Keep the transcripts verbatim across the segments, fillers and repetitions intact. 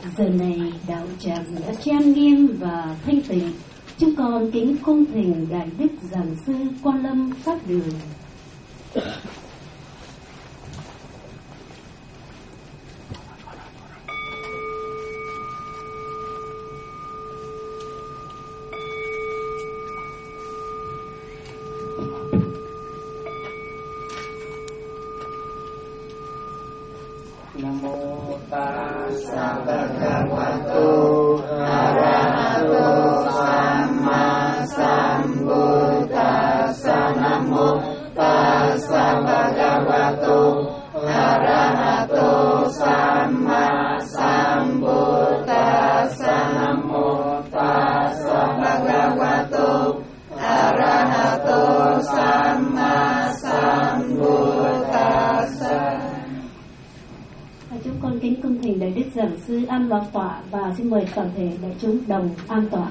Giờ này đạo tràng đã trang nghiêm và thanh tịnh. Chúng con kính cung thỉnh Đại Đức Giảng Sư Quan Lâm Pháp Đường. Nam mô Tassa Bhagavato Arahato Samma Sambuddhassa. Nam mô Tassa Bhagavato Arahato Samma Sambuddhassa. Nam mô Tassa Bhagavato Arahato Samma Sambuddhassa. Chúng con kính cung thỉnh Đại Đức Giảng Sư an lạc tọa và xin mời toàn thể đại chúng đồng an tọa.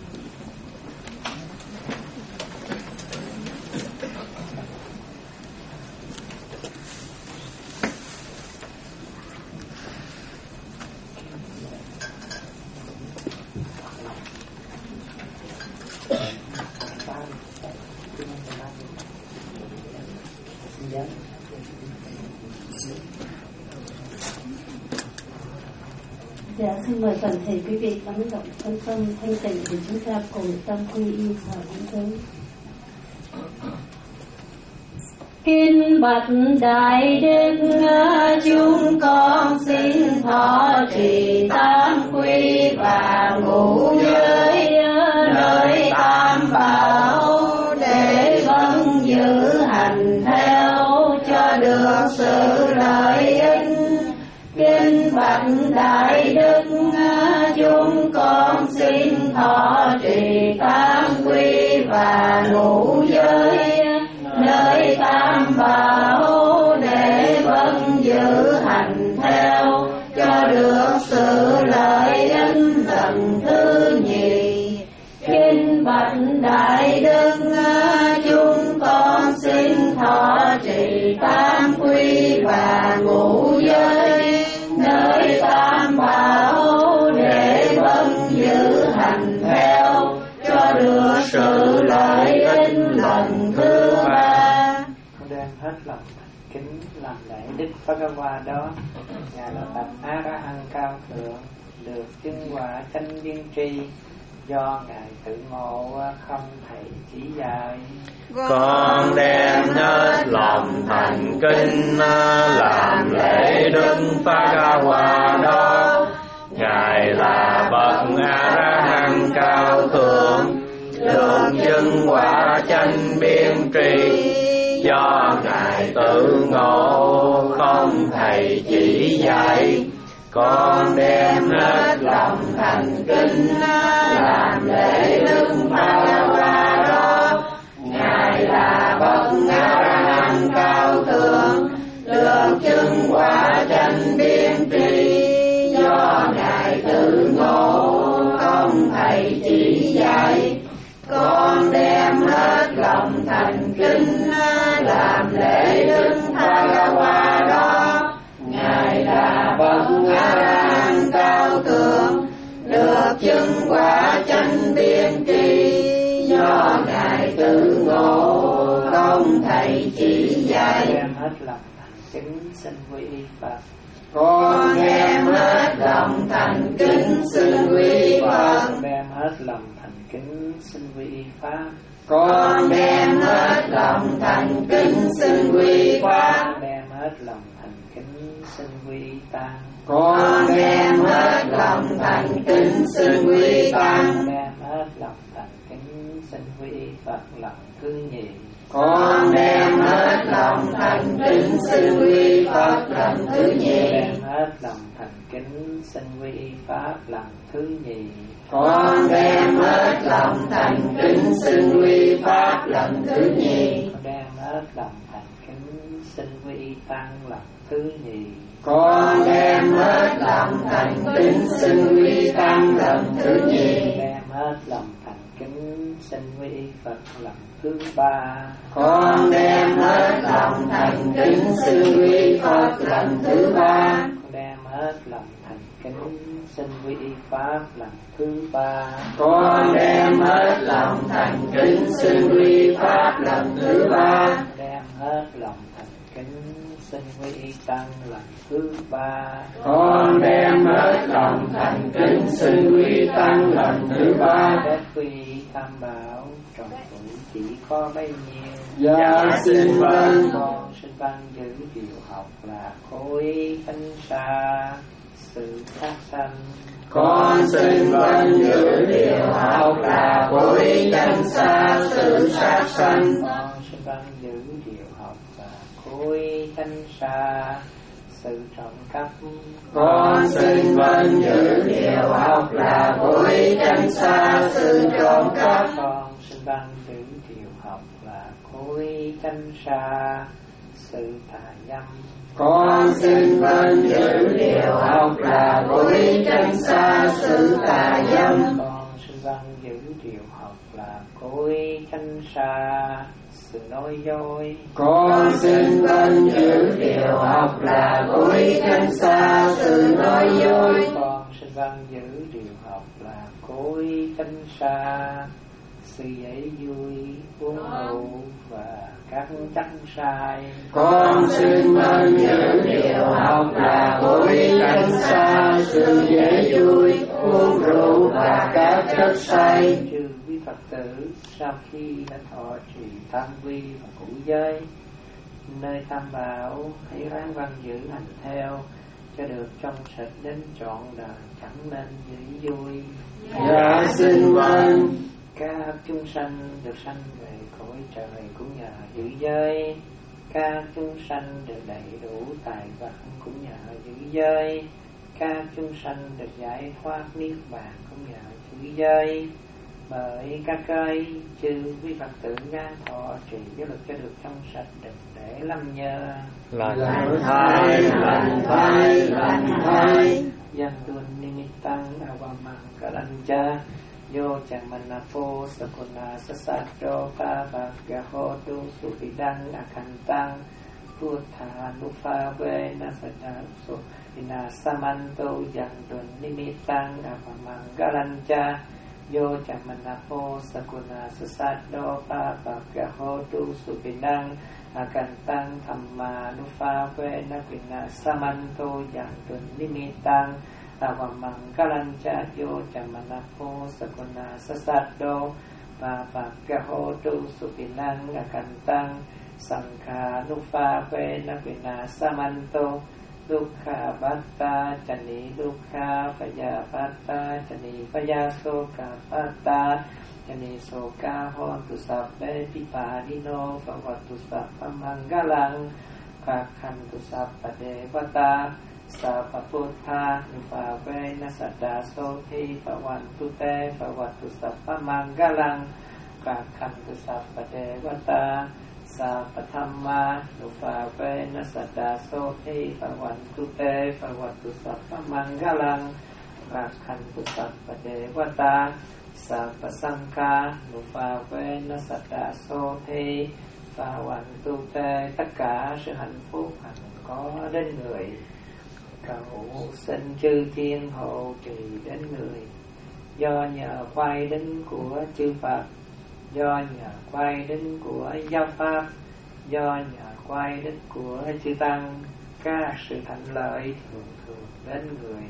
Dạ, xin mời toàn thể quý vị lắng động tâm tâm thanh tịnh để chúng ta cùng tâm quy y vào những giới. Kính bạch Đại Đức, chúng con xin thọ trì tam quy và ngũ giới nơi tam bảo để vâng giữ hành theo cho được sự lợi ích. Kính bạch Đại Đức, chúng con xin thọ trì tam quy và ngũ giới nơi tam bảo để vâng giữ hành theo cho được sự lợi ích lần thứ nhì. Kính bạch Đại Đức, chúng con xin thọ trì tam quy và ngũ giới nơi tam bảo để vâng giữ hành theo cho được sự lợi ích lần thứ ba. Con đem hết lòng kính làm lễ Đức Phật-ca-va đó. Ngài là bậc A La Hán cao thượng, được chứng quả chánh viên tri, do Ngài tự ngộ không thầy chỉ dạy. Con đem hết lòng thành kính làm lễ Đức Phật-ca-va đó. Ngài là bậc A La Hán cao thượng, được chứng quả chánh biên tri, do Ngài tự ngộ không thầy chỉ dạy. Con đem hết lòng thành kính làm lễ Đức Phật-ca-va đó. Ngài là bậc A La Hán cao thượng, được chứng quả chánh biên tri, do Ngài tự ngộ không thầy chỉ dạy. Con đem hết lòng thành kính làm lễ Đức Phật-ca-va đó. Ngài là bậc A La Hán cao thượng, được chứng quả chánh biên tri, do Ngài tự ngộ không thầy chỉ dạy. Đem hết lòng thành kính xin quy y Phật. Con đem hết lòng thành kính xin quy y Phật. Đem hết lòng thành kính xin quy y Pháp. Con đem hết lòng thành kính xin quy y Pháp. Đem hết lòng thành kính xin quy y Tăng. Con đem hết lòng thành kính xin quy y Tăng. Đem hết lòng thành kính xin quy y Phật lần thứ nhì. Con đem hết lòng thành kính xin quy y Phật lần thứ nhì. Đem hết lòng thành kính xin quy y Pháp lần thứ nhì. Con đem hết lòng thành kính xin quy y Pháp lần thứ nhì. Đem hết lòng thành kính xin quy y Tăng lần thứ nhì. Con đem hết lòng thành kính xin quy y Tăng lần thứ nhì. Đem hết lòng thành kính xin quy y Phật lần thứ ba. Con đem hết lòng thành kính xin quy y Phật lần thứ ba. Đem hết lòng thành kính xin quy y pháp lần thứ ba. Con đem hết lòng thành kính xin quy pháp lần thứ ba. Đem hết lòng thành kính xin quy y tăng lần thứ ba. Con đem hết lòng thành kính xin quy tăng lần thứ ba. Phép quy y tam bảo tròn tuổi chỉ có bấy nhiêu. Dạ xin vâng. Con xin văn giữ điều học là khối thanh xa sự sát sanh. Con xin vâng giữ điều học là khối thanh xa sự sát sanh. Con xin vâng giữ điều học là khối thanh xa sự trộm cắp. Con xin vâng giữ điều học là khối thanh xa sự trộm cắp. Con xin vâng giữ điều học là khối thanh xa sự tà dâm. Con xin vâng giữ điều học là khối thanh xa sự tà dâm. Con xin vâng giữ điều học là khối thanh xa sự nói dối. Con xin vâng giữ điều học là khối thanh xa sự nói dối. Con xin vâng giữ điều học là khối thanh xa sự dễ vui uống rượu và các chất sai. Con xin vâng giữ điều học là khối thanh xa sự dễ vui uống rượu và các chất say. Chư quý Phật tử sau khi đã thọ trì tam quy và ngũ giới nơi tam bảo, hãy ráng văn giữ hành theo cho được trong sạch đến trọn đời, chẳng nên dễ vui. Dạ xin vâng. Các chúng sanh được sanh về cõi trời cũng nhờ giữ giới. Các chúng sanh được đầy đủ tài vật cũng nhờ giữ giới. Các chúng sanh được giải thoát niết bàn cũng nhờ giữ giới. Bởi các cây chư quý Phật tử gan thọ trì giới luật cho được trong sạch đừng để lâm nhơ. Lành thay, lành thay, lành thay. Dân tuân nimittang avamang kalancha yo chamana pho sakuna sasato pa bhagyaho tu supidang akantang puttha nufa ve nasada so ina samanto yang tuân nimittang avamang kalancha yo chamana pho sakuna sasato pa bhagyaho tu supidang akantang thamma nufa ve nakina samanto yang tuân nimittang avamangkalancha yo chamanapo sakuna sasado và bhagyaho tu supinang akantang sankha nufa ve nakina samanto dukkha bhatta chani dukkha phaya bhatta chani phaya soka bhatta chani soka hontu sabbe pipadino bhavatu sappamanggalang kakhantu sabba devata Sapa Puttha Nufa Ve Nasada Soti Bhavantu Te Bhavatu Sappa Manggalang Kakhantu Sappa Devata Sapa Dhamma Nufa Ve Nasada Soti Bhavantu Te Bhavatu Sappa Manggalang Kakhantu Sappa Devata Sapa Sangha Nufa Ve Nasada Soti Bhavantu Te. Tất cả sự hạnh phúc hạnh có đến người, cầu xin chư thiên hộ trì đến người. Do nhờ quay đến của chư Phật, do nhờ quay đến của giáo pháp, do nhờ quay đến của chư Tăng, các sự thành lợi thường thường đến người.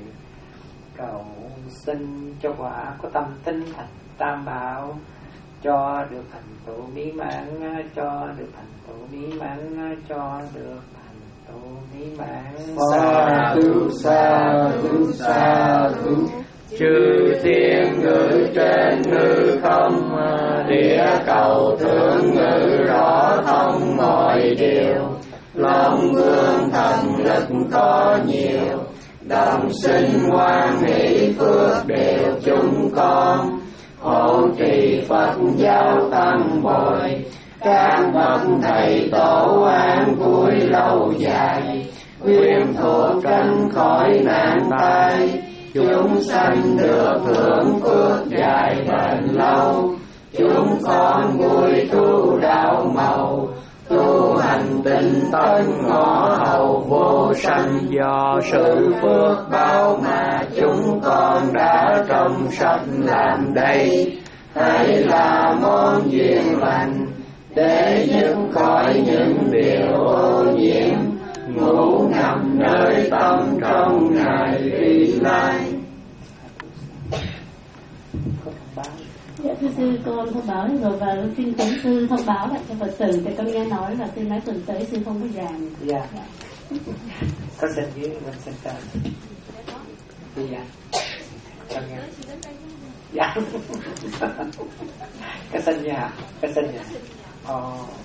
Cầu xin cho quả có tâm tinh thành tam bảo, cho được thành tựu mỹ mãn, cho được thành tựu mỹ mãn, cho được thành tựu mỹ mãn. Sa thu sa thu sa thu. Chư thiên ngự trên ngự không, địa cầu thượng ngự rõ thông mọi điều. Long vương thần lực có nhiều, đồng sinh hoan hỷ phước đều chúng con. Hộ trì Phật giáo tăng bồi, các bậc thầy tổ an vui lâu dài. Quyên thuộc tránh khỏi nạn tai, chúng sanh được hưởng phước dài bền lâu. Chúng con vui tu đạo màu, tu hành tinh tấn ngõ hầu vô sanh, do sự phước báo mà chúng con đã trong sanh làm đây. Hãy là món duyên lành để dứt khỏi những điều ô nhiễm, ngủ nằm nơi tâm trong ngày vị lai. Dạ thưa sư, con thông báo rồi và xin tống sư thông báo lại cho Phật tử, thì con nghe nói là sư nói tuần tới sư không có giảng. Dạ. Có xin với mình xin trời. Dạ. Con nghe. Dạ. Có xin nha, có xin nha. Ờ.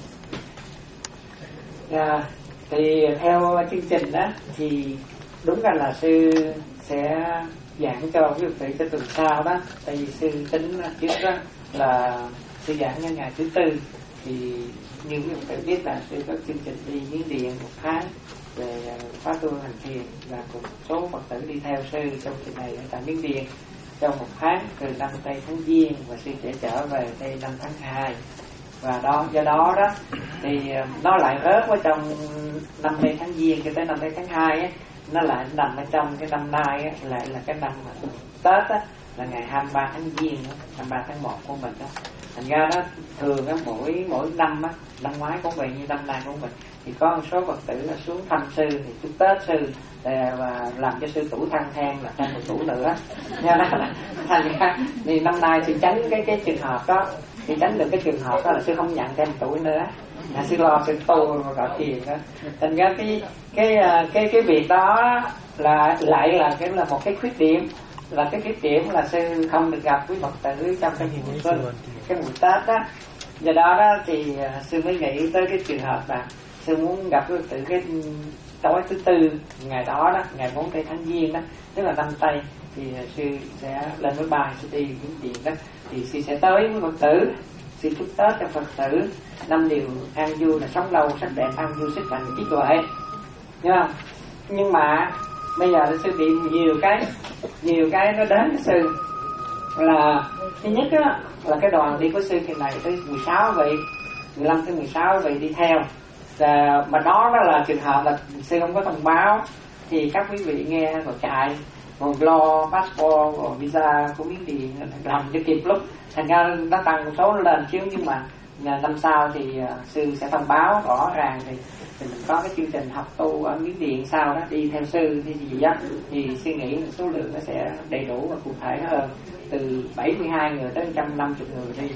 Dạ. Thì theo chương trình đó thì đúng ra là sư sẽ giảng cho quý vị cho tuần sau đó, tại vì sư tính trước đó là sư giảng nhân ngày thứ tư, thì như quý vị biết là sư có chương trình đi Miến Điện một tháng về khóa tu hành thiền, và cùng số Phật tử đi theo sư trong trình này ở tại Miến Điện trong một tháng từ năm tây tháng Giêng, và sư sẽ trở về đây năm tháng hai. Và đó do đó đó thì nó lại rớt ở trong năm tây tháng Giêng cho tới năm tây tháng hai á, nó lại nằm ở trong cái năm nay á, lại là cái năm mà Tết á, là ngày hai mươi ba tháng Giêng, hai mươi ba tháng một của mình đó. Thành ra đó thường á, mỗi mỗi năm á, năm ngoái cũng vậy như năm nay cũng vậy, thì có một số Phật tử là xuống thăm sư thì chúc Tết sư và làm cho sư tuổi thăng thang là thêm một tuổi nữa. Nha đó, thành ra thì năm nay sư tránh cái cái trường hợp đó, thì tránh được cái trường hợp đó là sư không nhận thêm tuổi nữa. À, sư lo sư tu gọi thiền đó. Thành ra cái cái cái cái việc đó là lại là cái là một cái khuyết điểm, là cái khuyết điểm là sư không được gặp quý Phật tử trong cái mùa xuân, cái mùa Tết đó. Do đó đó thì sư mới nghĩ tới cái trường hợp là sư muốn gặp quý Phật tử cái tối thứ tư, ngày đó đó, ngày bốn tây tháng Giêng đó, tức là năm tây, thì sư sẽ lên máy bay sư đi Miến Điện đó, thì sư sẽ tới với Phật tử, sư chúc Tết cho Phật tử năm điều an vui là sống lâu sắc đẹp, an vui sức mạnh trí tuệ, nghe không? Nhưng mà bây giờ sư bị nhiều cái nhiều cái nó đến với sư, là thứ nhất á, là cái đoàn đi của sư kỳ này tới mười sáu vị, mười lăm tới mười sáu vị đi theo. Và mà đó đó là trường hợp là sư không có thông báo, thì các quý vị nghe rồi chạy rồi lo passport rồi visa của Miến Điện làm cho kịp lúc, thành ra nó tăng số lên chứ. Nhưng mà năm sau thì uh, sư sẽ thông báo rõ ràng, thì, thì mình có cái chương trình học tu ở Miến Điện sau đó đi theo sư thì gì đó, thì suy nghĩ số lượng nó sẽ đầy đủ và cụ thể hơn, từ bảy mươi hai người tới một trăm năm mươi người đi.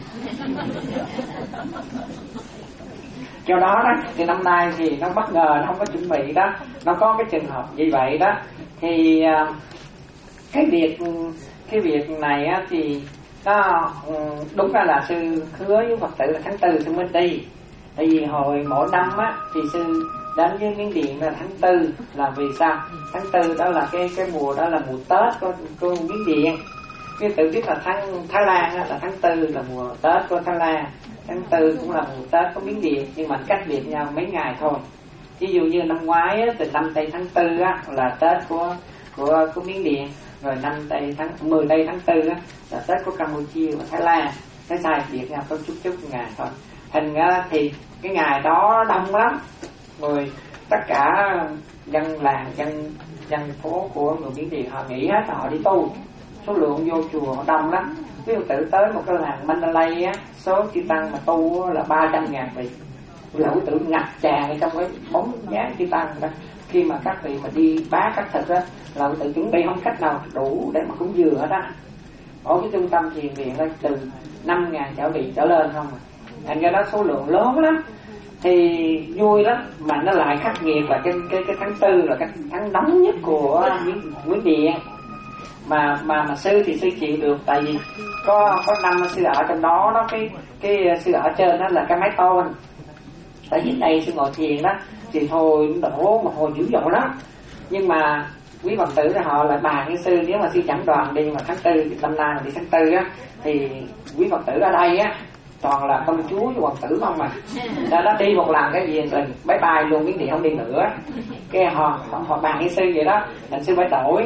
Do đó đó thì năm nay thì nó bất ngờ, nó không có chuẩn bị đó, nó có cái trường hợp như vậy đó. Thì uh, cái việc cái việc này á, thì nó đúng ra là sư hứa với Phật tử là tháng tư sư mới đi. Tại vì hồi mỗi năm á thì sư đến với Miến Điện là tháng tư, là vì sao? Tháng tư đó là cái cái mùa đó là mùa Tết của, của Miến Điện. Quý tự biết là tháng Thái Lan á, là tháng tư là mùa Tết của Thái Lan, tháng tư cũng là mùa Tết của Miến Điện, nhưng mà cách biệt nhau mấy ngày thôi. Ví dụ như năm ngoái á, từ năm tây tháng tư á, là Tết của của của Miến Điện, rồi năm tây tháng mười tây tháng tư á, là Tết của Campuchia và Thái Lan, cái sai biệt nhau có chút chút ngày thôi. Thành ra thì cái ngày đó đông lắm, rồi tất cả dân làng dân dân phố của người Miến Điện họ nghỉ hết, họ đi tu, số lượng vô chùa họ đông lắm. Ví dụ tự tới một cái làng Mandalay á, số chư tăng mà tu là ba trăm ngàn vị, lẩu tự ngập tràn trong cái bóng dáng chư tăng đó. Khi mà các vị mà đi bá các thực á, lẩu tự chuẩn bị không cách nào đủ để mà cúng dường hết á. Ở cái trung tâm thiền viện là từ năm ngàn trở vị trở lên không à. Thành ra đó số lượng lớn lắm, thì vui lắm. Mà nó lại khắc nghiệt là cái cái cái tháng tư là cái tháng nóng nhất của Miến Điện. Mà mà mà sư thì sư chịu được, tại vì có có năm sư ở trong đó đó, cái cái sư ở trên đó là cái mái tôn. Tại vì đây sư ngồi thiền đó thì thôi đổ mà hồi dữ dội lắm. Nhưng mà quý Phật tử họ lại bàn với sư, nếu mà sư chẳng đoàn đi mà tháng tư năm nay đi tháng tư á, thì quý Phật tử ở đây á toàn là công chúa với hoàng tử không mà. Đã, đã đi một lần cái gì rồi bye bye luôn, Miến Điện không đi nữa. Cái họ họ bàn với sư vậy đó, thành sư phải đổi.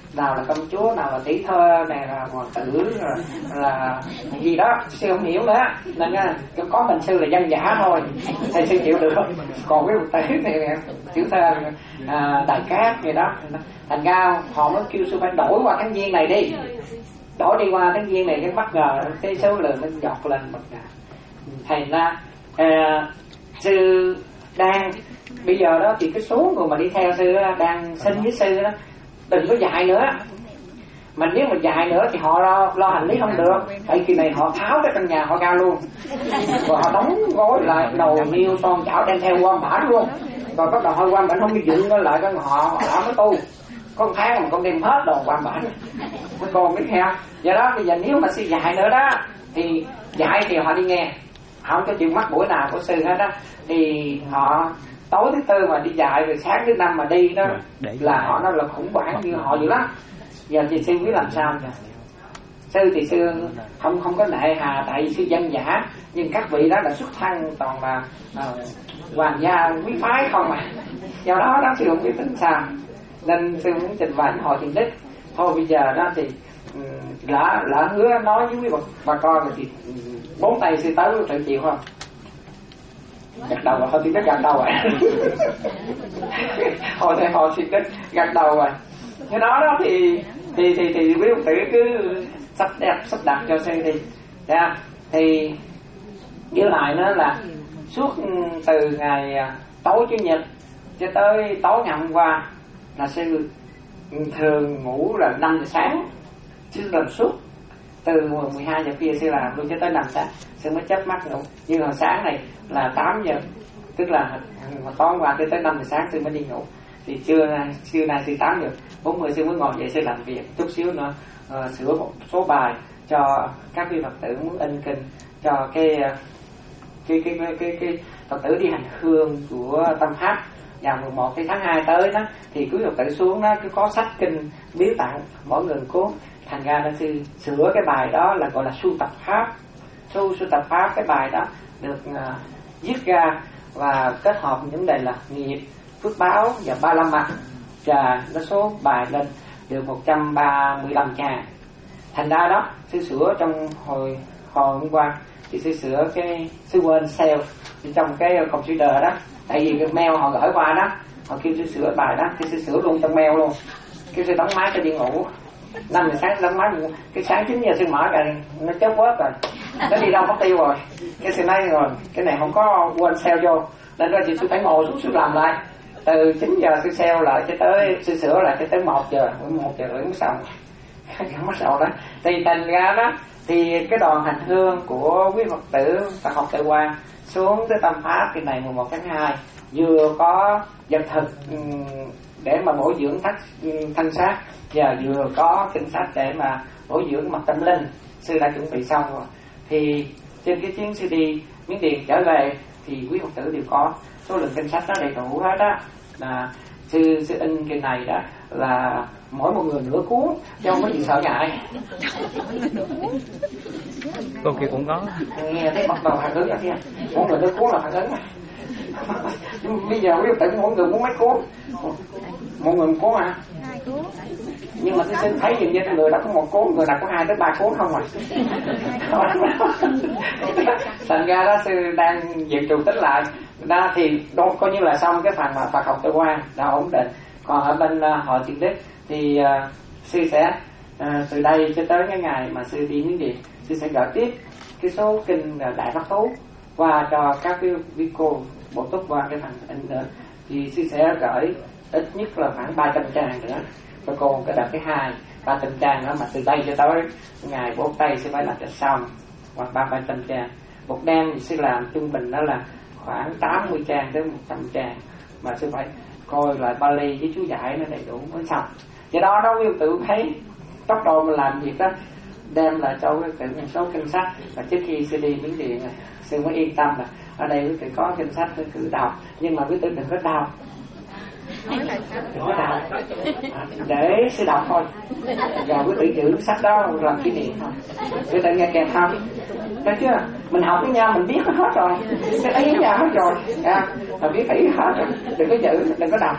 nào là công chúa, nào là tỷ thơ, này là hoàng tử, là gì đó sư không hiểu nữa, nên có mình sư là dân giả thôi, thầy sư chịu được. Còn cái Phật tử này tiểu thơ à, đại cát gì đó, thành ra họ mới kêu sư phải đổi qua cái viên này đi, đổi đi qua cái viên này, cái bất ngờ cái số lượng nó giọt lên bất ngờ. Thầy ra à, sư đang bây giờ đó thì cái số người mà đi theo sư đó, đang xin với sư đó đừng có dài nữa, mà nếu mà dài nữa thì họ lo, lo hành lý không được, tại khi này họ tháo cái căn nhà họ ra luôn, rồi họ đóng gói lại đầu niêu son chảo đem theo quan bản luôn, rồi bắt đầu hơi quan bản không đi dựng lại cái họ họ làm cái tu có một tháng mà con đem hết đồ quan bản mới còn biết theo. Do đó bây giờ nếu mà sư dạy nữa đó thì dạy thì họ đi nghe, không có chịu mắc buổi nào của sư hết đó, thì họ tối thứ tư mà đi dạy rồi sáng thứ năm mà đi đó là họ nó là khủng hoảng như họ dữ lắm. Giờ thì sư biết làm sao rồi. Sư thì sư không không có nệ hà, tại vì sư dân giả, nhưng các vị đó là xuất thân toàn là uh, hoàng gia quý phái không à, do đó đó sư không biết tính sao, nên sư muốn trình bày hội thiện đức. Thôi bây giờ đó thì um, lỡ lỡ hứa nói với quý bà, bà con thì bốn tay sư tới tự chịu không? Gật đầu rồi, thôi thì nó gật đầu rồi. Hồi thì hồi thì nó gật đầu rồi. Cái đó đó thì thì thì thì quý ông tử cứ sắp đẹp sắp đặt cho sư đi. Dạ. Thì với lại nữa là suốt từ ngày tối chủ nhật cho tới tối ngày hôm qua là sư thường ngủ là năm giờ sáng, sư làm suốt từ mười hai giờ kia sư làm luôn cho tới năm sáng sư mới chớp mắt ngủ. Nhưng hồi sáng này là tám giờ, tức là tối qua tới tới năm giờ sáng sư mới đi ngủ. Thì trưa trưa nay sư tám giờ bốn mươi sư mới ngồi dậy sư làm việc chút xíu nữa, uh, sửa một số bài cho các vị Phật tử muốn in kinh cho cái cái cái cái cái, cái Phật tử đi hành hương của Tâm Pháp vào mười một cái tháng hai tới đó, thì quý Phật tử xuống đó cứ có sách kinh biếu tặng mỗi người cuốn. Thành ra nó sư sửa cái bài đó là gọi là sưu tập pháp, sưu sưu tập pháp. Cái bài đó được uh, viết ra và kết hợp những đề là nghiệp, phước báo và ba la mật, và nó số bài lên được một trăm ba mươi lăm tràng. Thành ra đó sư sửa trong hồi hồi hôm qua thì sư sửa cái sư quên sale trong cái computer đó, tại vì cái mail họ gửi qua đó, họ kêu sư sửa bài đó thì sư sửa luôn trong mail luôn, kêu sư đóng máy cho đi ngủ. Năm giờ sáng đóng máy ngủ, cái sáng chín giờ sư mở ra nó chớp quớt rồi, nó đi đâu mất tiêu rồi. Cái sư nói rồi cái này không có quên sale vô, nên rồi chị sư phải ngồi xuống sư làm lại từ chín giờ sư sale lại cho tới sư sửa lại cho tới một giờ, một giờ rưỡi mới xong. Không có sầu đó. Thì thành ra đó thì cái đoàn hành hương của quý Phật tử Phật học Tự Quang xuống tới Tâm Pháp kỳ này mười một tháng hai vừa có vật thực để mà bổ dưỡng thắt thân xác, và vừa có kinh sách để mà bổ dưỡng mặt tâm linh. Sư đã chuẩn bị xong rồi. Thì trên cái chuyến sư đi Miến Điện trở về thì quý Phật tử đều có số lượng kinh sách đó đầy đủ hết đó. Là sư sư in cái này đó là mỗi một người nửa cuốn, chứ không có gì sợ ngại. Cô kia cũng có. Nghe thấy bắt đầu phản ứng ra kia, mỗi người nửa cuốn là phản ứng. Bây giờ quý Phật tử mỗi người muốn mấy cuốn, mỗi người một cuốn à? Hai cuốn. Nhưng mà tôi thấy dường như người đã có một cuốn, người nào có hai tới ba cuốn không à. Thành ra đó sư đang dự trù tính lại đó, thì đó coi như là xong cái phần mà Phật học Tự Quang đã ổn định. Còn ở bên uh, hội Thiện Đức thì uh, sư sẽ uh, từ đây cho tới cái ngày mà sư đi Miến Điện, sư sẽ gửi tiếp cái số kinh uh, Đại Pháp Tú qua cho các cái quý cô bổ túc qua cái phần in nữa. Thì sư sẽ gửi ít nhất là khoảng ba trăm trang nữa, và còn cái đợt cái hai ba trăm trang đó, mà từ đây cho tới ngày bốn tây sư phải làm cho xong, hoặc ba ba trăm trang. Một đêm thì sư làm trung bình đó là khoảng tám mươi trang đến một trăm trang, mà sư phải coi lại Bali với chú giải nó đầy đủ mới xong. Do đó đó quý tự thấy tốc độ mình làm việc đó, đem lại cho quý tự một số kinh sách, và trước khi sư đi Miến Điện sư mới yên tâm là ở đây quý tự có kinh sách sư cứ đọc, nhưng mà quý tự đừng có đọc, đừng có đọc để sư đọc thôi, rồi quý tự giữ sách đó làm kỷ niệm thôi. Quý tự nghe kèm không? Thấy chưa? Mình học với nhau mình biết nó hết rồi, cái ấy với nhau hết rồi, à, mình biết kỹ hết rồi, đừng có giữ, đừng có đọc.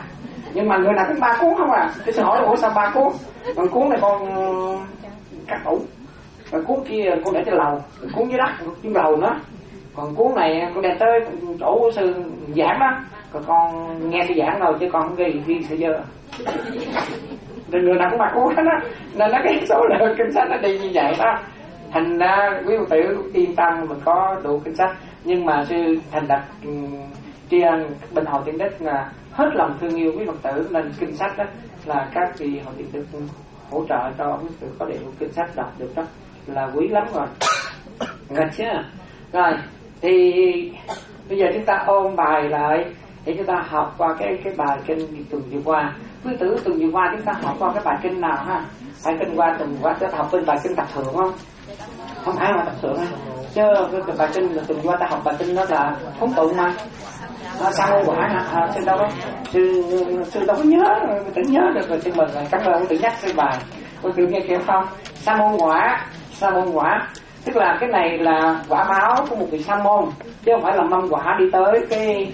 Nhưng mà người nào cũng ba cuốn không à. Cái sư hỏi là ủa sao ba cuốn? Còn cuốn này con cắt tủ, còn cuốn kia con để trên lầu, cuốn dưới đất trên lầu nữa. Còn cuốn này con đem tới chỗ của sư giảng đó, còn con nghe sư giảng thôi chứ con không ghi ghi sẽ dơ. Nên người nào cũng ba cuốn hết á, nên nó cái số lượng kinh sách nó đi như vậy đó. Thành ra quý Phật tử yên tâm mình có đủ kinh sách. Nhưng mà sư thành đặt tri ân Bình Hội Thiện Đức là hết lòng thương yêu quý Phật tử, nên kinh sách đó là các vị Hội Thiện Đức hỗ trợ cho quý Phật tử có đủ kinh sách đọc được, đó là quý lắm rồi. Ngạch chứ. Rồi thì bây giờ chúng ta ôn bài lại để chúng ta học qua cái cái bài kinh tuần vừa qua. Quý tử tuần vừa qua chúng ta học qua cái bài kinh nào ha? Bài kinh qua tuần qua chúng ta học bên bài kinh tập thượng không? Không phải mà tập thượng ha. Chứ cái bài kinh tuần qua ta học bài kinh đó là phóng tụng mà. À, sao môn quả hả? À, sư đâu có sư sư đâu có nhớ, tự nhớ được rồi. Sư mình cảm ơn tự nhắc cái bài. Cô tự nghe kêu không? Sa môn quả, sa môn quả. Tức là cái này là quả báo của một vị sa môn, chứ không phải là mâm quả đi tới cái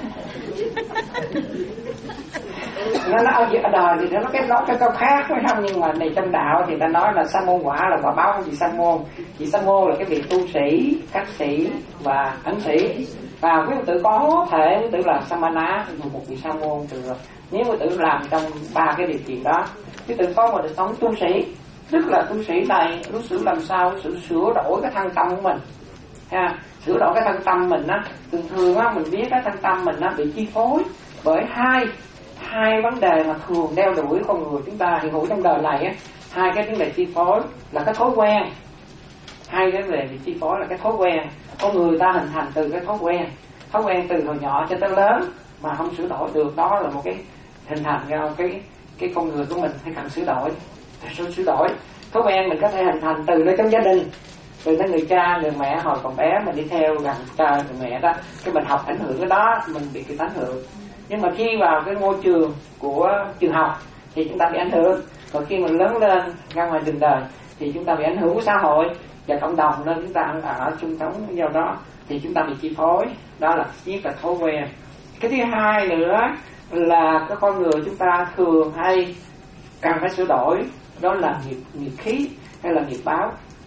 nó nó ở ở đời thì nó cái nói cái câu khác phải không, nhưng mà này trong đạo thì ta nói là sa môn quả là quả báo của vị sa môn. Vị sa môn là cái vị tu sĩ, khách sĩ và ấn sĩ. Và quý Phật tử có thể quý tử là samana, một vị sa môn được. Nếu quý tử làm trong ba cái điều kiện đó, quý tử có một đời sống tu sĩ, tức là tu sĩ này đối xử làm sao sự sửa đổi cái thân tâm của mình ha, sửa đổi cái thân tâm mình á. Thường thường á mình biết cái thân tâm mình á bị chi phối bởi hai hai vấn đề mà thường đeo đuổi con người chúng ta hiện hữu trong đời này á. Hai cái vấn đề chi phối là cái thói quen, hai cái vấn đề bị chi phối là cái thói quen. Con người ta hình thành từ cái thói quen, thói quen từ hồi nhỏ cho tới lớn mà không sửa đổi được, đó là một cái hình thành ra cái cái con người của mình phải cần sửa đổi. Sự sửa đổi thói quen mình có thể hình thành từ nơi trong gia đình, từ nơi người cha người mẹ hồi còn bé mình đi theo gần cha người mẹ đó, cái mình học ảnh hưởng cái đó mình bị cái ảnh hưởng. Nhưng mà khi vào cái môi trường của trường học thì chúng ta bị ảnh hưởng, còn khi mình lớn lên ra ngoài đường đời thì chúng ta bị ảnh hưởng của xã hội và cộng đồng, nên chúng ta ăn ở chung sống do đó thì chúng ta bị chi phối. Đó là nhất là thói quen. Cái thứ hai nữa là cái con người chúng ta thường hay cần phải sửa đổi, đó là nghiệp nghiệp khí hay là nghiệp báo.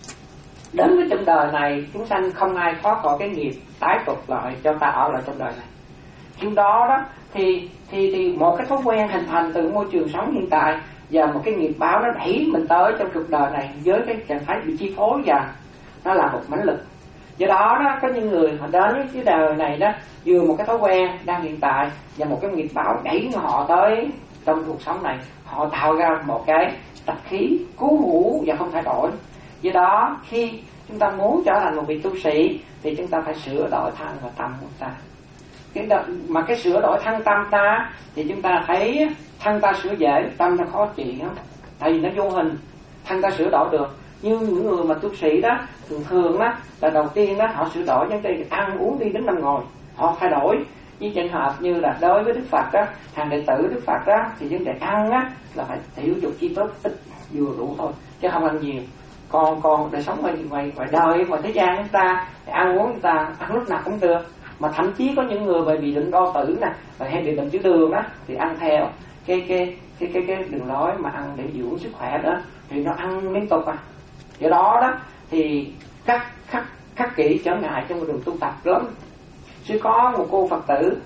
Đến với trong đời này chúng sanh không ai thoát khỏi cái nghiệp tái tục lại cho ta ở lại trong đời này. Khi đó đó thì thì thì một cái thói quen hình thành từ môi trường sống hiện tại và một cái nghiệp báo nó đẩy mình tới trong cuộc đời này với cái trạng thái bị chi phối, và nó là một mãnh lực. Do đó đó có những người họ đến với cái đời này đó vừa một cái thói quen đang hiện tại và một cái nghiệp báo đẩy họ tới trong cuộc sống này, họ tạo ra một cái tập khí cố hữu và không thay đổi. Do đó khi chúng ta muốn trở thành một vị tu sĩ thì chúng ta phải sửa đổi thân và tâm của ta. Cái đợt, mà cái sửa đổi thân tâm ta thì chúng ta thấy thân ta sửa dễ, tâm ta khó trị lắm, tại vì nó vô hình. Thân ta sửa đổi được, như những người mà tu sĩ đó thường thường đó là đầu tiên đó họ sửa đổi những cái ăn uống đi đến nằm ngồi, họ thay đổi. Như chẳng hạn như là đối với Đức Phật đó, hàng đệ tử Đức Phật đó thì vấn đề ăn á là phải tiểu dục chi tốt, ít vừa đủ thôi chứ không ăn nhiều. Còn còn đời sống ngoài ngoài ngoài đời ngoài thế gian chúng ta ăn uống chúng ta ăn lúc nào cũng được, mà thậm chí có những người bởi bị bệnh đau tử nè, hay bị bệnh tiểu đường á thì ăn theo cái cái cái cái cái đường lối mà ăn để dưỡng sức khỏe đó thì nó ăn liên tục à. Do đó đó thì khắc khắc khắc kỷ trở ngại trong đường tu tập lắm. Sư có một cô Phật tử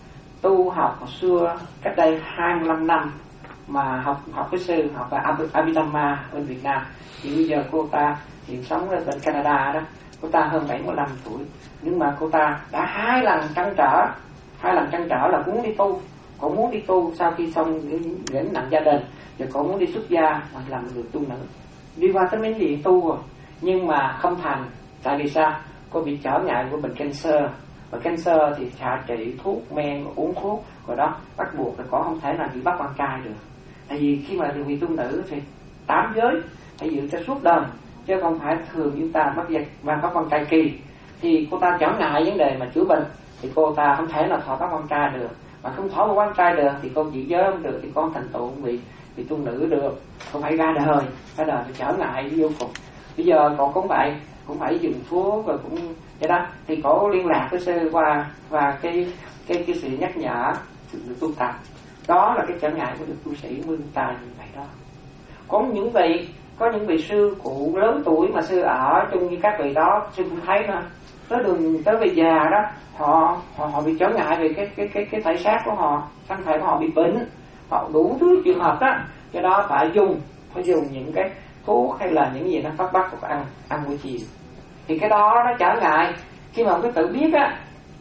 tu học hồi xưa cách đây hai mươi lăm năm mà học học với sư, học ở Abhidhamma bên Việt Nam. Thì bây giờ cô ta hiện sống ở bên Canada đó, cô ta hơn bảy mươi lăm tuổi, nhưng mà cô ta đã hai lần trăn trở, hai lần trăn trở là muốn đi tu. Cô muốn đi tu sau khi xong gánh nặng gia đình, rồi cô muốn đi xuất gia hoặc làm người tu nữ, đi qua tới mấy gì tu rồi, nhưng mà không thành. Tại vì sao? Cô bị trở ngại của bệnh cancer, và cancer thì xạ trị thuốc men, uống thuốc rồi đó, bắt buộc là có không thể nào bị bắt quan trai được. Tại vì khi mà được vị tu nữ thì tám giới phải giữ cho suốt đời, chứ không phải thường chúng ta bắt giặc và bắt quan trai kỳ. Thì cô ta trở ngại vấn đề mà chữa bệnh thì cô ta không thể nào thọ bắt quan trai được, mà không thọ quan trai được thì cô chỉ giới không được thì con thành tựu vị vị tu nữ được. Cô phải ra đời, ra đời thì trở ngại vô cùng. Bây giờ cậu cũng vậy, cũng phải dùng thuốc rồi cũng vậy đó, thì cổ liên lạc với sư qua và cái cái cái sự nhắc nhở sự tu tập. Đó là cái trở ngại của được tu sĩ mương tài như vậy đó. Có những vị có những vị sư cụ lớn tuổi mà sư ở chung với các vị đó, sư cũng thấy đó, tới đường tới về già đó, họ họ họ bị trở ngại về cái cái cái cái thể xác của họ, thân thể của họ bị bệnh, họ đủ thứ trường hợp đó, do đó phải dùng phải dùng những cái thuốc hay là những gì nó phát bắt của ăn ăn buổi chiều. Thì cái đó nó trở ngại khi mà ông cứ tự biết á,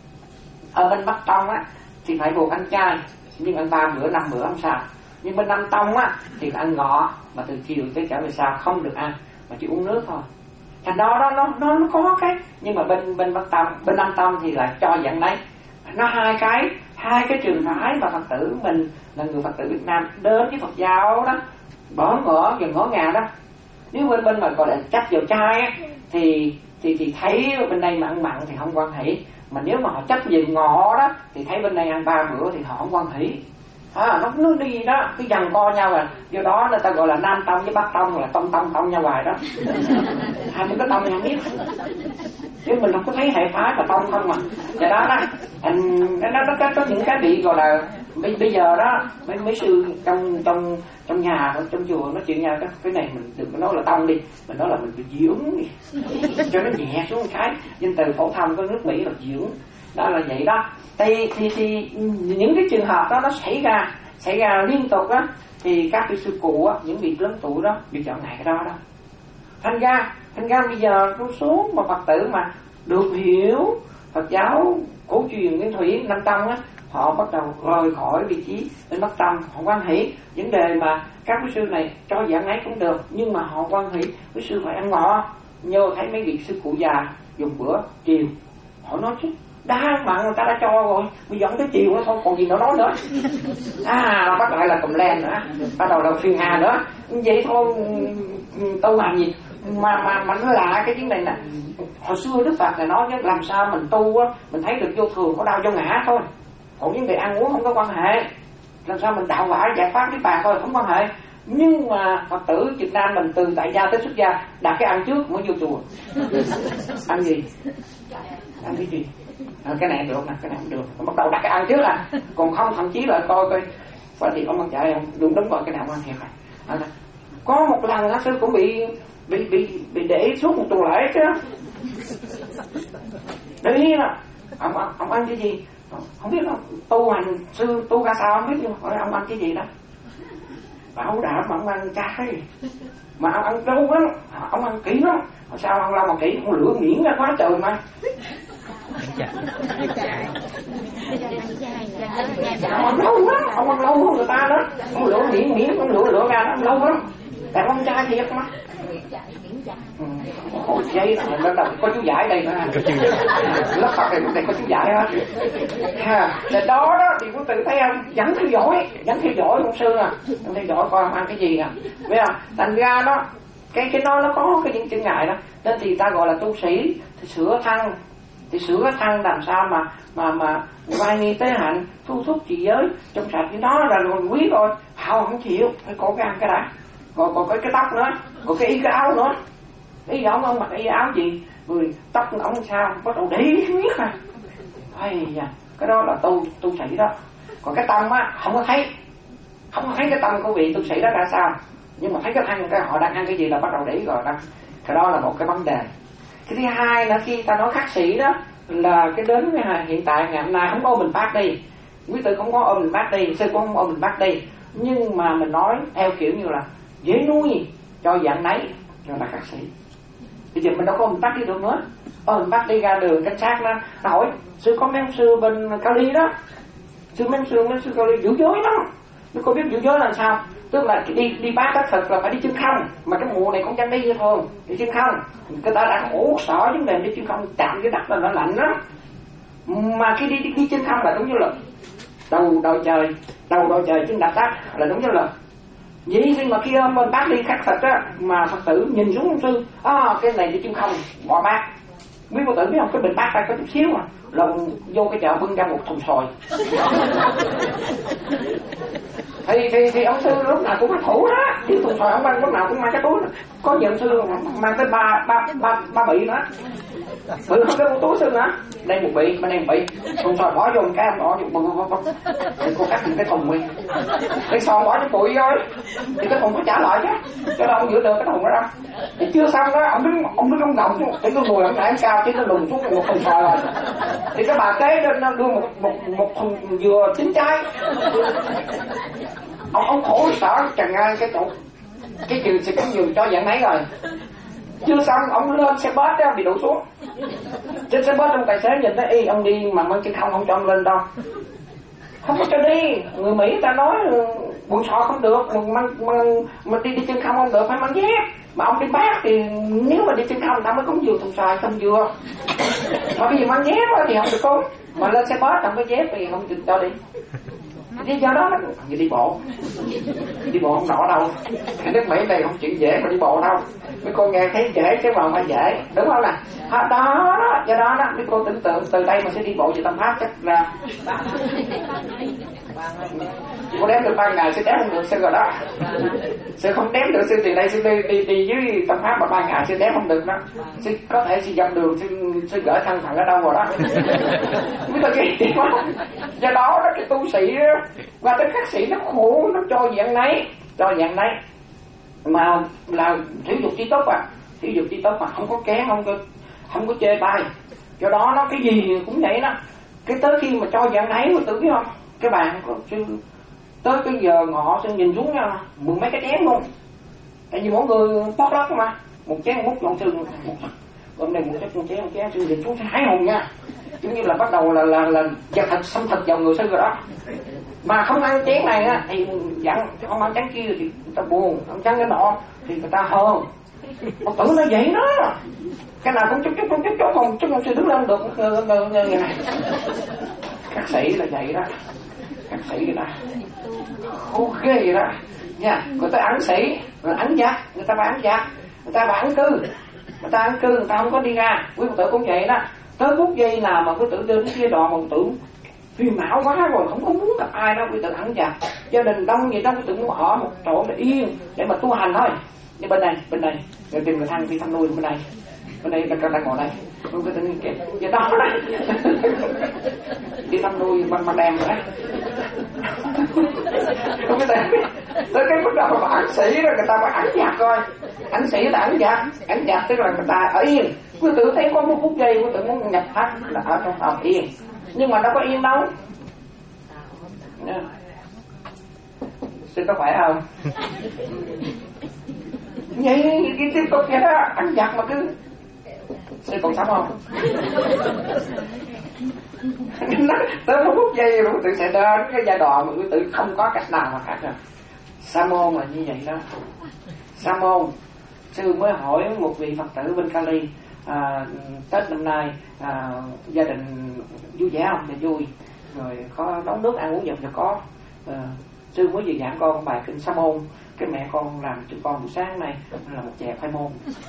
ở bên Bắc Tông á thì phải buộc ăn chay, nhưng ăn ba bữa năm bữa không sao. Nhưng bên Nam Tông á thì ăn ngọ, mà từ chiều tới trở về sau không được ăn, mà chỉ uống nước thôi. Thành đó đó nó nó nó có cái, nhưng mà bên bên Bắc Tông, bên Nam Tông thì lại cho dạng đấy. Nó hai cái hai cái trường phái mà Phật tử mình là người Phật tử Việt Nam đến với Phật giáo đó bỏ ngỏ và ngỏ ngàng đó. Nếu bên bên mà gọi là chấp vào chay á thì thì thì thấy bên đây mà ăn mặn thì không quan hỷ, mà nếu mà họ chấp về ngọ đó thì thấy bên đây ăn ba bữa thì họ không quan hỷ. À, nó nó đi đó, cứ giằng co nhau à. Do đó người ta gọi là Nam Tông với Bắc Tông, là tông tông tông nhau hoài đó. Hai mươi cái tông nhau biết. Chứ mình không có thấy hệ phái và tông không mà. Do đó đó, anh nó nó có, có những cái bị gọi là bây, bây giờ đó mấy mấy sư trong trong trong nhà trong chùa nói chuyện nhau đó, cái này mình đừng có nói là tông đi, mình nói là mình bị dưỡng đi. Cho nó nhẹ xuống một cái. Danh từ phổ thông của nước Mỹ là dưỡng. Đó là vậy đó. Thì, thì, thì những cái trường hợp đó nó xảy ra xảy ra liên tục đó, thì các vị sư cụ á, những vị lớn tuổi đó bị trở ngại cái đó đó. Thành ra thành ra bây giờ số số mà Phật tử mà được hiểu Phật giáo cổ truyền Nguyên Thủy Nam Tông á, họ bắt đầu rời khỏi vị trí bên Bắc Tông, họ quan hỷ vấn đề mà các quý sư này cho dạng ấy cũng được, nhưng mà họ quan hỷ quý sư phải ăn ngọ. Nhớ thấy mấy vị sư cụ già dùng bữa chiều, họ nói chứ đa mà người ta đã cho rồi, bây giờ tới chiều nó thôi còn gì nữa nói nữa. À bắt lại là cầm len nữa, bắt đầu là phiền hà nữa, vậy thôi tu hành gì mà mà mà nó lạ cái chuyện này nè. Hồi xưa Đức Phật này nói chứ làm sao mình tu á, mình thấy được vô thường có đau vô ngã thôi, còn vấn đề ăn uống không có quan hệ. Làm sao mình đạo quả giải pháp với bà thôi không quan hệ. Nhưng mà Phật tử Việt Nam mình từ tại gia tới xuất gia đặt cái ăn trước mới vô chùa. Ăn gì? Ăn cái gì? À, cái này được nè, cái này không được. Bắt đầu đặt cái ăn trước à, còn không thậm chí là coi coi phải thì ông ăn chạy không, đúng đúng rồi cái nào ăn thiệt rồi. À, có một lần á sư cũng bị bị bị bị để suốt một tuần lễ chứ. Để ý là ông, ông, ông ăn cái gì? Không biết đâu, tu hành sư tu ra sao không biết, nhưng hỏi ông ăn cái gì đó. Bảo đảm mà ông ăn chay, mà ông ăn lâu lắm, ông ăn kỹ lắm. Sao ông lâu mà kỹ, ông lửa nghiễn ra quá trời mà. Ông ăn lâu lắm, ông ăn lâu hơn người ta đó. Ông lửa nghiễn nghiễn, ông lửa lửa ra đó, ông lâu lắm. Tại ông chay thiệt mà. Ôi giấy là nó có chú giải đây nữa ha. Lớp Phật này cũng này có chú giải hết. Ha, là đó đó thì cũng tự thấy không, vẫn theo dõi, vẫn theo dõi ông sư à, vẫn theo dõi coi ông ăn cái gì nè, biết không? Thành ra đó, cái cái nó nó có cái những chướng ngại đó, nên thì ta gọi là tu sĩ thì sửa thân, thì sửa thân làm sao mà mà mà vai nghi tế hạnh, thu thúc trì giới trong sạch như đó là rồi quý rồi, hào không chịu, phải có cái ăn cái đã, còn còn cái cái tóc nữa, còn cái y cái áo nữa. Ý ông ông mặc y áo gì, người tóc ông sao bắt đầu để ý biết à. Ây da, cái đó là tu tu sĩ đó. Còn cái tâm á không có thấy, không có thấy cái tâm của vị tu sĩ đó ra sao, nhưng mà thấy cái thân cái họ đang ăn cái gì là bắt đầu để ý rồi đó. Cái đó là một cái vấn đề. Cái thứ hai là khi ta nói khắc sĩ đó là cái đến hiện tại ngày hôm nay không có mình phát đi, quý tử không có ôm mình phát đi, sư cũng không ôm mình phát đi, nhưng mà mình nói theo kiểu như là dễ nuôi cho dạng nấy cho là khắc sĩ. Bây giờ mình đâu có mình bắt đi được nữa. Ờ mình bắt đi ra đường cảnh sát nó hỏi sư có mấy ông sư bên Cali đó, sư mấy ông sư mấy ông sư Cali giữ giới đó, nó có biết giữ giới là sao, tức là đi đi bác đất thực là phải đi chân không, mà cái mùa này cũng chẳng đi như thường đi chân không, người ta đã khổ sở vấn đề đi chân không, chạm cái đất là nó lạnh lắm, mà khi đi đi, đi chân không là giống như là đầu đầu trời đầu đầu trời chân đạp đất là giống như là vậy. Nhưng mà khi mình bác đi khắc Phật á, mà Phật tử nhìn xuống ông sư, à, cái này đi chân không bỏ bác. Quý Phật tử biết không, cái bình bác đây có chút xíu mà lồng vô cái chợ bưng ra một thùng sồi. thì thì thì ông sư lúc nào cũng phải thủ đó, chứ thùng xoài ông mang lúc nào cũng mang cái túi. Có nhiều ông sư mang tới ba ba ba ba bị nữa, bự hơn cái túi sư nữa. Đây một bị, bên đây một bị, thùng xoài bỏ vô một cái, bỏ vô bự bự bự, thì cô cắt những cái thùng đi, cái xoài bỏ cho bụi vô, thì cái thùng có trả lại chứ, cho đâu ông giữ được cái thùng đó đâu. Thì chưa xong đó, ông đứng ông đứng trong gọng chứ, thì cái người ông nãy cao chứ nó lùn xuống một thùng xoài rồi. Thì cái bà kế nó đưa một một một thùng dừa chín trái. Ông ông khổ sở chẳng ai cái chỗ cái trường sẽ có giường cho dạng mấy rồi. Chưa xong ông lên xe bus đó bị đổ xuống. Trên xe bus trong tài xế nhìn thấy y ông đi mà mang chân không không cho ông lên đâu. Không có cho đi. Người Mỹ ta nói buồn sọ không được, mình mang mang mình đi đi chân không không được, phải mang dép. Mà ông đi bác thì nếu mà đi chân không ta mới cúng dừa thùng xoài không dừa. Mà cái gì mang dép thì không được cúng. Mà lên xe bus không có dép thì không được cho đi. Lý do đó như đi bộ, đi bộ không nổi đâu. Cái nước Mỹ này không chuyện dễ mà đi bộ đâu. Mấy cô nghe thấy dễ chứ mà không phải dễ, đúng không nè? À, đó đó, do đó đó, mấy cô tưởng tượng từ đây mà sẽ đi bộ về Tâm Pháp chắc là cô đếm được ba ngày sẽ đếm không được sư rồi đó. Sư không đếm được sư thì đây sư đi đi đi dưới Tâm Pháp mà ba ngày sư đếm không được đó. Sư có thể sư dọc đường sư sư gửi thân phận ở đâu rồi đó. Mấy tôi nghĩ do đó đó cái tu sĩ đó, và cái khắc sĩ nó khổ, nó cho dạng này, cho dạng này mà là thể dục chi tốt à, thể dục chi tốt mà không có kén, không có không có chê bai. Do đó nó cái gì cũng vậy đó. Cái tới khi mà cho dạng này mà tự biết không, các bạn có sư tới cái giờ ngọ sư nhìn xuống nha, mười mấy cái chén luôn, tại vì mỗi người bót lót mà một chén múc chọn sư một hôm nay một chén một chén một chén sư nhìn xuống hải hùng nha, giống như là bắt đầu là là là giật thịt xâm thịt vào người sư rồi đó. Mà không ăn chén này á thì dặn, không ăn chén kia thì người ta buồn, ăn chén cái nọ thì người ta hơn. Phật tử nó vậy đó, cái nào cũng chút chút chút chút chút không, chút không sư đứng lên được như này. Các sĩ là vậy đó, các sĩ vậy đó, khô ghê vậy đó nha. Người ta ăn sĩ, rồi ăn giặc, người ta phải ăn giặc, người ta phải ăn cư, người ta ăn cư, người ta không có đi ra. Quý Phật tử cũng vậy đó. Tới phút giây nào mà quý tử đến kia đoạn một tử phiền não quá rồi, không có muốn gặp ai đâu, quý tử ăn giặc, gia đình đông vậy đó, quý tử muốn ở một chỗ để yên để mà tu hành thôi. Như bên này, bên này, người tìm người thăng đi thăm nuôi bên này, bên đây là đang ngồi đây, không có tin kìa, vậy đó đấy, đi thăm nuôi bằng bằng đèn nữa, không có tin. Tới cái mức độ mà ăn sĩ rồi người ta phải ăn giặc rồi, ăn sĩ là ăn giặc, ăn giặc tức là người ta ở yên. Quý tử thấy có một phút giây quý tử muốn nhập thắt là ở trong phòng yên, nhưng mà đâu có yên đâu. Yeah. Sư có khỏe không? Vậy cái tiếp tục vậy đó, ăn giặc mà cứ sư còn sống không? Tới một phút giây rồi tự sẽ đến cái giai đoạn mà quý tử không có cách nào mà khác rồi. Sa môn là như vậy đó. Sa môn, sư mới hỏi một vị Phật tử bên Cali, à, Tết năm nay à, gia đình vui vẻ không? Thì vui, rồi có nấu nước ăn uống gì thì có. À, sư mới vừa giảng con bài kinh Sa môn, cái mẹ con làm cho con buổi sáng này là một chè khoai môn.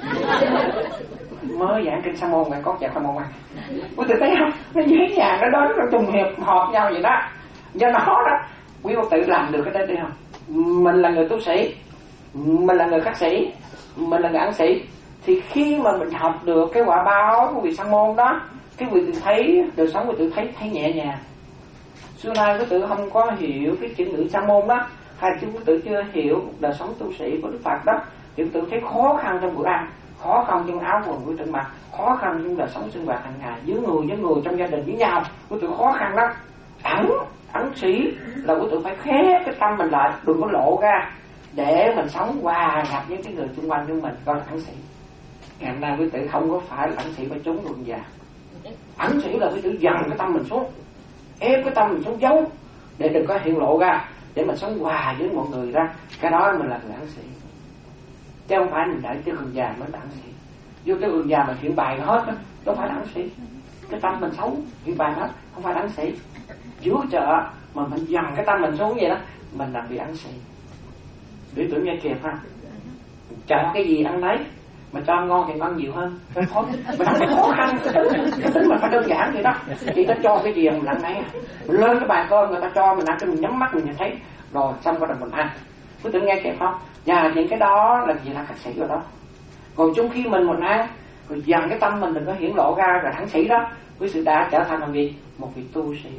Mới giảng kinh Sa môn mẹ có chè khoai môn ăn. Quý tử thấy không? Nó dễ dàng, nó đến nó trùng hiệp hợp nhau vậy đó. Do nó đó, quý Phật tử làm được cái đó đi không? Mình là người tu sĩ, mình là người khắc sĩ, mình là người ăn sĩ, thì khi mà mình học được cái quả báo của vị Sa môn đó, cái vị tự thấy đời sống của tự thấy thấy nhẹ nhàng. Xưa nay quý tử không có hiểu cái chữ ngữ Sa môn đó, hay chứ quý tử chưa hiểu đời sống tu sĩ của Đức Phật đó, thì quý tử thấy khó khăn trong bữa ăn, khó khăn trong áo quần quý tử mặc, khó khăn trong đời sống sinh hoạt hàng ngày với người với người trong gia đình với nhau, quý tử khó khăn lắm. Ẩn ẩn sĩ là quý tử phải khép cái tâm mình lại, đừng có lộ ra, để mình sống hòa nhập với cái người xung quanh của mình, coi là ẩn sĩ. Ngày hôm nay quý tử không có phải là ẩn sĩ phải trốn đường già. Ẩn sĩ là quý tử dằn cái tâm mình xuống, ép cái tâm mình xuống giấu để đừng có hiện lộ ra, để mình sống hòa với mọi người ra. Cái đó mình là người ẩn sĩ, chứ không phải mình đợi tới đường già mới là ẩn sĩ. Vô tới đường già mà hiện bài hết đó, đâu phải là ẩn sĩ. Cái tâm mình xấu hiện bài hết, không phải là ẩn sĩ. Giữa chợ mà mình dằn cái tâm mình xuống vậy đó, mình là bị ẩn sĩ. Để tưởng nghe kịp ha. Chọn cái gì ăn đấy, mà cho ngon thì ăn nhiều hơn, cho khó mà nó khó khăn, cái tính, cái tính mà phải đơn giản vậy đó. Chỉ ta cho cái gì mình ăn nấy, mình lên cái bàn cơm người ta cho mình ăn, cái mình nhắm mắt mình nhìn thấy rồi xong rồi mình ăn. Quý tự nghe kịp không? Và những cái đó là gì là thạc sĩ rồi đó. Còn trong khi mình mình ăn rồi dần cái tâm mình đừng có hiển lộ ra rồi thẳng sĩ đó, quý sự đã trở thành làm gì? Một vị tu sĩ.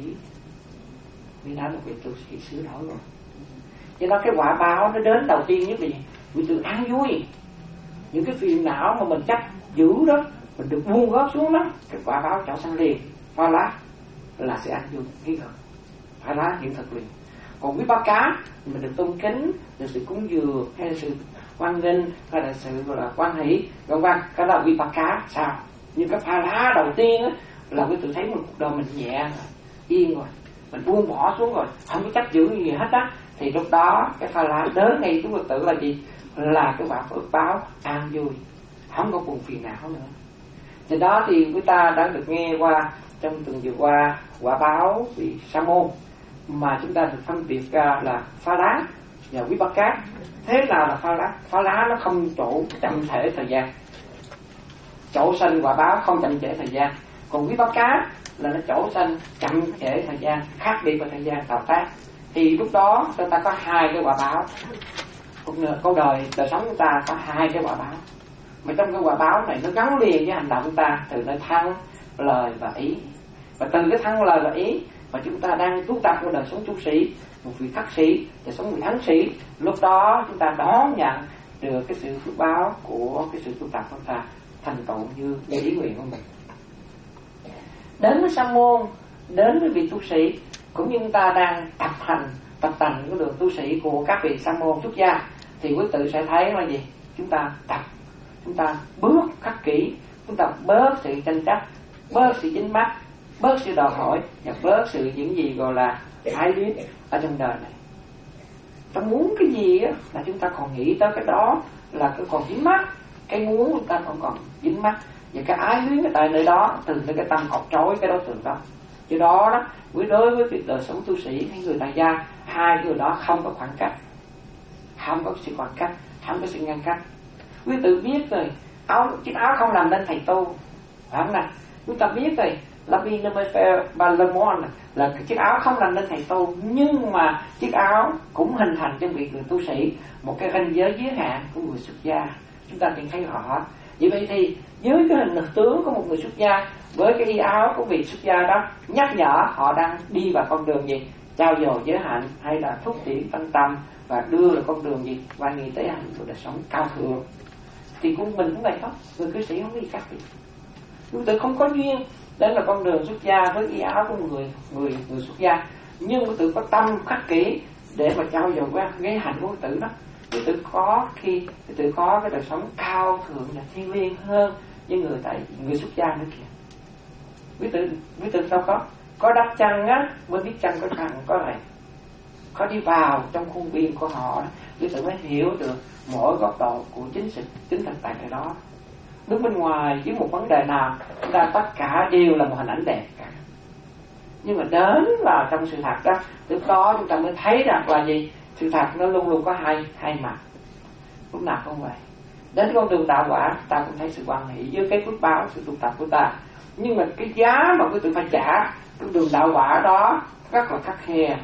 Vì đã một vị tu sĩ sửa đổi rồi. Cho nên cái quả báo nó đến đầu tiên nhất là gì? Quý tự ăn vui. Những cái phiền não mà mình chấp giữ đó, mình được buông góp xuống đó, cái quả báo trở sang liền. Pha lá là sẽ ăn vui cái thật. Pha lá hiện thực liền. Còn quý ba cá mình được tôn kính, được sự cúng dường hay là sự quan nghênh hay là sự gọi là quan hỷ, vân vân, cái đó là quý ba cá sao? Nhưng cái pha lá đầu tiên á là quý tự thấy một cuộc đời mình nhẹ yên rồi, mình buông bỏ xuống rồi, không có chấp giữ gì hết á, thì lúc đó cái pha lá đến ngay chúng tôi tự là gì? Là cái quả phước báo an vui, không có buồn phiền não nữa. Thì đó thì chúng ta đã được nghe qua trong tuần vừa qua quả báo vị sa môn, mà chúng ta được phân biệt ra là pha lá và quý bát cát. Thế nào là pha lá? Pha lá nó không chỗ chậm trễ thời gian, chỗ sanh quả báo không chậm trễ thời gian. Còn quý bát cát là nó chỗ sanh chậm trễ thời gian, khác biệt về thời gian tạo tác. Thì lúc đó chúng ta có hai cái quả báo. Câu đời đời sống chúng ta có hai cái quả báo, mà trong cái quả báo này nó gắn liền với hành động chúng ta, từ nơi thân, lời và ý. Và từ cái thân, lời và ý mà chúng ta đang tu tập của đời sống tu sĩ, một vị khắc sĩ, đời sống vị thánh sĩ, lúc đó chúng ta đón nhận được cái sự phước báo của cái sự tu tập của chúng ta thành tựu như ý nguyện của mình. Đến với sa môn, đến với vị tu sĩ, cũng như chúng ta đang tập hành tập tành cái đường tu sĩ của các vị sa môn xuất gia, thì quý tự sẽ thấy là gì? Chúng ta tập, chúng ta bước khắc kỷ, chúng ta bớt sự tranh chấp, bớt sự dính mắc, bớt sự đòi hỏi và bớt sự những gì gọi là ái luyến ở trong đời này. Ta muốn cái gì á là chúng ta còn nghĩ tới cái đó là cái còn dính mắc, cái muốn chúng ta còn còn dính mắc, và cái ái luyến tại nơi đó từ cái tâm cột trói cái đối tượng đó. Cho đó đó, với đối với việc đời sống tu sĩ hay người tại gia, hai người đó không có khoảng cách, không có sự khoảng cách, không có sự ngăn cách. Quý tự biết rồi, áo chiếc áo không làm nên thầy tu, phải không nào? Chúng ta biết rồi, la vie ne me fait pas le moine, là cái chiếc áo không làm nên thầy tu, nhưng mà chiếc áo cũng hình thành trong việc người tu sĩ một cái ranh giới giới hạn của người xuất gia. Chúng ta cần thấy rõ. Vì vậy thì với cái hình tướng của một người xuất gia, với cái y áo của vị xuất gia đó, nhắc nhở họ đang đi vào con đường gì? Trao dồi giới hạnh, hay là thúc đẩy tăng tâm và đưa vào con đường gì? Qua nghi tế hạnh của đời sống cao thượng. Thì cũng mình cũng vậy thôi, người cư sĩ không có gì khác gì. Chúng tự không có duyên đến là con đường xuất gia với y áo của một người người người xuất gia, nhưng quý tự có tâm khắc kỷ để mà trao dồi qua cái hạnh của quý tự đó. Quý tự có khi quý tự có cái đời sống cao thượng và thiêng liêng hơn với người tại người xuất gia nữa kìa. Quý tự quý tự sao có có đắp chân á mới biết chân có thằng có này, có đi vào trong khuôn viên của họ, quý tự mới hiểu được mỗi góc độ của chính sự chính thực tại cái đó. Đứng bên ngoài với một vấn đề nào, chúng ta tất cả đều là một hình ảnh đẹp cả. Nhưng mà đến vào trong sự thật đó, lúc đó chúng ta mới thấy rằng là gì? Sự thật nó luôn luôn có hai hai mặt, lúc nào không vậy. Đến con đường đạo quả, ta cũng thấy sự quan hệ với cái phước báo, sự tu tập của ta. Nhưng mà cái giá mà quý tự phải trả, cái đường đạo quả đó rất là khắc khe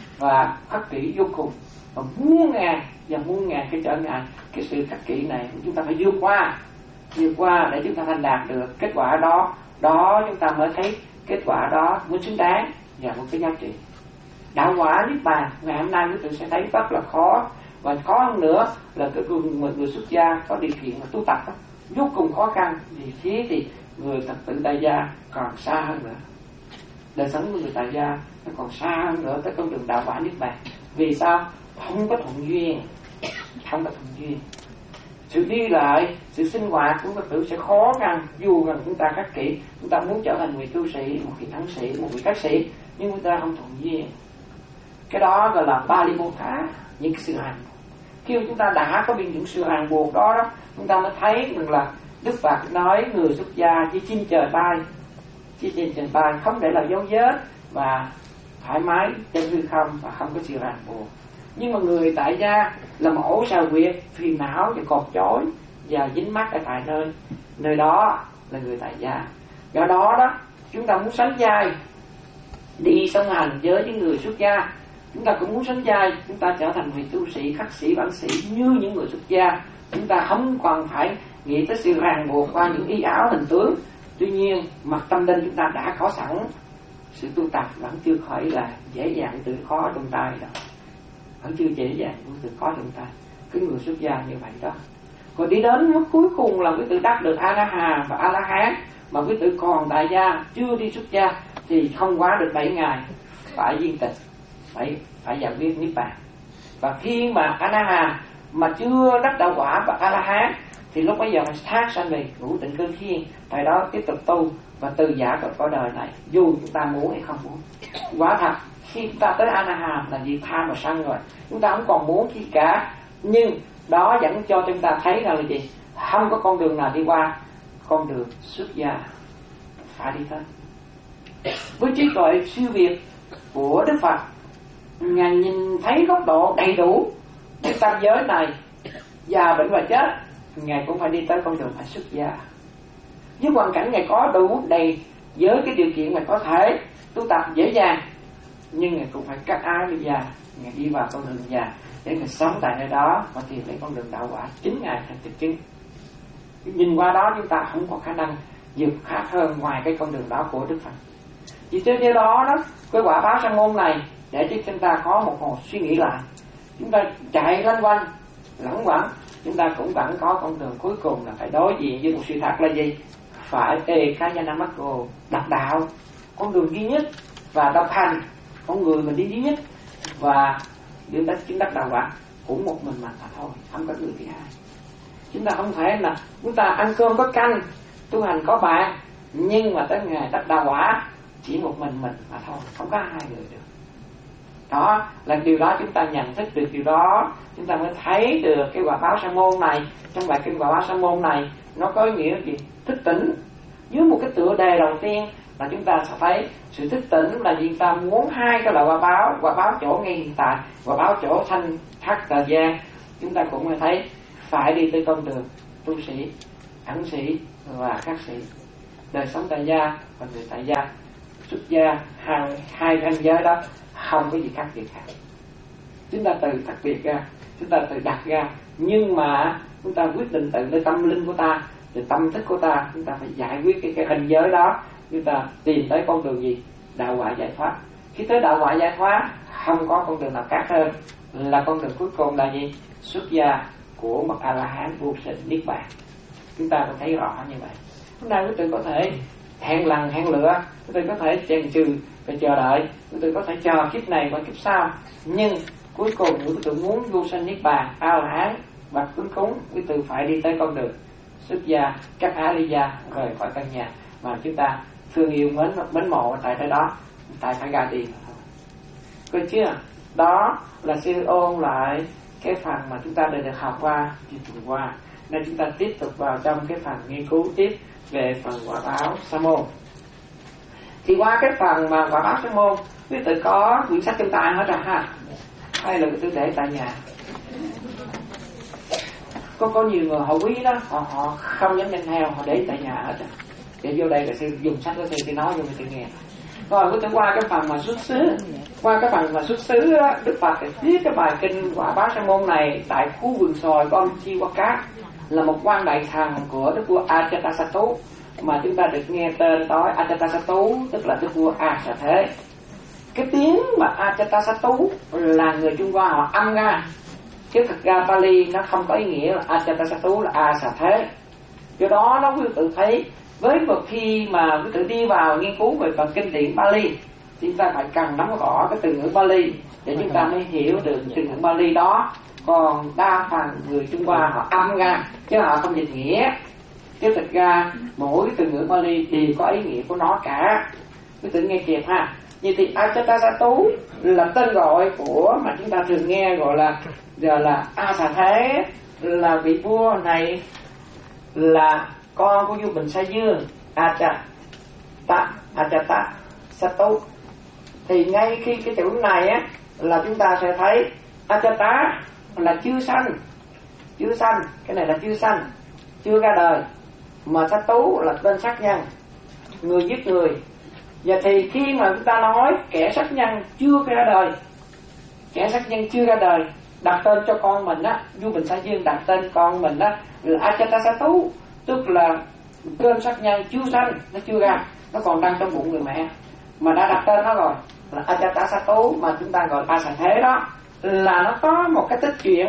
và khắc kỷ vô cùng, và muôn ngàn và muôn ngàn cái trở ngại. Cái sự khắc kỷ này chúng ta phải vượt qua, vượt qua để chúng ta thành đạt được kết quả đó. Đó chúng ta mới thấy kết quả đó mới xứng đáng và một cái giá trị. Đạo quả niết bàn ngày hôm nay quý tự sẽ thấy rất là khó, và khó hơn nữa là cái người, người xuất gia có điều kiện mà tu tập đó, vô cùng khó khăn. Vì thế thì người Phật tử tại gia còn xa hơn nữa, đời sống của người tại gia nó còn xa hơn nữa tới con đường đạo quả niết bàn. Vì sao? Không có thuận duyên, không có thuận duyên. Sự đi lại, sự sinh hoạt của Phật tử sẽ khó khăn, dù rằng chúng ta khắc kỷ, chúng ta muốn trở thành người tu sĩ, một vị thánh sĩ, một vị khắc sĩ, nhưng chúng ta không thuận duyên. Cái đó gọi là ba li mô thá, những cái sự hành. Khi chúng ta đã có bên những sự ràng buộc đó đó, chúng ta mới thấy rằng là Đức Phật nói người xuất gia chỉ chim trời bay, chỉ chim trời bay, không để lại dấu vết và thoải mái trên hư không và không có sự ràng buộc. Nhưng mà người tại gia là một ổ sao quyệt, phiền não và cột chối, và dính mắc ở tại nơi nơi đó là người tại gia. Do đó đó chúng ta muốn sánh vai đi song hành với những người xuất gia, chúng ta cũng muốn sánh vai chúng ta trở thành vị tu sĩ, khắc sĩ, bản sĩ như những người xuất gia. Chúng ta không còn phải nghĩ tới sự ràng buộc qua những y áo hình tướng. Tuy nhiên mặt tâm linh chúng ta đã có sẵn, sự tu tập vẫn chưa khỏi là dễ dàng tự khó trong tay đâu, vẫn chưa dễ dàng tự khó trong tay cái người xuất gia như vậy đó. Còn đi đến mức cuối cùng là quý tử đắc được A La Hán và A La Hán, mà quý tử còn tại gia chưa đi xuất gia thì không quá được bảy ngày phải viên tịch, phải phải giải quyết niết bàn. Và khi mà A La Hán mà chưa đắc đạo quả và A La Hán thì lúc bây giờ phải thác sanh về ngũ tịnh cư thiên, tại đó tiếp tục tu và từ giả cõi cõi đời này, dù chúng ta muốn hay không muốn. Quả thật khi chúng ta tới A La Hán là vì tham và sân rồi, chúng ta không còn muốn gì cả. Nhưng đó vẫn cho chúng ta thấy rằng là gì? Không có con đường nào đi qua con đường xuất gia, phải đi tới. Với trí tuệ siêu việt của Đức Phật, Ngài nhìn thấy góc độ đầy đủ cái tam giới này, già bệnh và chết, Ngài cũng phải đi tới con đường phải xuất gia. Với hoàn cảnh Ngài có đủ đầy với cái điều kiện Ngài có thể tu tập dễ dàng, nhưng Ngài cũng phải cắt áo đi già, Ngài đi vào con đường già để Ngài sống tại nơi đó và tìm lấy con đường đạo quả chính Ngài thành thực chứng. Nhìn qua đó chúng ta không có khả năng vượt khác hơn ngoài cái con đường đó của Đức Phật. Vì thế theo đó đó, cái quả báo sanh môn này để cho chúng ta có một hồi suy nghĩ lại. Chúng ta chạy loanh quanh lẳng quẩn, chúng ta cũng vẫn có con đường cuối cùng là phải đối diện với một sự thật là gì? Phải ê cá nhân nam mắc cô đắc đạo, con đường duy nhất, và độc hành, con người mình đi duy nhất, và chúng ta chứng đắc đạo quả cũng một mình mà thôi, không có người thứ hai. Chúng ta không thể là chúng ta ăn cơm có canh, tu hành có bạn, nhưng mà tới ngày đắc đạo quả chỉ một mình mình mà thôi, không có hai người được. Đó là điều đó chúng ta nhận thức được điều đó, chúng ta mới thấy được cái quả báo sa môn này. Trong bài kinh quả báo sa môn này nó có ý nghĩa gì? Thức tỉnh. Dưới một cái tựa đề đầu tiên là chúng ta sẽ thấy sự thức tỉnh là vì ta muốn hai cái loại quả báo, quả báo chỗ ngay hiện tại, quả báo chỗ thanh thắt thời gian. Chúng ta cũng mới thấy phải đi tới con đường tu sĩ, ẩn sĩ và khắc sĩ, đời sống tại gia và người tại gia, xuất gia, hai hai ranh giới đó không có gì khác biệt cả. Chúng ta từ đặc biệt ra, chúng ta từ đặt ra, nhưng mà chúng ta quyết định từ nơi tâm linh của ta, từ tâm thức của ta, chúng ta phải giải quyết cái cái ranh giới đó. Chúng ta tìm tới con đường gì? Đạo quả giải thoát. Khi tới đạo quả giải thoát, không có con đường nào khác hơn là con đường cuối cùng là gì? Xuất gia của bậc A La Hán vô sinh niết bàn. Chúng ta có thấy rõ như vậy. Chúng ta quý vị có thể hẹn lần hẹn lựa, quý vị có thể chần chừ và chờ đợi, quý vị có thể chờ kiếp này và kiếp sau, nhưng cuối cùng quý vị muốn vô sinh niết bàn, A La Hán bậc cứng cúng, quý vị phải đi tới con đường xuất gia, cắt áo ly gia, rời khỏi căn nhà mà chúng ta thương yêu mến mến mộ tại nơi đó, tại phải ra đi. Coi chưa? Đó là sư ôn lại cái phần mà chúng ta đã được học qua tuần qua. Nên chúng ta tiếp tục vào trong cái phần nghiên cứu tiếp về phần quả báo sa môn. Thì qua cái phần mà quả báo sa môn, quý tự có quyển sách trong tay hết rồi ha, hay là quý tự để tại nhà? Có có nhiều người họ quý đó, họ họ không dám đem theo, họ để tại nhà hết rồi. Để vô đây là sẽ dùng sách của thầy thì nói cho mình tự nghe. Rồi quý tự qua cái phần mà xuất xứ, qua cái phần mà xuất xứ đó, Đức Phật viết cái bài kinh quả báo sa môn này tại khu vườn xoài con Chi Qua Cát, là một quan đại thần của đức vua Ajatasattu, mà chúng ta được nghe tên nói Ajatasattu tức là đức vua A Xà Thế. Cái tiếng mà Ajatasattu là người Trung Hoa họ âm ra, chứ thật ra Pali nó không có ý nghĩa là Ajatasattu là A Xà Thế. Do đó nó quý tự thấy với một khi mà quý tự đi vào nghiên cứu về phần kinh điển Pali, thì chúng ta phải cần nắm rõ cái từ ngữ Pali để chúng ta mới hiểu được từ ngữ Pali đó. Còn đa phần người Trung Hoa họ âm ra chứ họ không dịch nghĩa. Chứ thực ra mỗi từ ngữ Pali đều có ý nghĩa của nó cả. Quý tự nghe kịp ha. Như thì Ajatasattu là tên gọi của mà chúng ta thường nghe gọi là giờ là A Xà Thế, là vị vua này là con của vua Bình Sa Dương Ajata Ajatasattu. Thì ngay khi cái chữ này á là chúng ta sẽ thấy Ajata là chư sanh, chư sanh, cái này là chư sanh, chưa ra đời, mà sát tú là tên sát nhân, người giết người. Và thì khi mà chúng ta nói kẻ sát nhân chưa ra đời, kẻ sát nhân chưa ra đời, đặt tên cho con mình á, vua Bình Sa Dương đặt tên con mình á là Ajatasattu, tức là cơn sát nhân chưa sanh, nó chưa ra, nó còn đang trong bụng người mẹ mà đã đặt tên nó rồi là Ajatasattu, mà chúng ta gọi A Xà Thế. Đó là nó có một cái tích chuyện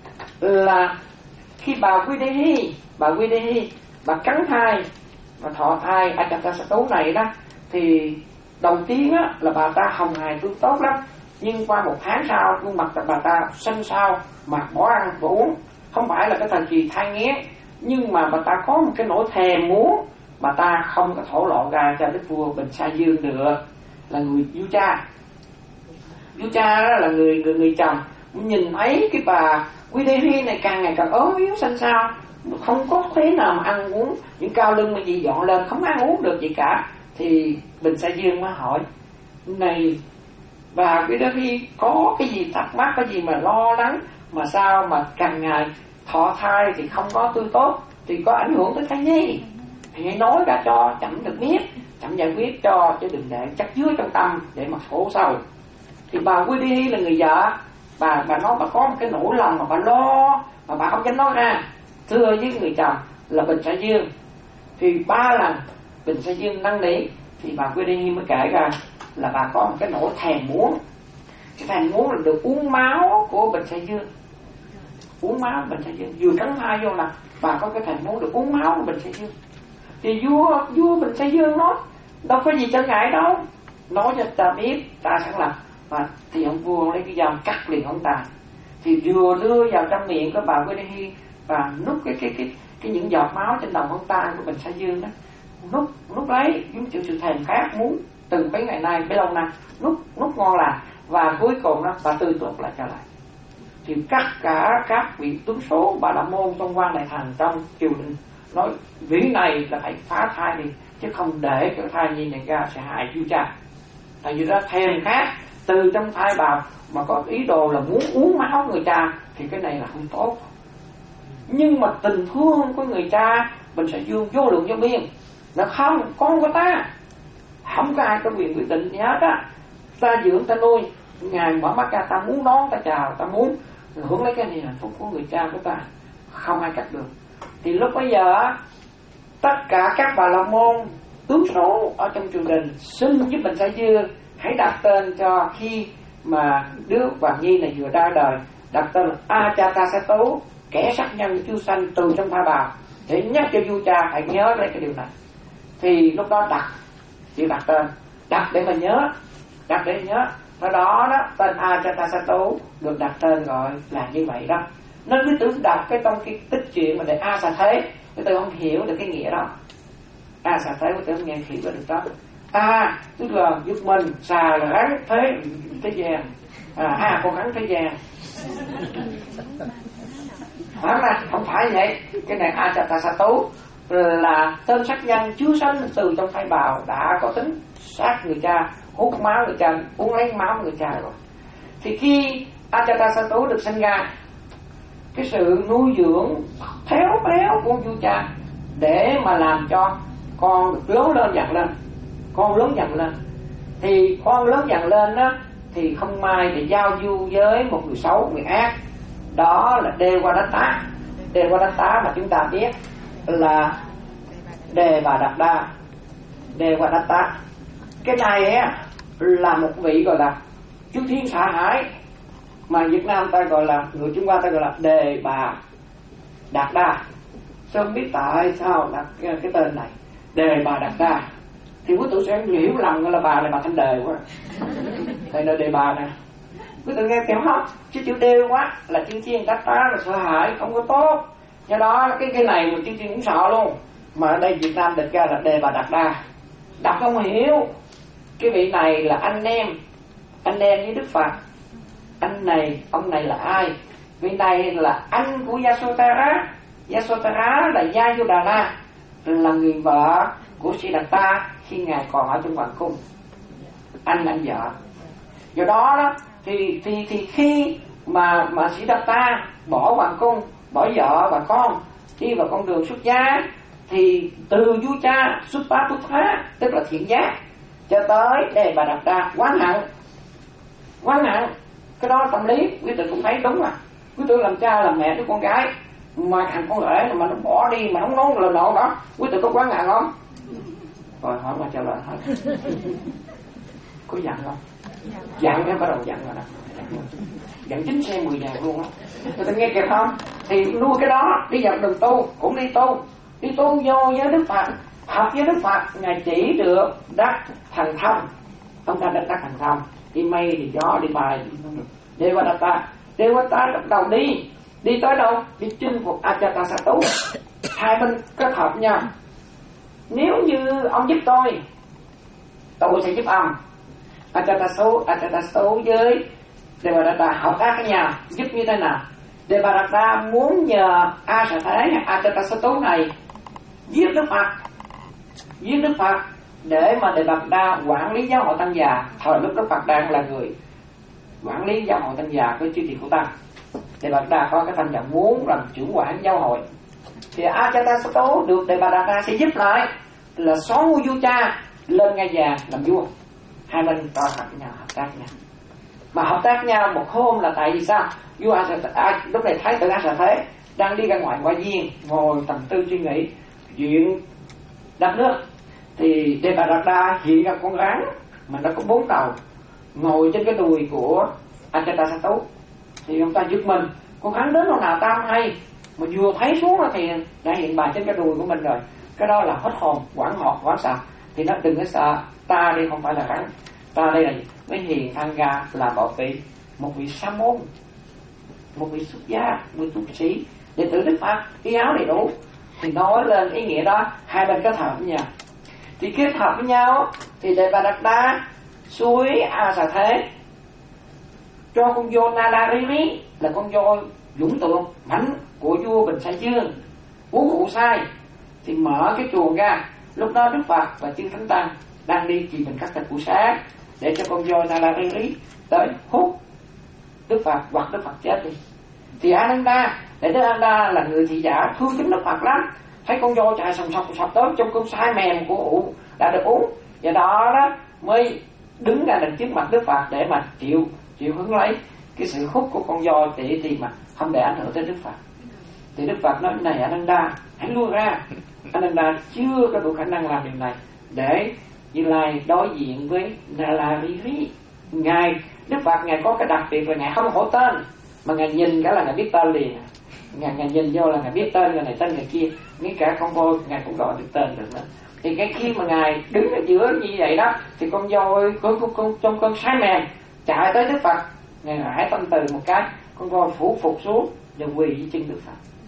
là khi bà Quy-đê-hi, bà Quy-đê-hi bà cắn thai và thọ thai Ajatasattu này đó, thì đầu tiên á là bà ta hồng hài tương tốt lắm, nhưng qua một tháng sau gương mặt bà ta xanh xao, mặt bỏ ăn bỏ uống, không phải là cái thời kỳ thai nghén, nhưng mà bà ta có một cái nỗi thèm muốn, bà ta không có thổ lộ ra cho đức vua Bình Sa Dương được, là người vua cha. Vua cha đó là người người người chồng, nhìn thấy cái bà Quy-đê-hi này càng ngày càng ốm yếu xanh xao, không có thế nào mà ăn uống, những cao lưng mà gì dọn lên không ăn uống được gì cả, thì Bình Sa Dương mới hỏi: này bà Quy-đê-hi có cái gì thắc mắc, cái gì mà lo lắng, mà sao mà càng ngày thọ thai thì không có tươi tốt, thì có ảnh hưởng tới thai nhi, thì hãy nói ra cho chậm được biết, chậm giải quyết cho, chứ đừng để chắc chứa trong tâm để mà khổ sầu. Thì bà Quy-đê-hi là người vợ, bà bà nói bà có một cái nỗi lòng mà bà lo mà bà không dám nói ra, thưa với người chồng là Bình Sa Dương. Thì ba lần Bình Sa Dương năn nỉ thì bà Quy-đê-hi mới kể ra là bà có một cái nỗi thèm muốn, cái thèm muốn là được uống máu của Bình Sa Dương, uống máu Bình Sa Dương, vừa cắn thai vô là bà có cái thèm muốn được uống máu của Bình Sa Dương. Thì vua vua Bình Sa Dương nói đâu có gì trở ngại đâu, nói cho ta biết ta sẵn làm. Và thì ông vua lấy cái dao cắt liền ông ta, thì vừa đưa vào trong miệng của bà Quy-đê-hi và nút cái cái cái cái những giọt máu trên đầu ngón tay của Bình Sa Dương đó, nút nút lấy giống chịu sự thèm khát muốn từ mấy ngày nay bấy lâu nay, nút nút ngon lành, và cuối cùng đó bà tươi tốt lại trở lại. Thì tất cả các vị tướng số bà la môn trong quan đại thành trong triều đình nói vị này là phải phá thai đi, chứ không để cái thai nhi này ra sẽ hại vua cha. Tại vì đó thèm khát từ trong thai vào mà có ý đồ là muốn uống máu người cha thì cái này là không tốt. Nhưng mà tình thương của người cha Bình Sa Dương vô lượng vô biên, là không, con của ta không có ai có quyền quyết định gì hết á, ta dưỡng ta nuôi, ngài mở mắt ra ta muốn đón ta chào, ta muốn hưởng lấy cái niềm hạnh phúc của người cha của ta, không ai cắt được. Thì lúc bây giờ tất cả các bà la môn tướng số ở trong triều đình xin với Bình Sa Dương hãy đặt tên cho khi mà đứa hoàng nhi này vừa ra đời, đặt tên là Ajatasattu, kẻ sát nhân chưa sanh từ trong thai bào, để nhắc cho vua cha phải nhớ lấy cái điều này. Thì lúc đó đặt, chỉ đặt tên, đặt để mà nhớ, đặt để nhớ. Sau đó đó tên Ajatasattu được đặt tên gọi là như vậy đó. Nên cứ tưởng đọc cái trong cái tích chuyện mà để A Xà Thế, cái tôi không hiểu được cái nghĩa đó. A Xà Thế tôi không nghe hiểu được đó. A tức là giúp mình, xà là rắn, thế thế gian, à A con rắn thế gian. Phải là không phải vậy. Cái này Ajatasattu là tên sát nhân chưa sanh từ trong thai bào, đã có tính sát người cha, hút máu người cha, uống lấy máu người cha rồi. Thì khi Ajatasattu được sinh ra, cái sự nuôi dưỡng khéo léo của vua cha để mà làm cho con lớn lên dần lên, con lớn dần lên, thì con lớn dần lên đó thì không may để giao du với một người xấu, người ác, đó là Devadatta. Devadatta mà chúng ta biết là Đề Bà Đạt Đa, Devadatta. Cái này á là một vị gọi là chư thiên xạ hải, mà Việt Nam ta gọi là, người Trung Hoa ta gọi là Đề Bà Đạt Đa. Sao không biết tại sao đặt cái, cái tên này Đề Bà Đạt Đa, thì quý tử sẽ hiểu lầm là bà này bà Thanh Đề quá, thầy là Đề Bà nè. Quý tử nghe kém không, chứ chữ Đề quá là chư thiên Đạt Đa là sợ hãi, không có tốt. Do đó cái cái này mà chư thiên cũng sợ luôn. Mà ở đây Việt Nam đặt ra là Đề Bà Đạt Đa, đọc không hiểu. Cái vị này là anh em, anh em với Đức Phật. Anh này, ông này là ai? Vị này là anh của Yasodhara. Yasodhara là Yasodhara, là người vợ của Siddhartha khi ngài còn ở trong hoàng cung. Anh anh vợ. Do đó đó thì thì thì khi mà mà Siddhartha bỏ hoàng cung, bỏ vợ và con, đi vào con đường xuất gia, thì từ vua cha xuất phát xuất phá, tức là thiện giác, cho tới Đề Bà Đạt Đa quán hận. Quán hận, cái đó tâm lý quý vị cũng thấy đúng à. Quý vị làm cha làm mẹ đứa con gái mà thằng con rể mà nó bỏ đi mà không nói lời nộ đó, quý vị có quán hận không? Rồi hỏi mà trả lời hết. Có giận không? Giận cái bắt đầu giận rồi đó. Giận chính xe mười ngàn luôn á. Người ta nghe kịp không? Thì nuôi cái đó đi vào đường tu, cũng đi tu, đi tu vô với Đức Phật, học với Đức Phật, ngài chỉ được đắc thành thông, ông ta đắc thành thông, đi mây thì gió đi bài không được. Devadatta, Devadatta bắt đầu đi, đi tới đâu? Đi chinh phục Ajatasattu. Hai bên kết hợp nhau. Nếu như ông giúp tôi, tôi sẽ giúp ông. Ajatasattu, Ajatasattu với Devadatta hợp tác với nhau, giúp như thế nào? Devadatta muốn nhờ A Sở Thế Ajatasattu này giết Đức Phật, giết Đức Phật để mà Devadatta quản lý giáo hội Tăng già. Thời lúc Đức Phật đang là người quản lý giáo hội Tăng già với chư thị của Tăng, Devadatta có cái tâm trạng muốn làm trưởng quản giáo hội. Thì Ajatasattu được Devadatta sẽ giúp lại là xóa ngôi vua cha lên ngai vàng làm vua. Hai bên có hợp với nhau, hợp tác với nhau. Mà hợp tác nhau một hôm là tại vì sao? Vua A Sở à, lúc này Thái tử A Sở Thế đang đi ra ngoài qua viên, ngồi tầm tư suy nghĩ chuyện đất nước, thì Devadatta hiện ra con rắn mà nó có bốn đầu ngồi trên cái đùi của Ajatasattu. Thì ông ta giật mình, con rắn đến lúc nào ta không hay, mà vừa thấy xuống thì đã hiện bài trên cái đùi của mình rồi. Cái đó là hết hồn, quảng hồn, quảng sợ. Thì nó đừng có sợ, ta đây không phải là rắn, ta đây là mấy hiền thăng ga, là một vị một vị sa môn, một vị xuất gia, một tu sĩ, đệ tử Đức Phật, y áo đầy đủ. Thì nói lên ý nghĩa đó, hai bên kết hợp với nhau. Thì kết hợp với nhau thì Devadatta suối A Sở Thế cho con vô Nadariri, là con vô dũng tượng mãnh của vua Bình Sai Dương uống rượu sai, thì mở cái chuồng ra. Lúc đó Đức Phật và chư Thánh Tăng đang đi trị bệnh các thịt của sáng, để cho con vô Nadariri tới hút Đức Phật hoặc Đức Phật chết đi. Thì Ananda, để tới Ananda là người thị giả thương kính Đức Phật lắm, thấy con vô chạy sòng sọc sọc tới trong cơn say mềm của ủ đã được uống, và đó đó mới đứng ra đằng trước mặt Đức Phật để mà chịu chịu hứng lấy cái sự hút của con voi thì thì mà không để ảnh hưởng tới Đức Phật. Thì Đức Phật nói này Ananda, hãy lui ra. Ananda chưa có đủ khả năng làm điều này, để Như Lai đối diện với Nalariri. Ngài Đức Phật ngài có cái đặc biệt là ngài không hỏi tên, mà ngài nhìn cả là ngài biết tên liền. Ngài ngài nhìn vô là ngài biết tên người này tên người kia, ngay cả con voi ngài cũng gọi được tên được nữa. Thì cái khi mà ngài đứng ở giữa như vậy đó, thì con voi con, con, con, trong cơn say mềm chạy tới Đức Phật, ngài rải tâm từ một cái, con voi phủ phục xuống và quỳ dưới chân Đức Phật.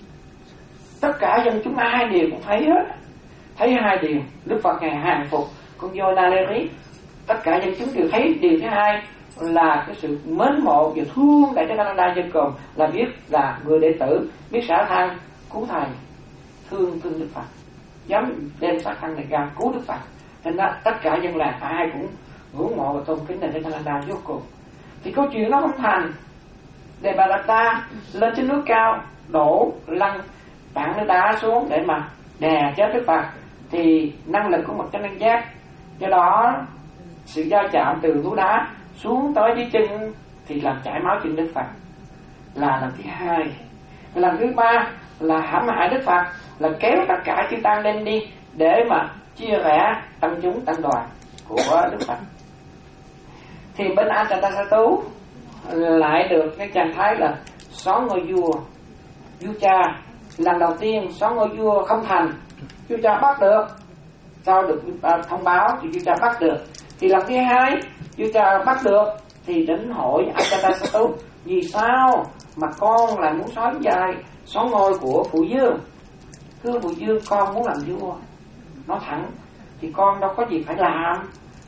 Tất cả dân chúng ai đều cũng thấy hết, thấy hai điều. Đức Phật ngài hàng phục con voi Naleri, tất cả dân chúng đều thấy điều thứ hai là cái sự mến mộ và thương đại Đức Ananda dân cùng, là biết là người đệ tử biết xả thân cứu thầy, thương thương Đức Phật, dám đem xả thân này ra cứu Đức Phật. Nên đó, tất cả dân làng ai cũng ngưỡng mộ và tôn kính đại Đức Ananda vô cùng. Thì câu chuyện nó không thành. Devadatta lên trên núi cao đổ lăn tảng nước đá xuống để mà đè chết Đức Phật, thì năng lực của một chánh năng giác, do đó sự va chạm từ núi đá xuống tới dưới chân thì làm chảy máu chân Đức Phật, là lần thứ hai. Lần thứ ba là hãm hại Đức Phật, là kéo tất cả chư tăng lên đi để mà chia rẽ tăng chúng tăng đoàn của Đức Phật. Thì bên Ajatasattu lại được cái trạng thái là xóa ngôi vua, vua cha. Lần đầu tiên xóa ngôi vua không thành, vua cha bắt được, sau được thông báo thì vua cha bắt được. Thì lần thứ hai vua cha bắt được thì đến hỏi Ajatasattu, vì sao mà con lại muốn xóa dài xóa ngôi của phụ vương? Thưa phụ vương, con muốn làm vua. Nói thẳng thì con đâu có gì phải làm,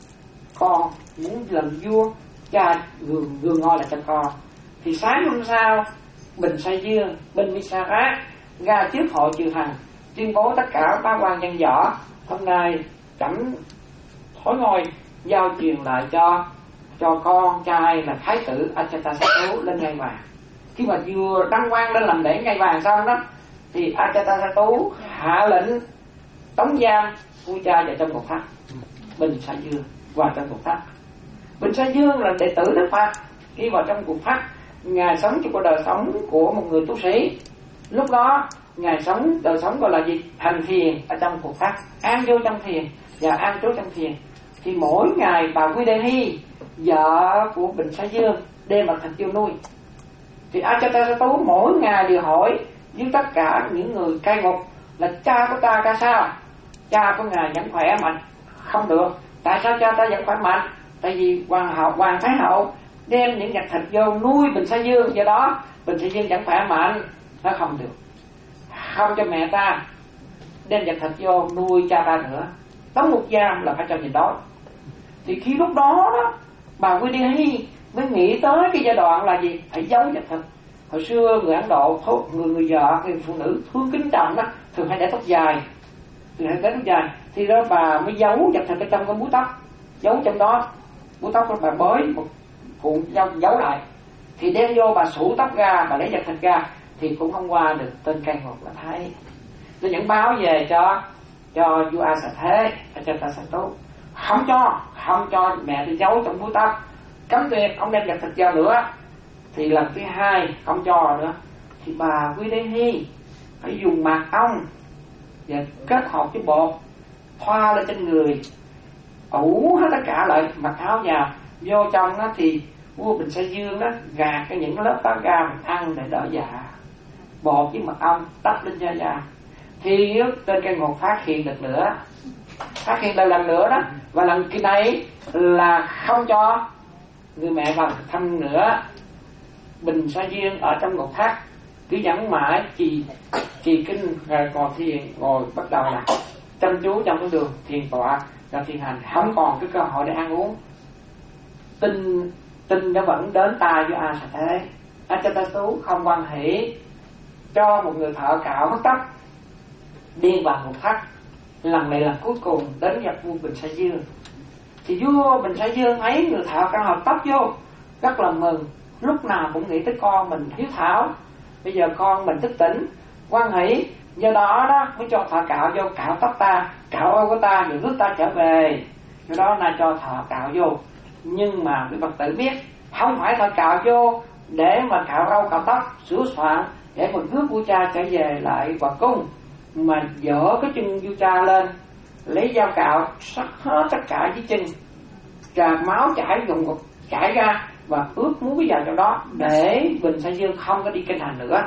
con muốn làm vua, cha gường gường ngôi là cho con. Thì sáng hôm sau Bình Sai Dương, Bình Misara ra trước hội chư thần tuyên bố tất cả ba quan nhân võ, hôm nay trẫm thối ngôi, giao truyền lại cho cho con trai là thái tử Ajatasattu lên ngai vàng. Khi mà vừa đăng quang lên làm lễ ngai vàng xong đó, thì Ajatasattu hạ lệnh tống giam vua cha vào trong một thắt Bình Sa Dương, vào trong một thắt. Bình Sa Dương là đệ tử Đức Phật, đi vào trong cuộc thắt. Ngài sống trong cuộc đời sống của một người tu sĩ. Lúc đó Ngài sống đời sống gọi là gì? Hành thiền ở trong cuộc thắt, an vô trong thiền và an trú trong thiền. Thì mỗi ngày bà Quy Đê Hy, vợ của Bình Sa Dương, đem mặt thịt vô nuôi. Thì Ajatasattu mỗi ngày đều hỏi với tất cả những người cai ngục là cha của ta ra sao? Cha của ngài vẫn khỏe mạnh. Không được. Tại sao cha ta vẫn khỏe mạnh? Tại vì hoàng hậu, hoàng thái hậu đem những vật thịt vô nuôi Bình Sa Dương, do đó Bình Sa Dương vẫn khỏe mạnh. Nó không được. Không cho mẹ ta đem vật thịt vô nuôi cha ta nữa. Tống ngục giam là phải cho nhìn đó. Thì khi lúc đó đó, bà Quy Đê Hy mới nghĩ tới cái giai đoạn là gì? Phải giấu vật thịt. Hồi xưa người Ấn Độ, người người vợ, người phụ nữ thương kính chồng đó, thường hay để tóc dài, thường hay để tóc dài. Thì đó bà mới giấu vật thịt ở trong cái búi tóc, giấu trong đó, búi tóc đó bà bới một cuộn giấu, giấu lại. Thì đem vô bà sủ tóc ra, bà lấy vật thịt ra, thì cũng không qua được tên cai ngục là thấy. Tôi dẫn báo về cho cho vua A Xà Thế, cho Ajatasattu, không cho, không cho mẹ tôi giấu trong búi tóc, cấm tuyệt không đem vật thịt vào nữa. Thì lần thứ hai không cho nữa, thì bà Quy Đê Hy phải dùng mật ong và kết hợp với bột thoa lên trên người, ủ hết tất cả lại mặc áo vào vô trong đó. Thì vua Bình Sa Dương đó gạt cái những lớp táo ga mình ăn để đỡ dạ, bột với mật ong đắp lên da da. Thì tên cai ngục phát hiện được nữa, phát hiện lại lần nữa đó, và lần kỳ này là không cho người mẹ vào thăm nữa. Bình Sa Dương ở trong ngục thắt cứ dẫn mãi trì trì kinh, rồi ngồi thiền, ngồi bắt đầu là chăm chú trong cái đường thiền tọa và thiền hành, không còn cái cơ hội để ăn uống. Tin tin nó vẫn đến tai với A Xà Thế. Ajatasattu không quan hỷ cho một người thợ cạo hớt tóc đi vào ngục thắt. Lần này là cuối cùng đến gặp vua Bình Sa Dương. Thì vua Bình Sa Dương thấy người thợ cạo hớt tóc vô rất là mừng, lúc nào cũng nghĩ tới con mình hiếu thảo. Bây giờ con mình thức tỉnh, quan hỷ, do đó đó mới cho thợ cạo vô cạo tóc ta, cạo ô của ta, rồi rước ta trở về. Do đó là cho thợ cạo vô. Nhưng mà quý Phật tử biết, không phải thợ cạo vô để mà cạo râu cạo tóc sửa soạn để mà rước vua cha trở về lại hoàng cung, mà dỡ cái chân vua cha lên, lấy dao cạo sắc hết tất cả dưới chân, trà máu chảy dùng ngục chảy ra và ướp muối vào trong đó để Bình Sa Dương không có đi kinh hành nữa.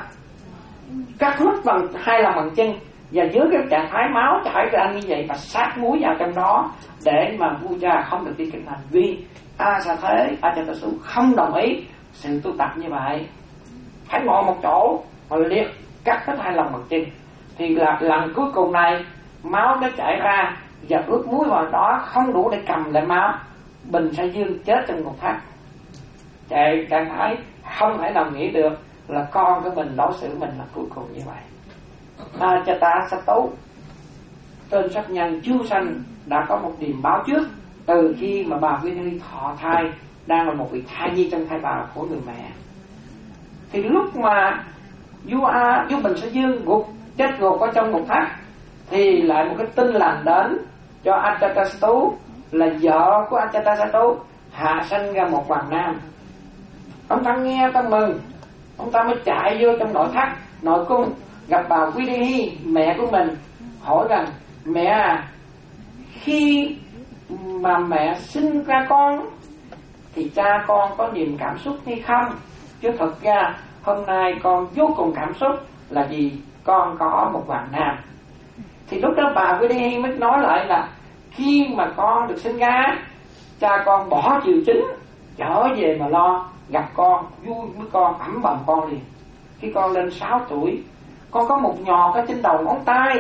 Cắt mất bằng hai lần bằng chân, và dưới cái trạng thái máu chảy ra như vậy và sát muối vào trong đó để mà vua cha không được đi kinh hành. Vì A Xà Thế, Ajatasattu không đồng ý sự tu tập như vậy, phải ngồi một chỗ mà liệt cắt hết hai lần bằng chân. Thì là lần cuối cùng này máu nó chảy ra và ướp muối vào đó không đủ để cầm lại máu. Bình Sa Dương chết trong ngục thắt, chạy trạng thái không thể nào nghĩ được là con của mình đối xử mình là cuối cùng như vậy. Ajatasattu tên sát nhân chưa sanh đã có một điềm báo trước từ khi mà bà Quy Đê Hy thọ thai, đang là một vị thai nhi trong thai bào của người mẹ. Thì lúc mà vua A, vua Bình Sa Dương gục chết gục ở trong ngục thắt, thì lại một cái tin lành đến cho Ajatasattu là vợ của Ajatasattu hạ sanh ra một hoàng nam. Ông ta nghe ta mừng, ông ta mới chạy vô trong nội thất nội cung gặp bà Quy Đê Hy, mẹ của mình, hỏi rằng mẹ à, khi mà mẹ sinh ra con thì cha con có niềm cảm xúc hay không? Chứ thật ra hôm nay con vô cùng cảm xúc là vì con có một hoàng nam. Thì lúc đó bà Quy Đê Hy mới nói lại là khi mà con được sinh ra, cha con bỏ triều chính trở về mà lo gặp con, vui với con, ẵm bầm con liền. Khi con lên sáu tuổi, con có một nhọt ở trên đầu ngón tay,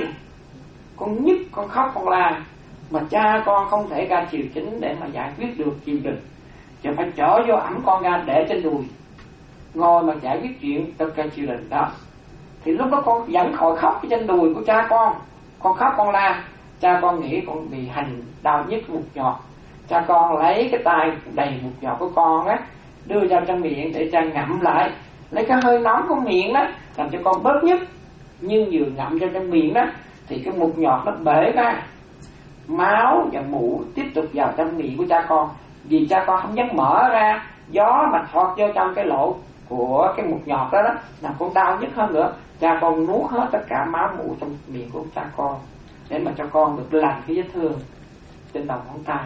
con nhức, con khóc, con la, mà cha con không thể ra triều chính để mà giải quyết được triều đình, chỉ phải chở vô ẵm con ra để trên đùi ngồi mà giải quyết chuyện tất cả triều đình đó. Thì lúc đó con vẫn khỏi khóc trên đùi của cha con, con khóc con la. Cha con nghĩ con bị hành đau nhức một nhọt, cha con lấy cái tay đầy một nhọt của con á đưa ra trong miệng để cha ngậm lại, lấy cái hơi nóng của miệng đó làm cho con bớt nhức. nhưng vừa ngậm cho trong miệng đó thì cái mụt nhọt nó bể ra, máu và mũ tiếp tục vào trong miệng của cha con, vì cha con không dám mở ra, gió mà thoát vô trong cái lỗ của cái mụt nhọt đó đó làm con đau nhất hơn nữa. Cha con nuốt hết tất cả máu mũ trong miệng của cha con để mà cho con được lành cái vết thương trên đầu ngón tay.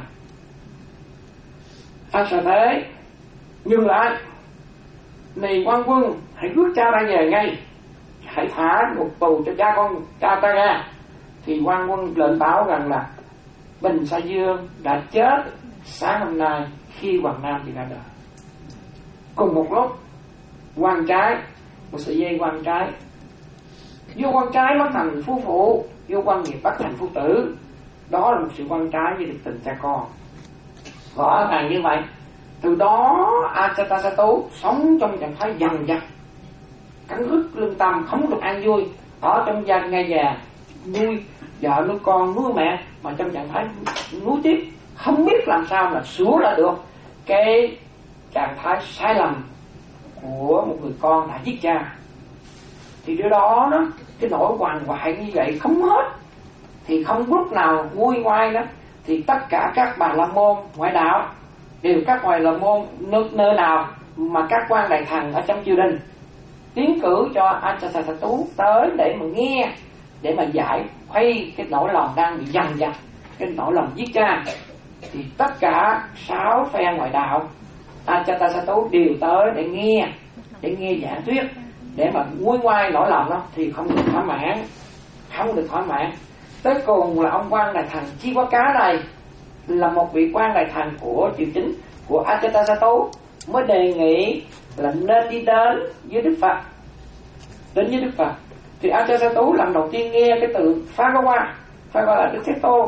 À, sao thế? Nhưng lại này quan quân, hãy rước cha ta về ngay, hãy thả ngục tù cho cha con cha ta ra. Thì quan quân lệnh báo rằng là Bình Sa Dương đã chết sáng hôm nay khi Hoàng Nam thì ra đời. Cùng một lúc, quan trái, một sợi dây quan trái, vua quan trái mất thành phu phụ, vua quan nghiệp bắt thành phu tử. Đó là một sự quan trái với được tình cha con. Rõ ràng như vậy. Từ đó Ajatasattu sống trong trạng thái dằn vặt, cắn rứt lương tâm, không được an vui, ở trong gia ngay già, nuôi vợ nuôi con nuôi mẹ mà trong trạng thái nuối tiếc, không biết làm sao mà sửa lại được cái trạng thái sai lầm của một người con đã giết cha. Thì điều đó đó, cái nỗi hoàng hoại như vậy không hết, thì không lúc nào nguôi ngoai đó, thì tất cả các bà la môn ngoại đạo đều các ngoại la môn nơi, nơi nào mà các quan đại thần ở trong triều đình tiến cử cho Ajatasattu tới để mà nghe, để mà giải khuây cái nỗi lòng đang bị dằn vặt, cái nỗi lòng giết cha. Thì tất cả sáu phe ngoại đạo Ajatasattu đều tới để nghe, để nghe giảng thuyết, để mà nguôi ngoai nỗi lòng đó, thì không được thỏa mãn, không được thỏa mãn. Tới cùng là ông quan đại thần Chi Quá Cá này là một vị quan đại thần của triều chính của Ajatasattu mới đề nghị là nên đi đến với Đức Phật, đến với Đức Phật. Thì Ajatasattu lần đầu tiên nghe cái từ Phagawa, Phagawa là Đức Thế Tôn.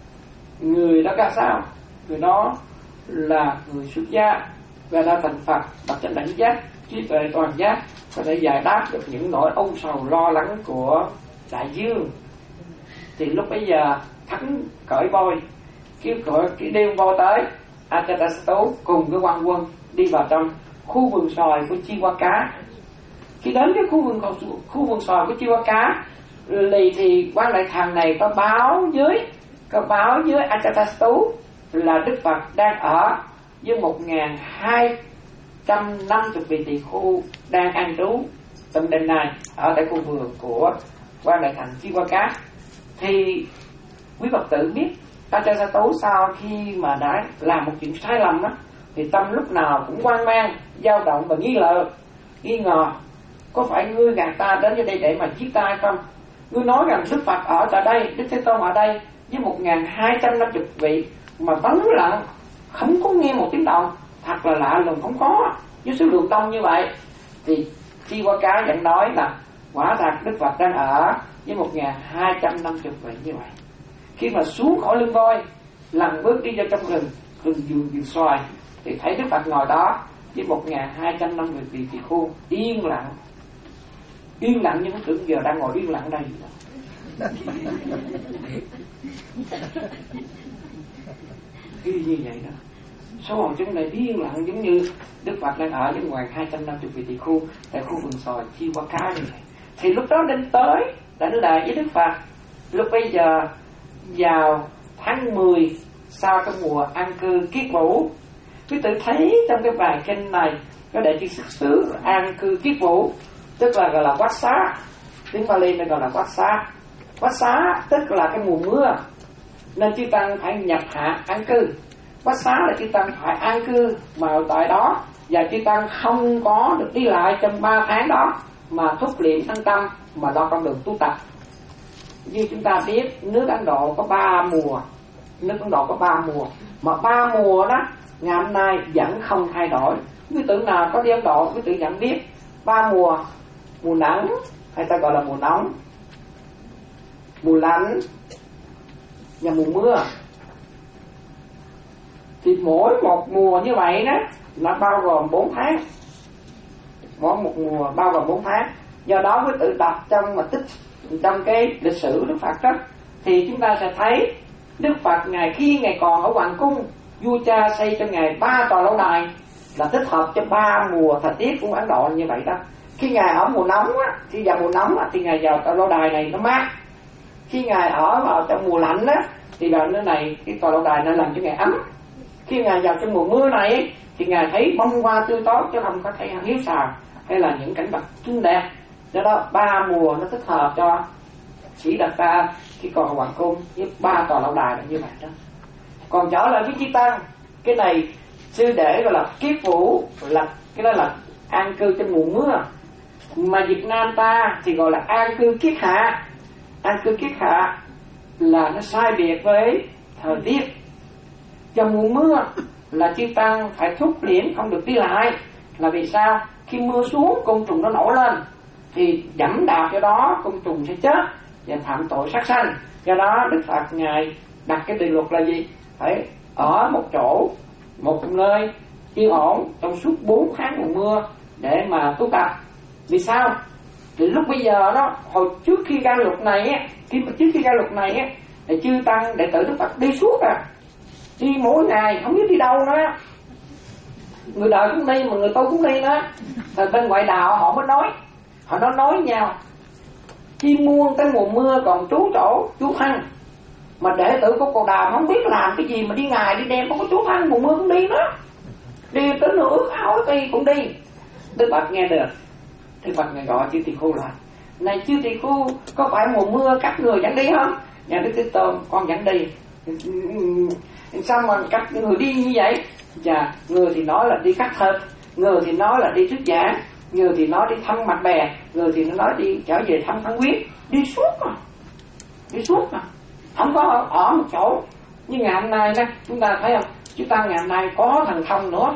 Người đó ra sao? Người đó là người xuất gia và đã thành Phật, bậc chánh đẳng giác, trí tuệ toàn giác, có thể giải đáp được những nỗi âu sầu lo lắng của đại dương. Thì lúc bấy giờ thắng cởi voi, kêu cởi cái đêm voi tới, Ajatasattu cùng cái quan quân đi vào trong khu vườn xoài của Chi Quá Cá. Khi đến cái khu vườn khu vườn xoài của Chi Quá Cá, thì, thì quan đại thần này có báo với có báo với Ajatasattu là Đức Phật đang ở với một nghìn hai trăm năm mươi vị tỳ khu đang an trú trong đêm nay ở tại khu vườn của quan đại thần Chi Quá Cá. Thì quý Phật tử biết Ajatasattu sau khi mà đã làm một chuyện sai lầm đó, thì tâm lúc nào cũng hoang mang, dao động và nghi ngờ, nghi ngờ có phải ngươi gạt ta đến đây để mà giết ta hay không? Ngươi nói rằng Đức Phật ở tại đây, Đức Thế Tôn ở đây với một nghìn hai trăm năm mươi vị mà vắng lặng, không có nghe một tiếng động, thật là lạ lùng, không có với số lượng đông như vậy. Thì Chi Quá Cá vẫn nói là quả thật Đức Phật đang ở với một nghìn hai trăm năm mươi vị như vậy. Khi mà xuống khỏi lưng voi, lần bước đi vào trong rừng, rừng vườn vườn xoài, thì thấy Đức Phật ngồi đó với một nghìn hai trăm năm mươi vị tỳ khu yên lặng, yên lặng như tưởng giờ đang ngồi yên lặng ở đây. Cái như vậy đó, số hồn chúng này yên lặng giống như Đức Phật đang ở với một nghìn hai trăm năm mươi vị tỳ khu tại khu vườn xoài Chi Quá Cá như vậy. Thì lúc đó đến tới đánh lại với Đức Phật. Lúc bây giờ vào tháng mười sau cái mùa an cư kiết vũ, quý tự thấy trong cái bài kinh này có để chữ xuất xứ an cư kiết vũ, tức là gọi là quát xá, tiếng Pali này gọi là quát xá. Quát xá tức là cái mùa mưa, nên chư tăng phải nhập hạ an cư. Quát xá là chư tăng phải an cư mà tại đó, và chư tăng không có được đi lại trong ba tháng đó, mà thúc luyện thân tâm mà lo con đường tu tập. Như chúng ta biết, nước Ấn Độ có ba mùa, nước Ấn Độ có ba mùa, mà ba mùa đó ngày hôm nay vẫn không thay đổi. Quý tử nào có đi Ấn Độ, quý tử vẫn biết ba mùa: mùa nắng hay ta gọi là mùa nóng, mùa lạnh và mùa mưa. Thì mỗi một mùa như vậy đó nó bao gồm bốn tháng, mỗi một mùa bao gồm bốn tháng. Do đó quý tử đọc trong mà tích trong cái lịch sử Đức Phật đó, thì chúng ta sẽ thấy Đức Phật ngày khi ngày còn ở hoàng cung, vua cha xây cho ngài ba tòa lâu đài là thích hợp cho ba mùa thời tiết của Ấn Độ như vậy đó. Khi ngài ở mùa nóng á, thì vào mùa nóng á, thì ngài vào tòa lâu đài này nó mát. Khi ngài ở vào trong mùa lạnh á, thì vào nơi này cái tòa lâu đài nó làm cho ngài ấm. Khi ngài vào trong mùa mưa này thì ngài thấy bông hoa tươi tốt chứ không có thấy hiếu xào hay là những cảnh vật xinh đẹp. Do đó ba mùa nó thích hợp cho Sĩ Đạt Ta khi còn ở hoàng cung với ba tòa lâu đài là như vậy đó. Còn trở lại với Chi Tăng, cái này sư để gọi là kiết vũ, là cái đó là an cư trong mùa mưa, mà Việt Nam ta thì gọi là an cư kiết hạ. An cư kiết hạ là nó sai biệt với thời tiết. Trong mùa mưa là chư tăng phải thúc liễn không được đi lại, là vì sao? Khi mưa xuống côn trùng nó nổi lên thì dẫm đạp cho đó côn trùng sẽ chết và phạm tội sát sanh. Do đó Đức Phật ngài đặt cái định luật là gì? Phải ở một chỗ, một nơi yên ổn trong suốt bốn tháng mùa mưa để mà tu tập. Vì sao? Thì lúc bây giờ đó, hồi trước khi ra luật này á, khi mà trước khi ra luật này á, thì chư tăng đệ tử Đức Phật đi suốt à, đi mỗi ngày không biết đi đâu nữa. Người đời cũng đi mà người tu cũng đi nữa. Rồi bên ngoại đạo họ mới nói, họ nói nói nhau, chim muôn tới mùa mưa còn trú chỗ trú thân, mà đệ tử của Cồ Đàm không biết làm cái gì mà đi ngày đi đêm không có trú thân, mùa mưa cũng đi nữa, đi tới nửa ước áo cây cũng đi. Đức Phật nghe được, Đức Phật ngài gọi chư tỳ khưu lại, này chư tỳ khưu, có phải mùa mưa các người dẫn đi không? Nhà Đức Thế Tôn, con dẫn đi. Sao mà các người đi như vậy? Dạ, người thì nói là đi cắt thịt, người thì nói là đi thuyết giảng, người thì nói đi thăm bạn bè, người thì nói đi trở về thăm thân quyết, đi suốt mà, đi suốt mà, không có ở, ở một chỗ. Như ngày hôm nay đó, chúng ta thấy không? Chúng ta ngày hôm nay có thần thông nữa.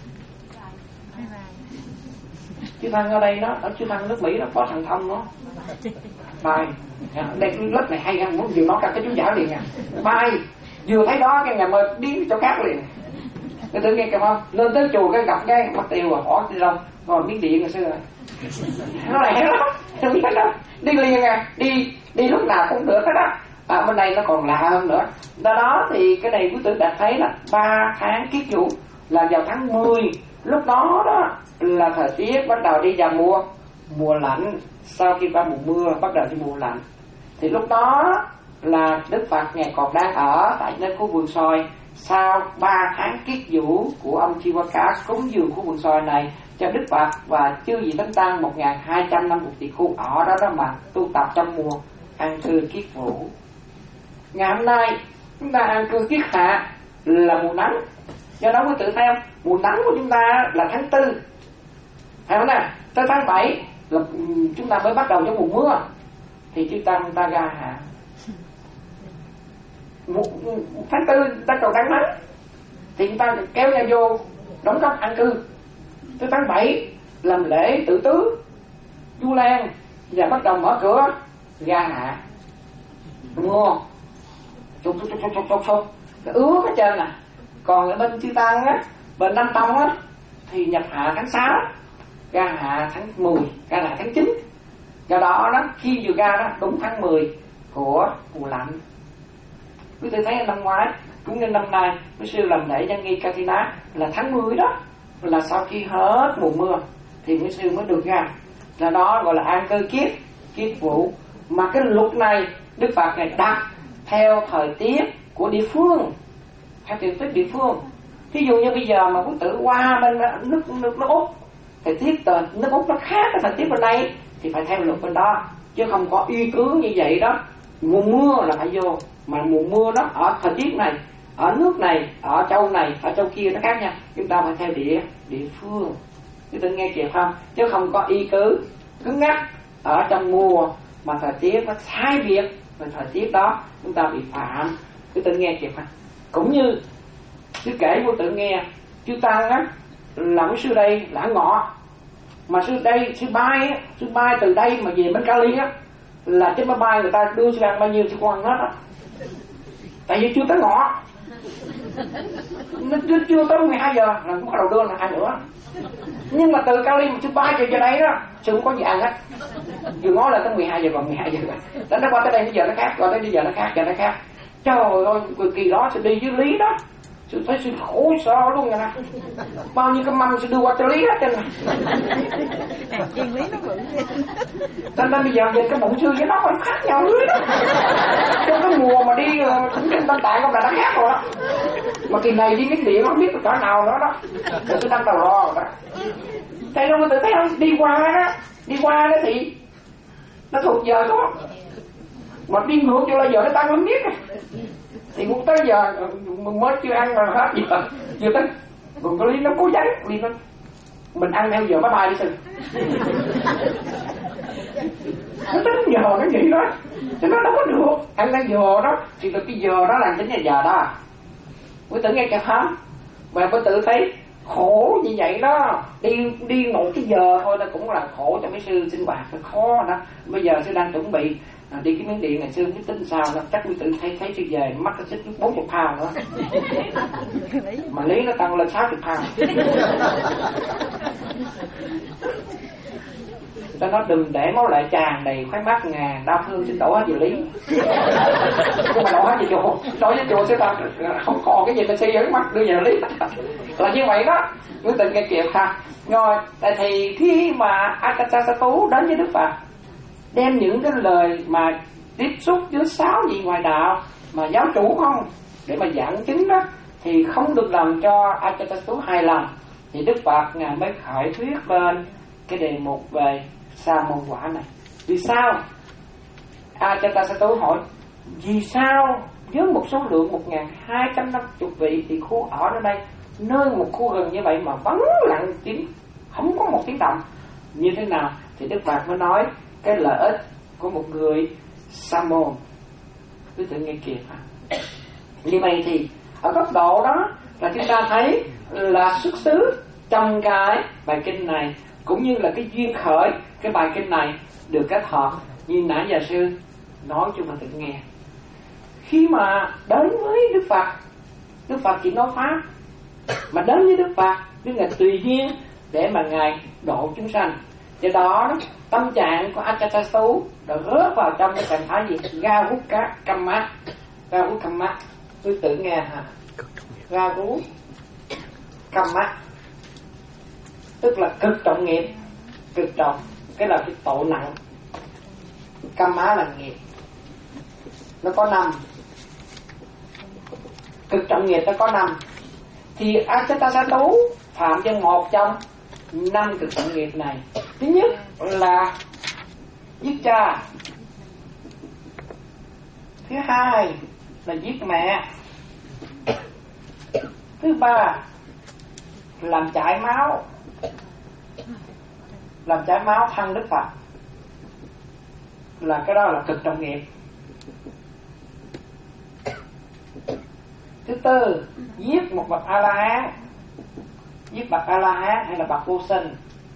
Chư Tăng ở đây đó, ở Chư Tăng nước Mỹ nó có thần thông nữa. Bài, đây lớp này hay ha, muốn vừa nói cả cái chú giả liền nha. Bài, vừa thấy đó cái ngày mời đi chỗ khác liền. Cái tự nghe kìa không? Lên tới chùa cái gặp cái mất tiêu rồi, bỏ đi đâu, ngồi miếng điện ngày xưa rồi. Nó lẻ lắm, không biết đâu. Đi liền à, đi đi lúc nào cũng được hết đó. À, bên đây nó còn lạ hơn nữa. Do đó thì cái này quý tử đã thấy là ba tháng kiết vũ là vào tháng mười. Lúc đó đó là thời tiết bắt đầu đi vào mùa mùa lạnh. Sau khi qua mùa mưa bắt đầu đi mùa lạnh, thì lúc đó là Đức Phật ngài còn đang ở tại nơi khu vườn xoài. Sau ba tháng kiết vũ của ông Chi Hoa Cá cúng dường khu vườn xoài này cho Đức Phật và chư vị thánh tăng một nghìn hai trăm năm mươi tỷ khu ở đó đó mà tu tập trong mùa an cư kiết vũ. Ngày hôm nay chúng ta an cư kiết hạ là mùa nắng. Do đó quý tự theo mùa nắng của chúng ta là tháng tư, phải không nè? Tới tháng bảy là chúng ta mới bắt đầu trong mùa mưa, thì chúng ta chúng ta ra hạ. Tháng tư ta còn đang nắng thì chúng ta kéo nhau vô đóng góp an cư. Tới tháng bảy làm lễ tự tứ Vu Lan và bắt đầu mở cửa ra hạ. Mùa chục chục chục chục chục chục ướt hết trơn nè. Còn ở bên Chư Tăng á, bên Nam Tông á thì nhập hạ tháng sáu, ra hạ tháng mười, ra hạ tháng chín. Do đó đó khi vừa ra đó đúng tháng mười của mùa lạnh. Quý vị thấy năm ngoái cũng như năm nay quý sư làm lễ Nhân Nghi Katina là tháng mười đó, là sau khi hết mùa mưa thì quý sư mới được ra. Do đó gọi là an cư kiết kiết vũ. Mà cái luật này Đức Phật ngài đặt theo thời tiết của địa phương, theo thời tiết địa phương. Ví dụ như bây giờ mà quý tử qua bên nước nước nước Úc, thời tiết nước Úc nó khác cái thời tiết bên đây thì phải theo luật bên đó, chứ không có uy cứ như vậy đó. Mùa mưa là phải vô, mà mùa mưa đó ở thời tiết này, ở nước này, ở châu này, ở châu kia nó khác nha. Chúng ta phải theo địa địa phương. Chúng ta nghe kịp không? Chứ không có y cứ cứng ngắc ở trong mùa mà thời tiết nó sai biệt về thời tiết đó, chúng ta bị phạm. Chúng ta nghe kịp không? Cũng như chứ kể vô tự nghe chư Tăng á, là sư đây là ngọ, mà sư đây sư bay á, sư bay từ đây mà về bên Cali á, là trên máy bay người ta đưa sư ăn bao nhiêu sư con ăn hết á, tại vì chưa tới ngọ, nó chưa, chưa tới mười hai giờ là cũng bắt đầu đưa là ăn nữa. Nhưng mà từ Cali mà sư bay về cho đây đó, sư không có gì ăn hết, vừa ngó là tới mười hai giờ còn mười hai giờ, đến nó qua tới đây bây giờ nó khác, qua tới bây giờ nó khác, giờ nó khác. Trời ơi, cực kỳ đó sẽ đi với lý đó. Sư thấy sư khổ sợ luôn rồi nè. Bao nhiêu cái mâm sư đưa qua cho lý hết trơn này. Chuyên lý nó bự. Cho nên bây giờ về cái bụng sư với nó còn khác nhau lưới đó. Trong cái mùa mà đi thỉnh kinh Tam Tạng con là nó khác rồi đó. Mà kỳ này đi miếng điện không biết cỡ nào nữa đó. Rồi sư đang đầu lo rồi đó. Thấy đâu mà tự thấy không? Đi qua đó, đi qua đó thì nó thuộc giờ đúng không? Mà đi ngược vô là giờ nó tăng lắm biết rồi. Thì cũng tới giờ mới chưa ăn mà hết giờ chưa tới. Còn cái Lý nó cố gắng, Lý nó mình ăn theo giờ bye bye đi sư. Nó tính giờ nó vậy đó, chứ nó đâu có được. Ăn theo giờ đó thì từ cái giờ đó là tính là giờ đó. Mới tự nghe kẹp không? Mà mới tự thấy khổ như vậy đó, đi đi một cái giờ thôi là cũng là khổ cho mấy sư sinh hoạt, nó khó đó. Bây giờ sư đang chuẩn bị à, đi cái miếng điện này sư biết tính sao đó, chắc quý tự thấy thấy sư về mắc cái xích bốn chục pound nữa, mà Lý nó tăng lên sáu chục pound. Ta nói đừng để máu lại tràn đầy khoái mát ngàn đau thương xin đổ hết về Lý. Nhưng mà đổ hết về chùa, đổ với chùa sẽ ta không còn cái gì mà xây dựng mắt đưa về Lý. Là như vậy đó, quý tình nghe kịp ha. Rồi, thì khi mà Ajatasattu đến với Đức Phật, đem những cái lời mà tiếp xúc với sáu vị ngoại đạo mà giáo chủ không để mà giảng chứng đó, thì không được làm cho Ajatasattu hài lòng, thì Đức Phật ngài mới khởi thuyết lên cái đề mục về sa môn quả này. Vì sao? Ajatasattu hỏi vì sao với một số lượng một nghìn hai trăm năm mươi vị thì khu ở ở đây, nơi một khu rừng như vậy mà vắng lặng tiếng, không có một tiếng động như thế nào? Thì Đức Phật mới nói cái lợi ích của một người sa môn. Cứ tự nghe kịp hả? Như vậy thì ở góc độ đó là chúng ta thấy là xuất xứ trong cái bài kinh này, cũng như là cái duyên khởi cái bài kinh này được kết hợp như nãy giờ sư nói cho mình tự nghe. Khi mà đến với Đức Phật, Đức Phật chỉ nói pháp, mà đến với Đức Phật Đức Ngài tùy duyên để mà Ngài độ chúng sanh. Do đó tâm trạng của Ajatasattu đã rớt vào trong cái trạng thái gì? Gavukka Kamma. Gavukka Kamma, tôi tự nghe hả? Gavukka Kamma tức là cực trọng nghiệp. Cực trọng, cái là cái tội nặng. Kamma là nghiệp, nó có năm. Cực trọng nghiệp nó có năm. Thì Ajatasattu phạm cho một trong năm cực trọng nghiệp này. Thứ nhất là giết cha, thứ hai là giết mẹ, thứ ba làm chảy máu, làm chảy máu thân Đức Phật, là cái đó là cực trọng nghiệp. Thứ tư, giết một bậc A La Hán, giết bậc A La Hán hay là bậc vô sinh.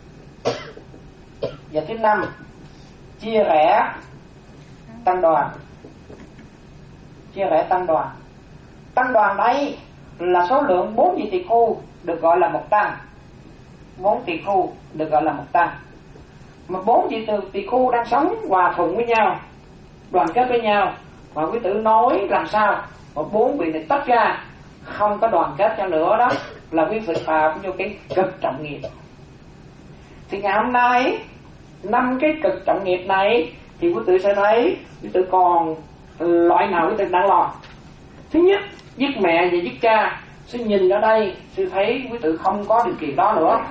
Và thứ năm, chia rẽ tăng đoàn. Chia rẽ tăng đoàn. Tăng đoàn đây là số lượng bốn vị tỳ khu được gọi là một tăng. Bốn tỳ khu được gọi là một tăng. Mà bốn vị tỳ khu đang sống hòa thuận với nhau, đoàn kết với nhau, và quý tử nói làm sao mà bốn vị này tách ra không có đoàn kết cho nữa, đó là quý vị phạm vô cái cực trọng nghiệp. Thì ngày hôm nay năm cái cực trọng nghiệp này thì quý tử sẽ thấy quý tử còn loại nào quý tử đang lo. Thứ nhất, giết mẹ và giết cha. Sư nhìn ở đây, sư thấy quý tử không có điều kiện đó nữa,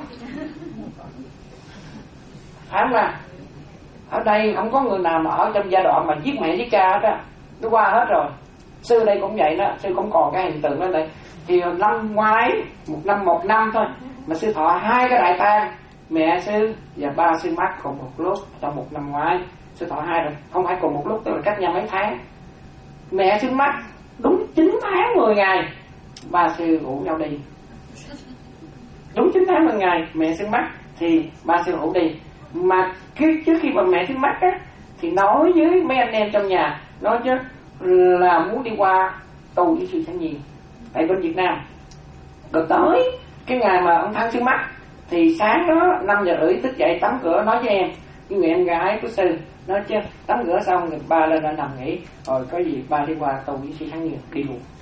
phải không nào? Ở đây không có người nào mà ở trong giai đoạn mà giết mẹ giết cha hết á, nó qua hết rồi. Sư đây cũng vậy đó, sư không còn cái hiện tượng đó đây. Thì năm ngoái, một năm một năm thôi mà sư thọ hai cái đại tang, mẹ sư và ba sư mắc cùng một lúc trong một năm ngoái. Sư thọ hai rồi, không phải cùng một lúc, tức là cách nhau mấy tháng. Mẹ sư mắc đúng chín tháng mười ngày, ba sư ngủ nhau đi. Đúng chín tháng mười ngày mẹ sư mắc thì ba sư ngủ đi. Mà trước khi mà mẹ sư mắc á, thì nói với mấy anh em trong nhà, nói chứ là muốn đi qua tu với sư Thanh Nhiên tại bên Việt Nam. Rồi tới cái ngày mà ông Thắng sư mắc thì sáng đó năm giờ rưỡi thức dậy tắm rửa nói với em, với người em gái của sư, nói chứ tắm rửa xong rồi ba lên đã nằm nghỉ, rồi có gì ba đi qua tu với sư Thanh Nhiên đi luôn.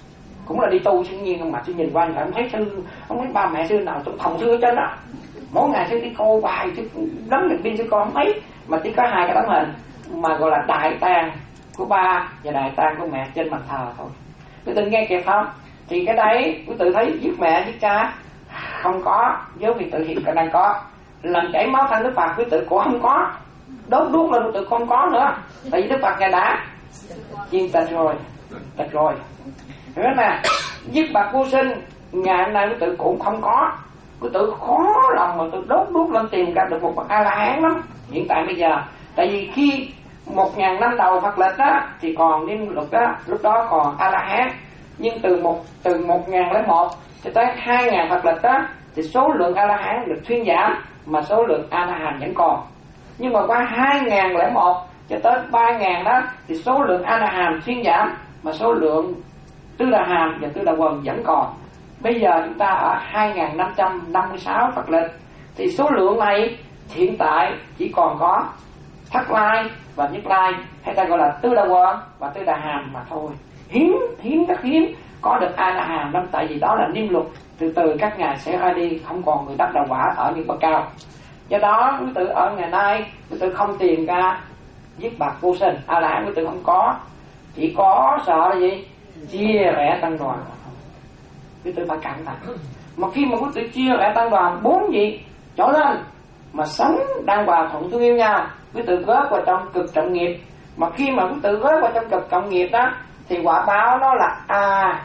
cũng là đi tu sinh nhiên không, mà sư nhìn qua ông thấy sư, ông thấy ba mẹ sư nào trong phòng sư ở trên đó, mỗi ngày sư đi cô bài sư đấm được pin sư con không thấy, mà chỉ có hai cái tấm hình mà gọi là đại tang của ba và đại tang của mẹ trên bàn thờ thôi. Quý tự nghe kịp không? Thì cái đấy quý tự thấy giết mẹ giết cha không có, với quý tự hiện khả năng có. Làm chảy máu thân Đức Phật quý tự cũng không có, đốt đuốc lên quý tự không có nữa, tại vì Đức Phật ngài đã chiên tịch rồi, tịch rồi. Hiểu nè, giết bạc vô sinh ngày hôm nay quý tự cũng không có. Quý tự khó lòng mà tự đốt đuốc lên tìm ra được một bậc A La Hán lắm hiện tại bây giờ. Tại vì khi một ngàn năm đầu Phật lịch đó thì còn niêm luật đó, lúc đó còn A La Hán. Nhưng từ một từ một ngàn lẻ một cho tới hai ngàn Phật lịch đó thì số lượng A La Hán được thuyên giảm, mà số lượng A La Hán vẫn còn. Nhưng mà qua hai ngàn lẻ một cho tới ba ngàn đó thì số lượng A La Hán thuyên giảm, mà số lượng Tư Đà Hàm và Tư Đà Quần vẫn còn. Bây giờ chúng ta ở hai nghìn năm trăm năm mươi sáu Phật lịch thì số lượng này hiện tại chỉ còn có Thất Lai và Nhất Lai, hay ta gọi là Tư Đà Quần và Tư Đà Hàm mà thôi. Hiếm, hiếm rất hiếm có được A La Hàm lắm, tại vì đó là niêm luật, từ từ các ngài sẽ ra đi, không còn người đắc đạo quả ở những bậc cao. Do đó quý tự ở ngày nay quý tự không tìm ra giết bạc vô sinh, A La Hán quý tự không có, chỉ có sợ là gì? Chia rẽ tăng đoàn. Quý tự phải cẩn thận. Mà khi mà quý tự chia rẽ tăng đoàn bốn vị trở lên mà sống đang hòa thuận thương yêu nhau, quý tự góp vào trong cực trọng nghiệp. Mà khi mà quý tự góp vào trong cực trọng nghiệp đó thì quả báo nó là a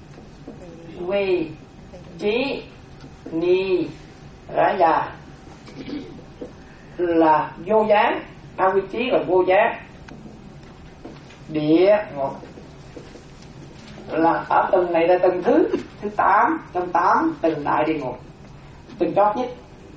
vi chí ni rã già, là vô gián. A vi chí là vô gián, địa ngục là ở tầng này là tầng thứ thứ tám trong tám tầng đại địa ngục, tầng chót nhất.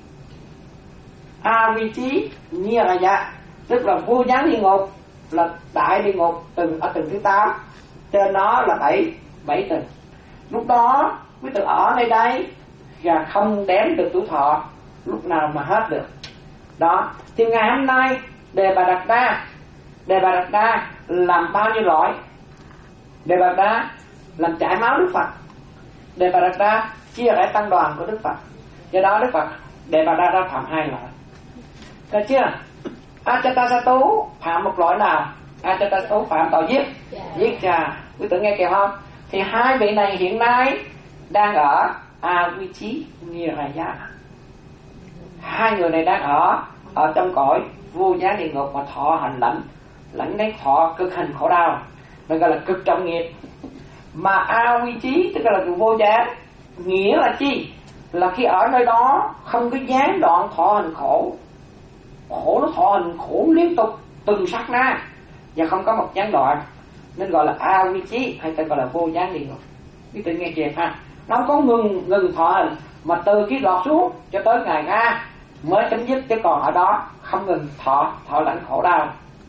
A vi chí ni rã già tức là vô gián địa ngục, là đại địa ngục tầng ở tầng thứ tám, trên nó là bảy bảy tầng. Lúc đó quý tự ở nơi đây và không đếm được tuổi thọ lúc nào mà hết được. Đó thì ngày hôm nay Đề Bà Đạt Đa, Đề Bà Đạt Đa làm bao nhiêu loại? Đề Bà Đạt Đa làm chảy máu Đức Phật, Đề Bà Đạt Đa chia rẽ tăng đoàn của Đức Phật. Do đó Đức Phật Đề Bà Đạt Đa phạm hai loại. Được chưa? Ajatasattu phạm một loại nào? Ajatasattu phạm tội giết, giết cha. Quý tự nghe kìa không? Thì hai vị này hiện nay đang ở Avicii Niraya. Hai người này đang ở ở trong cõi vô gián địa ngục mà thọ hành lãnh lãnh lấy thọ cực hình khổ đau, nó gọi là cực trọng nghiệp. Mà Avicii tức là người vô gián, nghĩa là chi? Là khi ở nơi đó không có gián đoạn thọ hành khổ, khổ nó thọ hành khổ liên tục từng sát na và không có một gián đoạn, nên gọi là Avicii, hay ta gọi là vô gián địa ngục. Quý tự nghe kìa ha, nó không có ngừng ngừng thọ hành, mà từ khi lọt xuống cho tới ngày ra mới chấm dứt, chứ còn ở đó không ngừng thọ thọ lãnh khổ đau.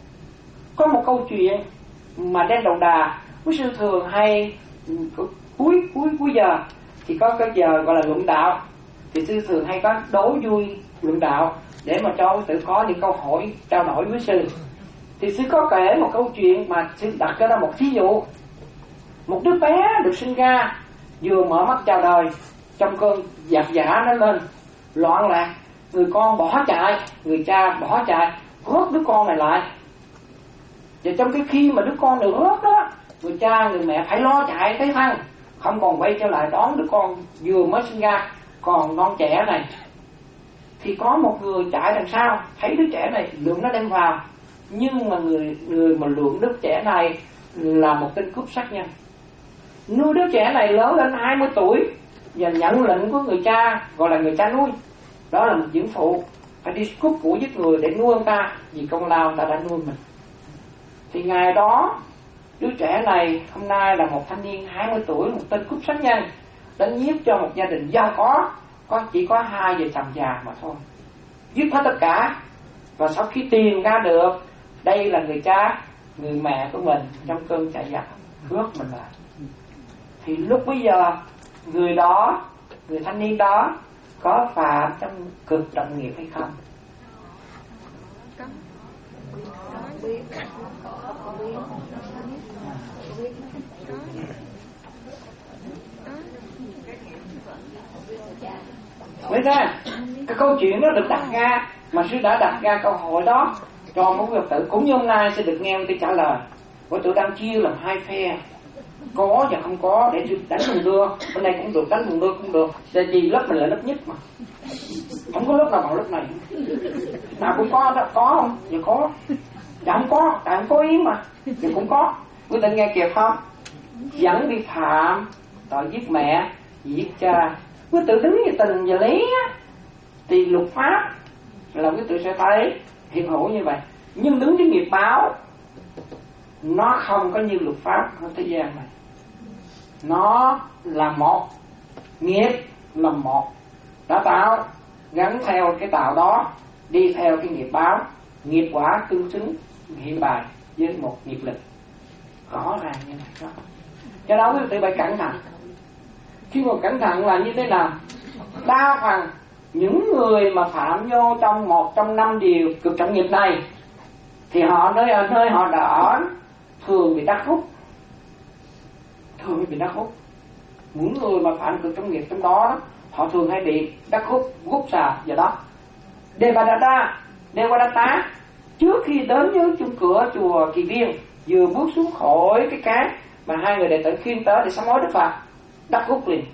Có một câu chuyện mà trên Đầu Đà quý sư thường hay cuối cuối cuối giờ thì có cái giờ gọi là luận đạo, thì sư thường hay có đố vui luận đạo để mà cho quý tử có những câu hỏi trao đổi với sư. Thì sư có kể một câu chuyện mà sư đặt ra một thí dụ. Một đứa bé được sinh ra vừa mở mắt chào đời, trong cơn giặc giả nó lên loạn lạc, người con bỏ chạy, người cha bỏ chạy rớt đứa con này lại. Và trong cái khi mà đứa con được rớt đó, người cha người mẹ phải lo chạy tới thân, không còn quay trở lại đón đứa con vừa mới sinh ra còn non trẻ này. Thì có một người chạy đằng sau thấy đứa trẻ này lượm nó đem vào, nhưng mà người người mà lượm đứa trẻ này là một tên cướp sát nhân. Nuôi đứa trẻ này lớn lên hai mươi tuổi và nhận lệnh của người cha, gọi là người cha nuôi, đó là một dưỡng phụ, phải đi cướp của giết người để nuôi ông ta, vì công lao ông ta đã nuôi mình. Thì ngày đó đứa trẻ này hôm nay là một thanh niên hai mươi tuổi, một tên cướp sát nhân, đánh giết cho một gia đình giàu có, có chỉ có hai vợ chồng già mà thôi, giết hết tất cả. Và sau khi tìm ra được đây là người cha, người mẹ của mình trong cơn chạy giặc rước mình lại, thì lúc bây giờ người đó, người thanh niên đó có phạm trong cực trọng nghiệp hay không? Vậy ra cái câu chuyện đó được đặt ra, mà sư đã đặt ra câu hỏi đó cho mỗi Phật tử, cũng như hôm nay sẽ được nghe tôi trả lời. Phật tử đang chia làm hai phe, có và không có, để sư đánh vùng đưa, bên này cũng được, đánh vùng đưa cũng được. Tại vì lớp mình là lớp nhất mà, không có lớp nào bằng lớp này. Nào cũng có đó, có không? Dạ có. Dạ không có, tại không có ý mà. Dạ cũng có. Quý vị nghe kịp không? Dẫn đi phạm tội giết mẹ, giết cha. Quý tử đứng về tình và lý á, thì luật pháp là quý tử sẽ thấy hiện hữu như vậy. Nhưng đứng với nghiệp báo, nó không có như luật pháp của thế gian này. Nó là một, nghiệp là một, đã tạo gắn theo cái tạo đó, đi theo cái nghiệp báo, nghiệp quả tương xứng hiện bài với một nghiệp lực rõ ràng như này đó. Do đó quý vị phải cẩn thận. Khi mà cẩn thận là như thế nào? Đa phần những người mà phạm vô trong một trong năm điều cực trọng nghiệp này thì họ nơi ở nơi họ đã ở thường bị đắc hút, thường bị đắc hút. Những người mà phạm cực trọng nghiệp trong đó, đó họ thường hay bị đắc hút, hút xà. Do đó Devadatta, Devadatta trước khi đến với chung cửa chùa Kỳ Viên, vừa bước xuống khỏi cái cát mà hai người đệ tử khiêng tới để sám hối Đức Phật, đắc hút liền.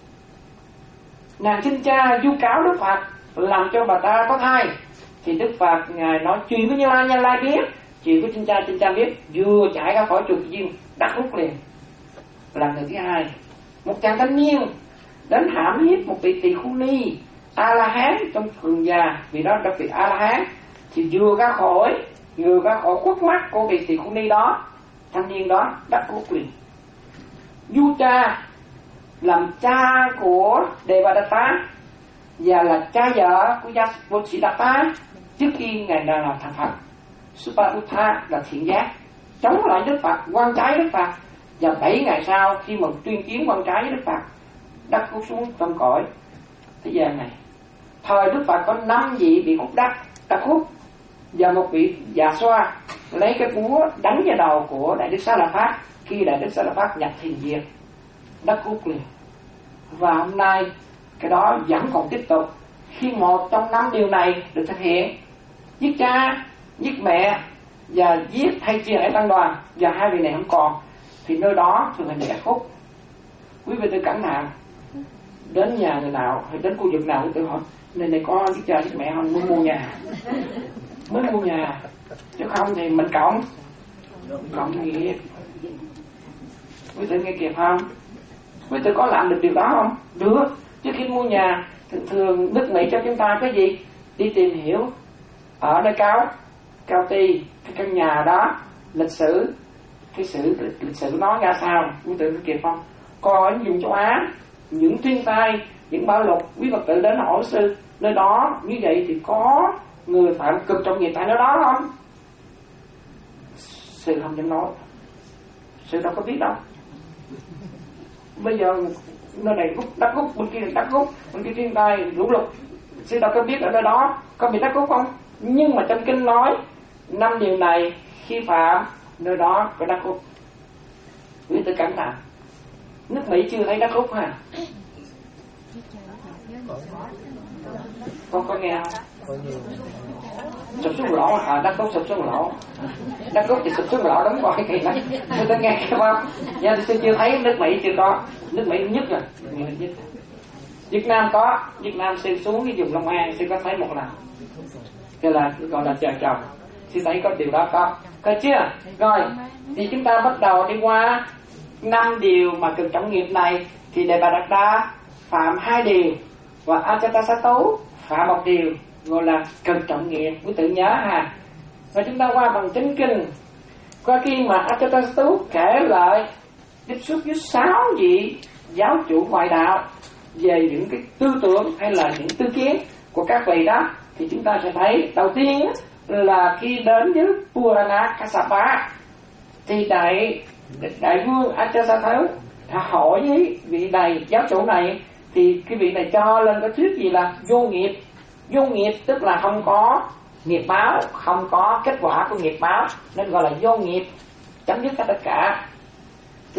Nàng xin cha vu cáo Đức Phật làm cho bà ta có thai, thì Đức Phật ngài nói chuyện của Như Lai, Như Lai biết, chuyện của xin cha, xin cha biết, vừa chạy ra khỏi chùa Kỳ Viên, đắc hút liền. Là người thứ hai, một chàng thanh niên đến hãm hiếp một vị tỳ khưu ni A La Hán trong thường già, vì đó đặc biệt A La Hán, thì vừa ra khỏi vừa ra khỏi khuất mắt của vị tỳ khưu ni đó, thanh niên đó đắc hút liền. Du cha làm cha của Devadatta và là cha vợ của Yasodharatta trước khi ngài đang là thành Phật. Supabuddha là thiện giác, chống lại Đức Phật, quan trái Đức Phật, và bảy ngày sau khi mà tuyên chiến quan trái với Đức Phật, đắc hút xuống trong cõi thế gian này. Thời Đức Phật có năm vị bị hút đắc đắc hút, và một vị già xoa lấy cái búa đánh vào đầu của Đại Đức Xá Lợi Phát khi Đại Đức Xá Lợi Phát nhập thiền viện, đắc hút liền. Và hôm nay cái đó vẫn còn tiếp tục. Khi một trong năm điều này được thực hiện, giết cha, giết mẹ và giết hay chia rẽ tăng đoàn, và hai vị này không còn, thì nơi đó thường là đắc hút. Quý vị tự cẩn thận, đến nhà người nào hay đến khu vực nào cũng tự hỏi nên này có giết cha giết mẹ không, mới mua nhà mới mua nhà, chứ không thì mình cộng cộng nghiệp. Quý vị nghe kịp không? Quý vị có làm được điều đó không? Được. Trước khi mua nhà, thường thường nước Mỹ cho chúng ta cái gì? Đi tìm hiểu ở nơi cao cao ti cái căn nhà đó, lịch sử cái sự lịch sử nó ra sao. Quý vị có kịp không? Còn ở vùng châu Á, những thiên tai, những bão lụt, quý Phật tử đến hỏi sư nơi đó như vậy thì có người phạm cực trọng nghiệp tại nơi đó không? Sư không dám nói, sư đâu có biết đâu. Bây giờ nơi này gút đắc gút, bên kia đắc gút, bên kia thiên tai lũ lụt, sư đâu có biết ở nơi đó có bị đắc gút không? Nhưng mà trong kinh nói năm điều này khi phạm nơi đó có đắc gút. Quý tử cẩn thận. Nước Mỹ chưa thấy đắc gút ha? Con có nghe không? Sụp xuống lỗ, à đắc gút sụp xuống lỗ, đắc gút thì sụp xuống lỗ đóng coi kỳ lắm. Người ta nghe không? Nha, tôi chưa thấy nước Mỹ chưa có, nước Mỹ nhất rồi, nhất. Việt Nam có, Việt Nam sư xuống cái vùng Long An sư có thấy một lần, cái là gọi là chờ chồng, sư thấy có điều đó có, có chưa? Rồi thì chúng ta bắt đầu đi qua năm điều mà cực trọng nghiệp này, thì Devadatta phạm hai điều và Ajatasattu phạm một điều, gọi là cực trọng nghiệp. Quý tự nhớ ha. Và chúng ta qua bằng chánh kinh, qua khi mà Ajatasattu kể lại tiếp xúc với sáu vị giáo chủ ngoại đạo về những cái tư tưởng hay là những tư kiến của các vị đó, thì chúng ta sẽ thấy đầu tiên là khi đến với Purana Kassapa thì đại đại vương Ajatasattu đã hỏi với vị này giáo chủ này, thì cái vị này cho lên cái thuyết gì là vô nghiệp. Vô nghiệp tức là không có nghiệp báo, không có kết quả của nghiệp báo, nên gọi là vô nghiệp, chấm dứt tất cả. Thì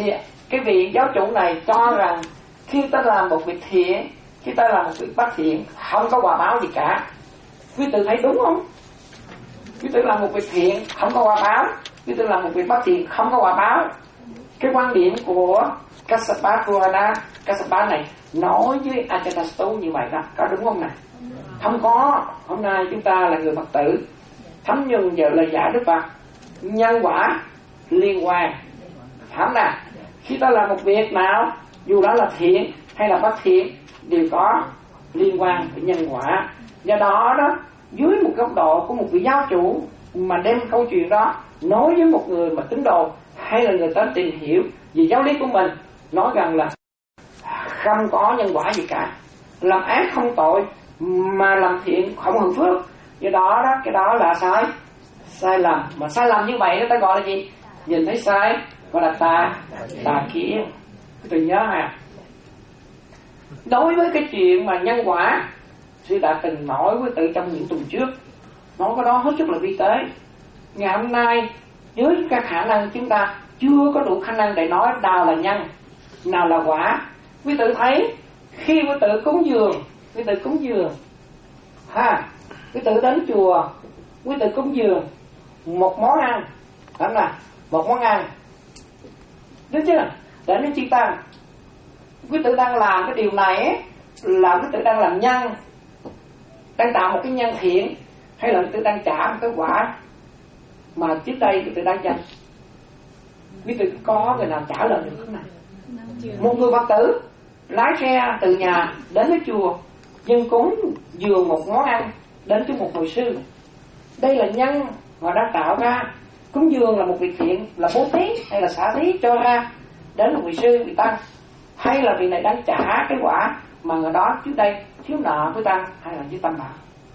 cái vị giáo chủ này cho rằng khi ta làm một việc thiện, khi ta làm một việc bất thiện, không có quả báo gì cả. Quý tử thấy đúng không? Quý tử làm một việc thiện không có quả báo, quý tử làm một việc bất thiện không có quả báo. Cái quan điểm của Kassapa Purana, Kassapa này nói với Ajatastu như vậy đó, có đúng không nào? Không có. Hôm nay chúng ta là người Phật tử, thấm nhuần giờ lời giải Đức Phật, nhân quả liên quan, phải nào? Khi ta làm một việc nào, dù đó là thiện hay là bất thiện, đều có liên quan với nhân quả. Do đó đó, dưới một góc độ của một vị giáo chủ mà đem câu chuyện đó nói với một người mà tín đồ hay là người ta tìm hiểu về giáo lý của mình, nói rằng là không có nhân quả gì cả, làm ác không tội mà làm thiện không hưởng phước. Do đó đó, cái đó là sai sai lầm. Mà sai lầm như vậy nó ta gọi là gì? Nhìn thấy sai gọi là tà tà kiến. Tôi nhớ ha, đối với cái chuyện mà nhân quả, sư đã từng nói với tự trong những tuần trước, nói cái đó hết sức là vi tế. Ngày hôm nay với các khả năng chúng ta chưa có đủ khả năng để nói nào là nhân, nào là quả. Quý tử thấy khi quý tử cúng dường, quý tử cúng dường ha, quý tử đến chùa, quý tử cúng dường một món ăn, đúng là một món ăn, đúng chưa? Để nó chi tăng, quý tử đang làm cái điều này là quý tử đang làm nhân, đang tạo một cái nhân thiện, hay là quý tử đang trả một cái quả mà trước đây quý tử đang dành? Quý tử có người nào trả lời được không nào? Một người Phật tử lái xe từ nhà đến với chùa, dân cúng dường một món ăn đến với một hội sư, đây là nhân mà đang tạo ra. Cúng dường là một việc thiện, là bố thí hay là xả thí cho ra đến một vị sư, vị tăng, hay là vị này đang trả cái quả mà người đó trước đây thiếu nợ với tăng hay là với tâm bảo?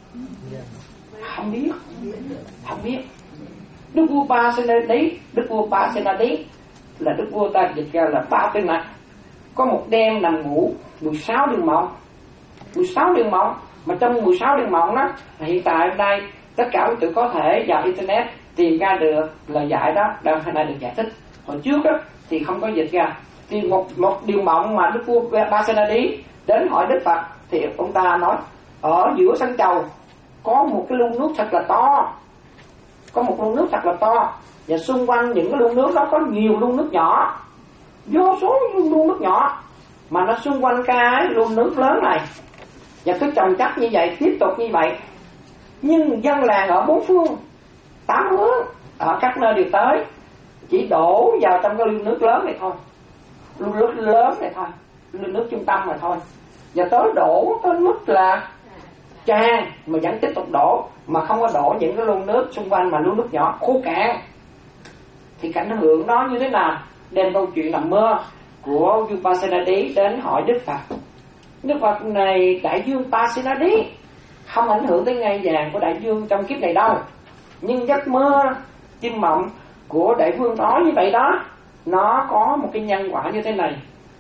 Không biết, không biết. Đức vua Pasenadi, Đức vua Pasenadi là đức vua ta dịch ra là ba tên mặt. Có một đêm nằm ngủ mười sáu đêm mộng, mười sáu đêm mộng, mà trong mười sáu đêm mộng đó, hiện tại hôm nay tất cả quý tử có thể vào internet tìm ra được lời giải đó, đang hôm nay được giải thích. Hồi trước đó, thì không có dịch ra. Thì một một điều mộng mà đức vua Pasenadi đến hỏi Đức Phật, thì ông ta nói ở giữa sân chầu có một cái lu nước thật là to, có một lu nước thật là to, và xung quanh những cái lu nước đó có nhiều lu nước nhỏ, vô số lu nước nhỏ, mà nó xung quanh cái lu nước lớn này, và cứ chồng chất như vậy, tiếp tục như vậy. Nhưng dân làng ở bốn phương tám hướng, ở các nơi đều tới, chỉ đổ vào trong cái lu nước lớn này thôi, lu nước lớn này thôi, lu nước trung tâm này thôi, và tới đổ tới mức là tràn mà vẫn tiếp tục đổ, mà không có đổ những cái lu nước xung quanh, mà lu nước nhỏ khô cạn. Thì cảnh tượng đó như thế nào? Đem câu chuyện nằm mơ của vua Pasenadi đến hỏi Đức Phật. Đức Phật này, đại vương Pasenadi không ảnh hưởng tới ngai vàng của đại vương trong kiếp này đâu, nhưng giấc mơ chim mộng của đại vương nói như vậy đó, nó có một cái nhân quả như thế này,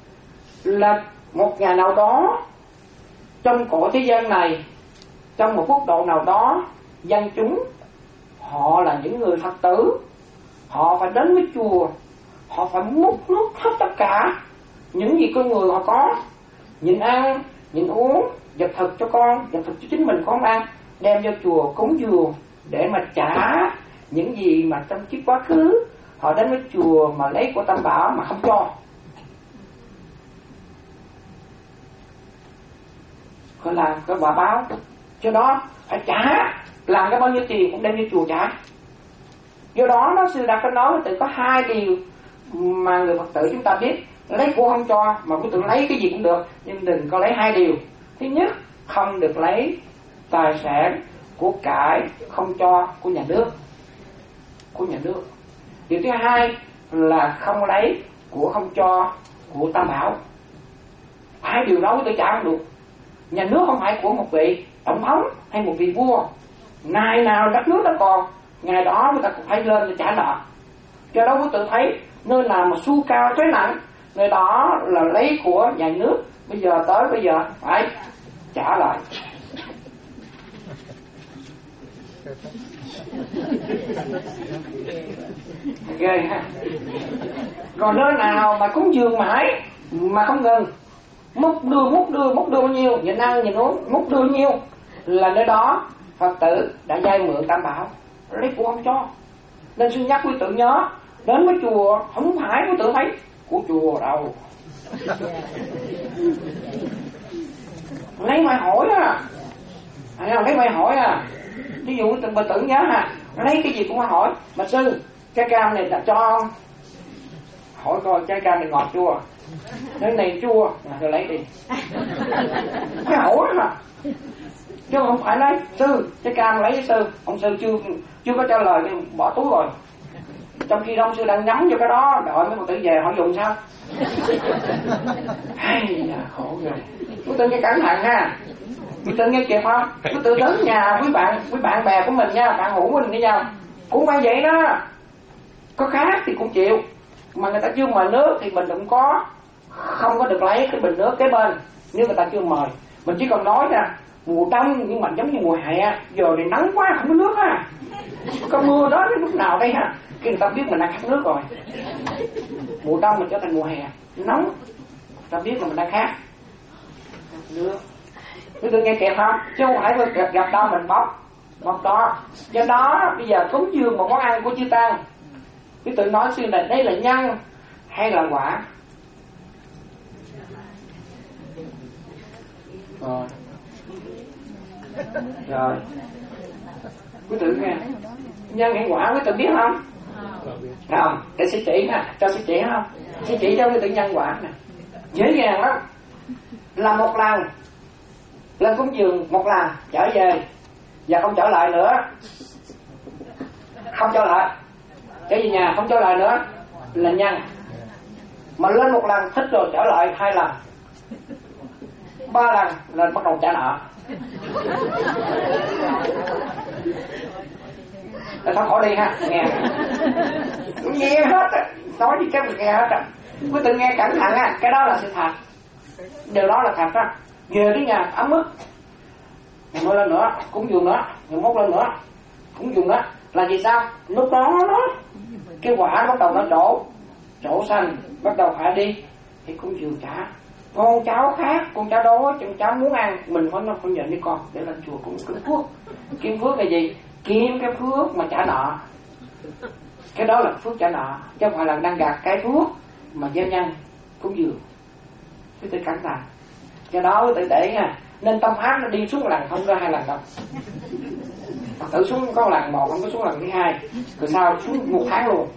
là một ngày nào đó trong cõi thế gian này, trong một quốc độ nào đó, dân chúng họ là những người Phật tử, họ phải đến với chùa, họ phải múc nước hết tất cả những gì con người họ có, nhịn ăn, nhịn uống, vật thực cho con, vật thực cho chính mình con ăn, đem vô chùa cúng dường để mà trả những gì mà trong kiếp quá khứ họ đến với chùa mà lấy của Tam Bảo mà không cho. Họ làm cái quả báo, cho đó phải trả, làm cái bao nhiêu tiền cũng đem vô chùa trả. Do đó nó sư đã có nói tự có hai điều mà người Phật tử chúng ta biết: lấy của không cho, mà quý tử lấy cái gì cũng được, nhưng đừng có lấy hai điều. Thứ nhất, không được lấy tài sản của cải không cho của nhà nước, của nhà nước. Điều thứ hai là không lấy của không cho của Tam Bảo. Hai điều đó quý tử trả không được. Nhà nước không phải của một vị tổng thống hay một vị vua, ngày nào đất nước nó còn, ngày đó người ta cũng phải lên để trả nợ. Do đó quý tử thấy nơi nào mà xu cao thuế nặng, nơi đó là lấy của nhà nước, bây giờ tới bây giờ phải trả lại. Ghê ha. Còn nơi nào mà cúng dường mãi mà không ngừng, múc đưa múc đưa múc đưa bao nhiêu, nhìn ăn nhìn uống múc đưa bao nhiêu, là nơi đó Phật tử đã vay mượn Tam Bảo, lấy của không cho. Nên xin nhắc quý tử nhớ, đến với chùa không phải quý tử thấy của chùa đâu, lấy mai hỏi à, à lấy mai hỏi à. Ví dụ từng bà tử nhớ ha, lấy cái gì cũng hỏi, mà sư trái cam này đã cho không? Hỏi coi trái cam này ngọt chua, cái này chua, à, rồi lấy đi. Phải hỏi hả? Chứ không phải nói sư trái cam lấy với sư, ông sư chưa chưa có trả lời thì bỏ túi rồi. Trong khi ông sư đang nhắm vô cái đó, đợi mấy con tử về hỏi dùng sao? Hay là khổ rồi. Quý tử nghe cẩn thận ha. Quý tử nghe kịp không? Quý tử đến nhà quý bạn quý bạn bè của mình nha, bạn hữu mình đi nhau, cũng phải vậy đó. Có khác thì cũng chịu, mà người ta chưa mời nước thì mình cũng có không có được lấy cái bình nước kế bên. Nếu người ta chưa mời, mình chỉ còn nói nha, mùa đông nhưng mà giống như mùa hè, giờ thì nắng quá không có nước ha, có mưa đó đến lúc nào đây ha, khi người ta biết mình đang khát nước rồi. Mùa đông mình trở thành mùa hè nóng, người ta biết là mình đang khát nước. Quý tử nghe kịp không? Chứ không phải gặp, gặp đâu mình bóc bóc đó. Do đó bây giờ cúng dường một món ăn của chư tăng, quý tử nói sư là đây là nhân hay là quả? Rồi rồi quý tử nghe nhân hay quả quý tử biết không? Không, để sẽ chỉ ha, cho sẽ chỉ không? Sẽ chỉ cho quý tử nhân quả nè, dễ dàng lắm. Là một lần lên cúng dường một lần trở về và không trở lại nữa, không trở lại trở về nhà không trở lại nữa là nhân. Mà lên một lần thích rồi trở lại hai lần ba lần lên bắt đầu trả nợ. Là thôi khỏi đi ha, nghe nghe hết á, nói gì cái mình nghe hết á. Quý tử nghe cẩn thận á, cái đó là sự thật, điều đó là thật á. Về đến nhà ấm ức, ngày mai lên nữa cúng dường nữa, ngày mốt lên nữa cúng dường nữa, là gì sao? Lúc đó đó cái quả bắt đầu nó trổ trổ xanh, bắt đầu phải đi thì cúng dường trả. Con cháu khác, con cháu đó con cháu muốn ăn, mình phải nó phải nhận đi con để lên chùa cũng kiếm phước. Kiếm phước là gì? Kiếm cái phước mà trả nợ, cái đó là phước trả nợ, chứ không phải là đang gạt cái phước mà gieo nhân cúng dường. Quý tử cẩn thận. Do đó quý tử để nha, nên tâm pháp nó đi xuống lần không ra hai lần đâu. Phật tử xuống có lần một, không có xuống lần thứ hai, rồi sau xuống một tháng luôn.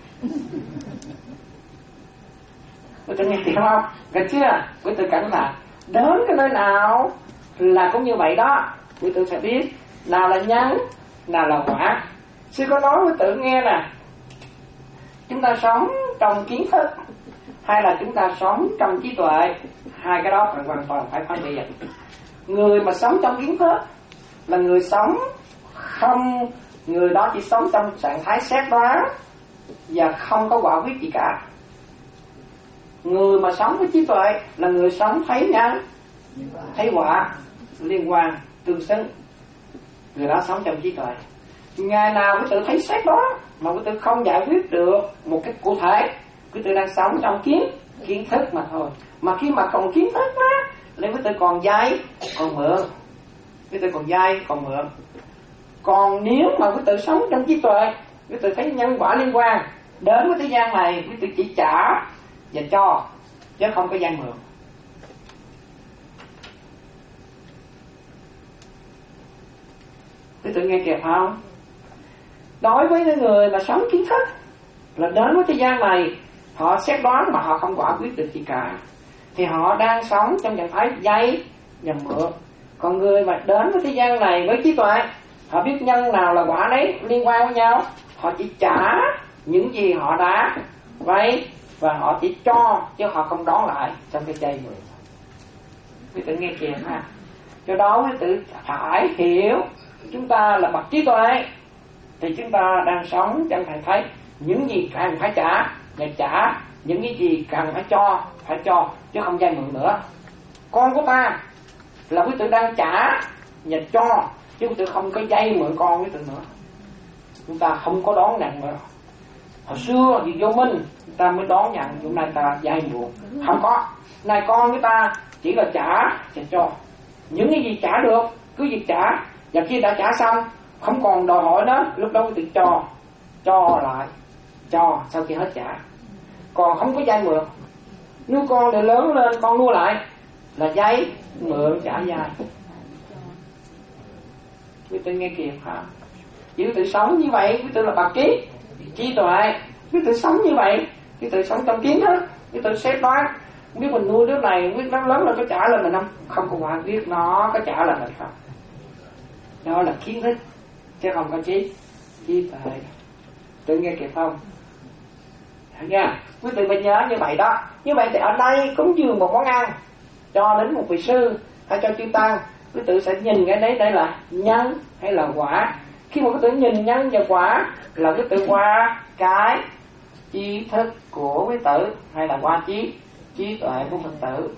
Quý tử nghe hiểu không? Được chưa? Quý tử cẩn thận. Đến cái nơi nào là cũng như vậy đó, quý tử sẽ biết nào là nhân, nào là quả. Sư có nói quý tử nghe nè, chúng ta sống trong kiến thức hay là chúng ta sống trong trí tuệ, hai cái đó phải hoàn toàn phải phân biệt. Người mà sống trong kiến thức là người sống không, người đó chỉ sống trong trạng thái xét đoán và không có quả quyết gì cả. Người mà sống với trí tuệ là người sống thấy nhân, thấy quả, liên quan, tương xứng. Người đó sống trong trí tuệ. Ngày nào quý tử thấy xét đó mà quý tử không giải quyết được một cách cụ thể, quý tử đang sống trong kiến kiến thức mà thôi. Mà khi mà còn kiến thức đó, nên quý tử còn dai còn mượn, quý tử còn dai còn mượn. Còn nếu mà quý tử sống trong trí tuệ, quý tử thấy nhân quả liên quan, đến với thế gian này quý tử chỉ trả và cho, chứ không có dai mượn. Quý tử nghe kịp không? Đối với những người mà sống kiến thức là đến với thế gian này, họ xét đoán mà họ không quả quyết được gì cả, thì họ đang sống trong trạng thái dây và mượn. Còn người mà đến với thế gian này với trí tuệ, họ biết nhân nào là quả đấy liên quan với nhau, họ chỉ trả những gì họ đã vay và họ chỉ cho, chứ họ không đón lại trong cái dây mượn. Quý tử nghe kịp ha. Do đó quý tử phải hiểu chúng ta là bậc trí tuệ thì chúng ta đang sống trong trạng thái những gì cần phải trả và trả, những cái gì cần phải cho phải cho, chứ không vay mượn nữa. Con của ta là quý tử đang trả và cho, chứ quý tử không có vay mượn con quý tử nữa. chúng ta không có đón nhận nữa. Hồi xưa vì vô minh chúng ta mới đón nhận, hôm nay ta dai muộn không có. Này con với ta chỉ là trả và cho, những cái gì trả được cứ việc trả, và khi đã trả xong không còn đòi hỏi đó, lúc đó tự cho cho lại cho sau khi hết trả. Còn không có vay mượn. Nuôi con để lớn lên con nuôi lại là vay mượn trả vay. Quý tự nghe kịp hả? Quý tự sống như vậy, quý tự là bậc trí trí tuệ. Quý tự sống như vậy, quý tự sống trong kiến thức, quý tự xét đoán. Biết mình nuôi đứa này, biết nó lớn là có trả lời mình không? Không có ai biết nó có trả lời mình không. Đó là kiến thức, chứ không có trí trí tuệ. Tự nghe kịp không? Nha, quý vị phải nhớ như vậy đó. Như vậy thì ở đây cúng dường một món ăn cho đến một vị sư hay cho chư tăng, quý tử sẽ nhìn cái đấy đây là nhân hay là quả. Khi mà quý tử nhìn nhân và quả là quý tử qua cái tri thức của quý tử hay là qua trí trí tuệ của Phật tử.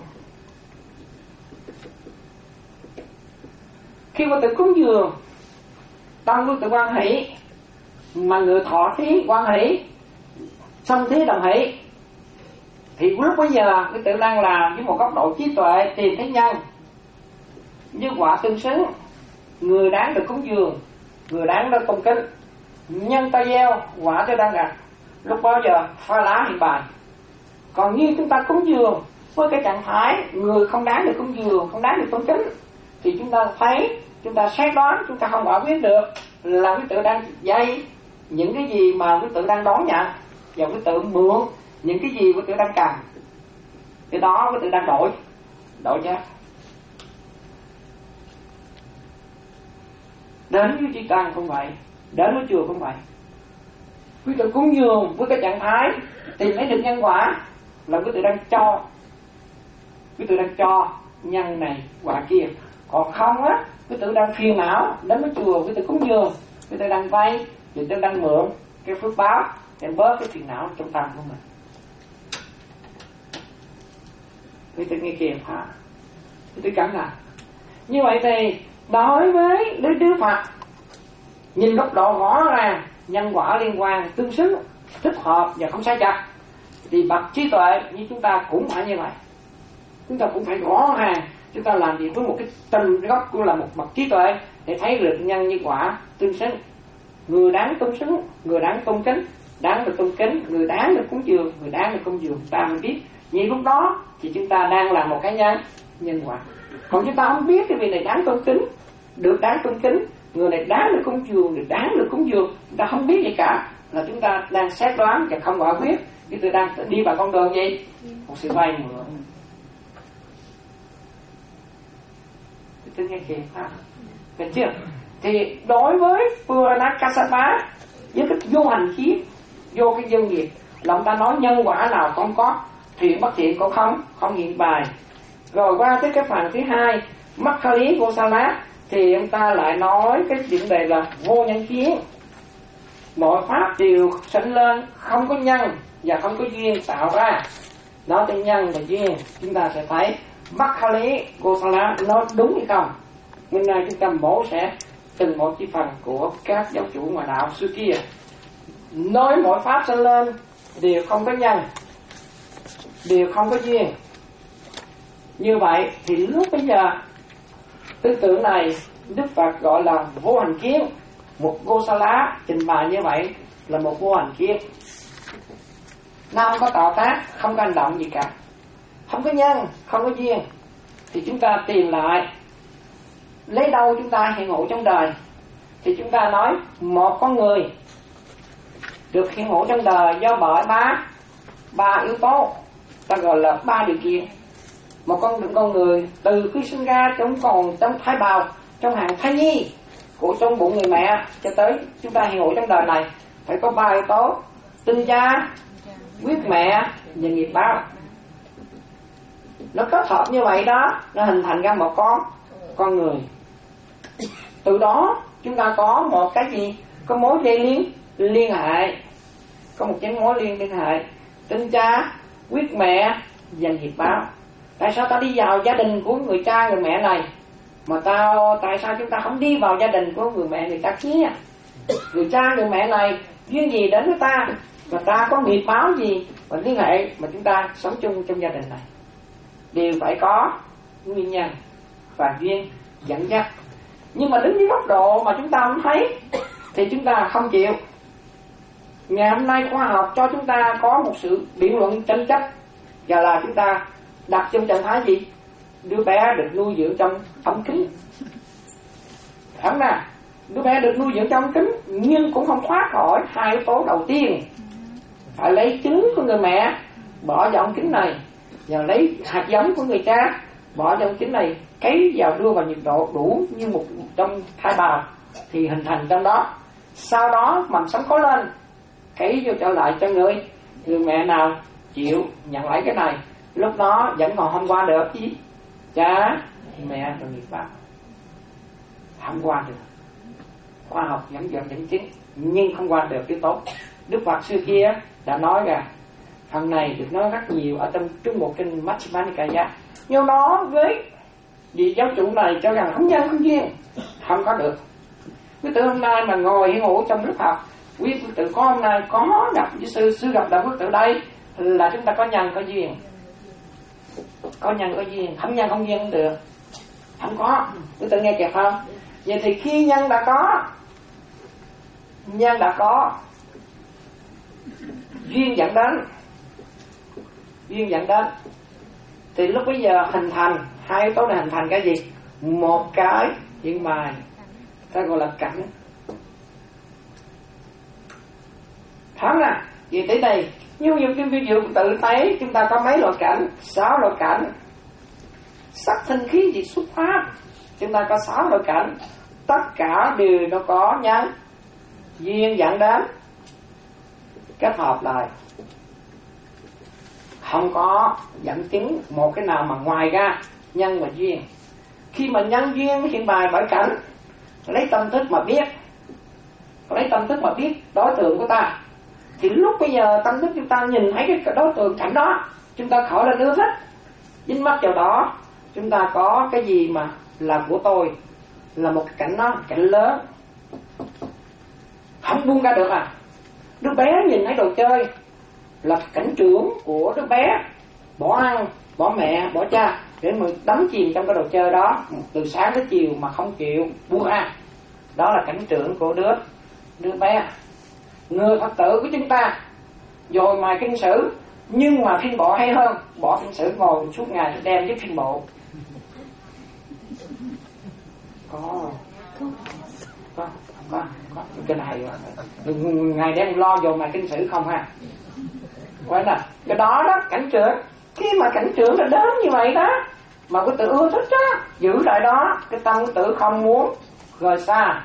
Khi quý tử cúng dường tâm quý tử quan hỷ, mà người thọ thí quan hỷ, sanh thí đồng hỷ, thì lúc bây giờ quý tử đang làm với một góc độ trí tuệ tìm thấy nhân với quả tương xứng, người đáng được cúng dường, người đáng được tôn kính. Nhân ta gieo, quả ta đang gặt, lúc bao giờ pha lá hiện bài. Còn như chúng ta cúng dường với cái trạng thái người không đáng được cúng dường, không đáng được tôn kính, thì chúng ta thấy, chúng ta xét đoán, chúng ta không quả quyết được là quý tử đang dây những cái gì mà quý tử đang đón nhận, và quý tử mượn những cái gì quý tử đang cần. Cái đó quý tử đang đổi đổi chứ. Đến với chư tăng cũng vậy, đến với chùa cũng vậy. Quý tử cúng dường với cái trạng thái tìm lấy được nhân quả là quý tử đang cho, quý tử đang cho nhân này quả kia. Còn không á, quý tử đang phiền não đến với chùa, quý tử cúng dường, quý tử đang vay, quý tử đang mượn cái phước báo để bớt cái phiền não trong tâm của mình. Quý tử nghe kịp hả? Quý tử cảm nhận. Như vậy thì đối với Đức Đức Phật, nhìn góc độ rõ ràng, nhân quả liên quan, tương xứng, thích hợp và không sai chặt, thì bậc trí tuệ như chúng ta cũng phải như vậy. Chúng ta cũng phải rõ ràng, chúng ta làm gì với một cái tâm gốc của là một bậc trí tuệ để thấy được nhân như quả tương xứng. Người đáng tôn xứng, người đáng tôn kính, đáng được tôn kính, người đáng được cúng dường, người đáng được cúng dường, ta mới biết. Vì lúc đó thì chúng ta đang làm một cái nhân nhân quả. Còn chúng ta không biết cái vị này đáng tôn kính, được đáng tôn kính, người này đáng được cúng dường, người đáng được cúng dường, chúng ta không biết gì cả, là chúng ta đang xét đoán và không quả quyết. Chúng ta đang đi vào con đường gì? Một sự vay mượn. Tôi nghe kịp ha, được chưa? Thì đối với Purana Kassapa, với cái vô hành khí, vô cái dân nghiệp, là ông ta nói nhân quả nào không có, thiện bất thiện cũng không, không hiện bài. Rồi qua tới cái phần thứ hai, Makkali Gosala, thì ông ta lại nói cái vấn đề là vô nhân kiến. Mọi pháp đều sinh lên không có nhân và không có duyên tạo ra. Nói tới nhân và duyên, chúng ta sẽ thấy Makkali Gosala nó đúng hay không. Hôm nay chúng ta mổ sẽ từng một chi phần của các giáo chủ ngoại đạo xưa kia. Nói mỗi pháp sinh lên đều không có nhân, đều không có duyên. Như vậy thì lúc bây giờ tư tưởng này Đức Phật gọi là vô hành kiến. Một Gosala trình bày như vậy là một vô hành kiến. Nó không có tạo tác, không có hành động gì cả, không có nhân, không có duyên. Thì chúng ta tìm lại lấy đâu chúng ta hiện ngộ trong đời. Thì chúng ta nói một con người được hiện ngộ trong đời do bởi ba ba yếu tố, ta gọi là ba điều kiện. Một con con người từ khi sinh ra trong còn trong thai bào, trong hàng thai nhi của trong bụng người mẹ cho tới chúng ta hiện ngộ trong đời này phải có ba yếu tố: tinh cha, huyết mẹ và nghiệp báo. Nó kết hợp như vậy đó, nó hình thành ra một con con người. Từ đó chúng ta có một cái gì? Có mối dây liên liên hệ, có một cái mối liên liên hệ tinh cha, huyết mẹ và nghiệp báo. Tại sao ta đi vào gia đình của người cha người mẹ này mà tao tại sao chúng ta không đi vào gia đình của người mẹ người cha kia? người cha người mẹ này duyên gì đến với ta, và ta có nghiệp báo gì và liên hệ mà chúng ta sống chung trong gia đình này, đều phải có nguyên nhân và duyên dẫn dắt. Nhưng mà đứng dưới góc độ mà chúng ta không thấy thì chúng ta không chịu. Ngày hôm nay khoa học cho chúng ta có một sự biện luận tranh chấp, và là chúng ta đặt trong trạng thái gì? Đứa bé được nuôi dưỡng trong ống kính. Đúng nè, đứa bé được nuôi dưỡng trong ống kính, nhưng cũng không thoát khỏi hai yếu tố đầu tiên. Phải lấy trứng của người mẹ bỏ vào ống kính này, và lấy hạt giống của người cha bỏ vào ống kính này, cấy vào, đưa vào nhiệt độ đủ như một trong thai bào thì hình thành trong đó. Sau đó mầm sống có lên, cấy vô trở lại cho người người mẹ nào chịu nhận lấy cái này, lúc đó vẫn còn không qua được chứ cha mẹ rồi nghiệp báo, không qua được. Khoa học vẫn dần dẫn chứng nhưng không qua được yếu tố. Đức Phật xưa kia đã nói ra, phần này được nói rất nhiều ở trong Trung Bộ Kinh Majjhima Nikaya. Nhưng nó với vị giáo chủ này cho rằng không nhân không duyên, không có được. Quý tử hôm nay mà ngồi hay ngủ trong lớp học, quý tử có hôm nay có gặp với sư, sư gặp đạo quý tử đây là chúng ta có nhân có duyên. Có nhân có duyên, không nhân không duyên không được. Không có, quý tử nghe kịp không? Vậy thì khi nhân đã có, nhân đã có, duyên dẫn đến, duyên dẫn đến, thì lúc bây giờ hình thành hai yếu tố này hình thành cái gì? Một cái hiện bài ta gọi là cảnh. Thắng nè, vì thế này như những cái ví dụ tự thấy chúng ta có mấy loại cảnh? Sáu loại cảnh. Sắc thanh khí gì xuất phát, chúng ta có sáu loại cảnh. Tất cả đều nó có nhân duyên dẫn đến, kết hợp lại, không có dẫn chứng một cái nào mà ngoài ra nhân và duyên. Khi mà nhân duyên hiện bài bởi cảnh, lấy tâm thức mà biết, lấy tâm thức mà biết đối tượng của ta, thì lúc bây giờ tâm thức chúng ta nhìn thấy cái đối tượng cảnh đó, chúng ta khỏi là ưa thích, dính mắc vào đó. Chúng ta có cái gì mà là của tôi, là một cảnh nó cảnh lớn, không buông ra được à. Đứa bé nhìn thấy đồ chơi là cảnh trưởng của đứa bé, bỏ ăn, bỏ mẹ, bỏ cha để mà đắm chìm trong cái đồ chơi đó từ sáng đến chiều mà không chịu buông ra. Đó là cảnh trưởng của đứa đứa bé. Người Phật tử của chúng ta rồi mài kinh sử, nhưng mà phim bộ hay hơn. Bỏ kinh sử ngồi suốt ngày đem với phim bộ. Có có có có, có. Cái này ngày đêm lo dồn mài kinh sử không ha. Quên nè, cái đó đó cảnh trưởng. Khi mà cảnh trưởng là đến như vậy đó, mà cái tự ưa thích đó, giữ lại đó, cái tâm của tự không muốn rời xa,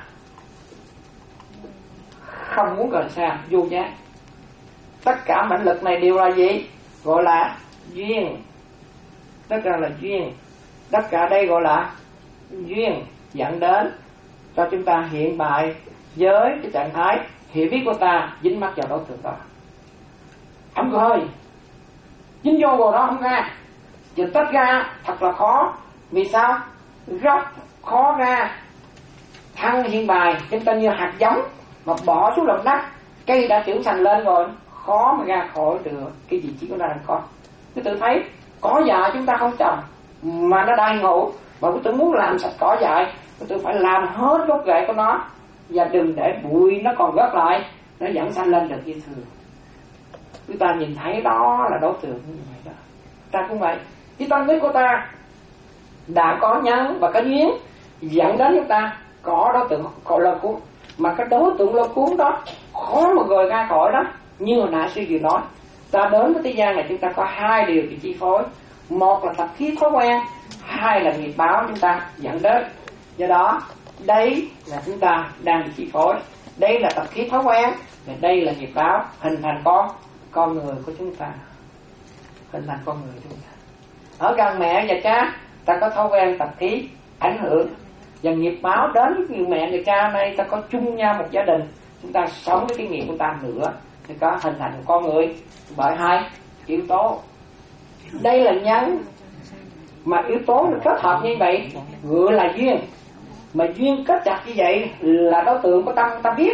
không muốn rời xa, vô giác. Tất cả mãnh lực này đều là gì? Gọi là duyên. Tất cả là duyên. Tất cả đây gọi là duyên dẫn đến cho chúng ta hiện bại với cái trạng thái hiểu biết của ta dính mắc vào đối tượng đó. Không có hơi dính vô rồi đó không ra, giờ tách ra thật là khó. Vì sao? Rất khó ra. Thăng hiện bài chúng ta như hạt giống mà bỏ xuống lòng đất, cây đã trưởng thành lên rồi, khó mà ra khỏi được cái vị trí của nó đang có. Cứ tự thấy cỏ dại chúng ta không trồng mà nó đang ngủ, mà cứ tự muốn làm sạch cỏ dại, cứ tự phải làm hết gốc rễ của nó, và đừng để bụi nó còn rớt lại, nó vẫn xanh lên được như thường. Chúng ta nhìn thấy đó là đối tượng như vậy đó. Ta cũng vậy, cái tâm lý của ta đã có nhân và có duyên dẫn đến chúng ta có đối tượng gọi là cuốn, mà cái đối tượng lôi cuốn đó khó mà rời ra khỏi đó. Như hồi nãy sư vừa nói, ta đến với thế gian này chúng ta có hai điều bị chi phối. Một là tập khí thói quen, hai là nghiệp báo chúng ta dẫn đến. Do đó đây là chúng ta đang bị chi phối. Đây là tập khí thói quen, và đây là nghiệp báo hình thành con con người của chúng ta, hình thành con người chúng ta. Ở gần mẹ và cha ta có thói quen tập khí ảnh hưởng, và nghiệp báo đến với người mẹ người cha này ta có chung nhau một gia đình, chúng ta sống với cái nghiệp của ta nữa thì có hình thành một con người bởi hai yếu tố. Đây là nhân, mà yếu tố được kết hợp như vậy gọi là duyên. Mà duyên kết chặt như vậy là đối tượng của tâm ta biết,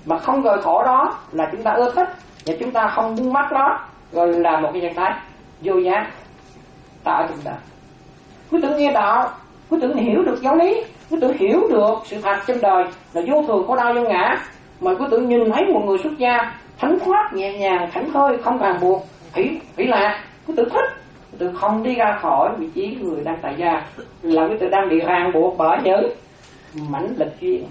mà không rời khỏi đó là chúng ta ưa thích, và chúng ta không buông mắt nó, rồi là một cái trạng thái vô giá tạo chúng ta. Quý tử nghe đạo, quý tử hiểu được giáo lý, quý tử hiểu được sự thật trong đời là vô thường, khổ đau, vô ngã, mà quý tử nhìn thấy một người xuất gia thánh thoát, nhẹ nhàng, thảnh thơi, không ràng buộc, hỷ hỷ lạc, quý tử thích. Quý tử không đi ra khỏi vị trí người đang tại gia, là quý tử đang bị ràng buộc bởi những mãnh lực duyên.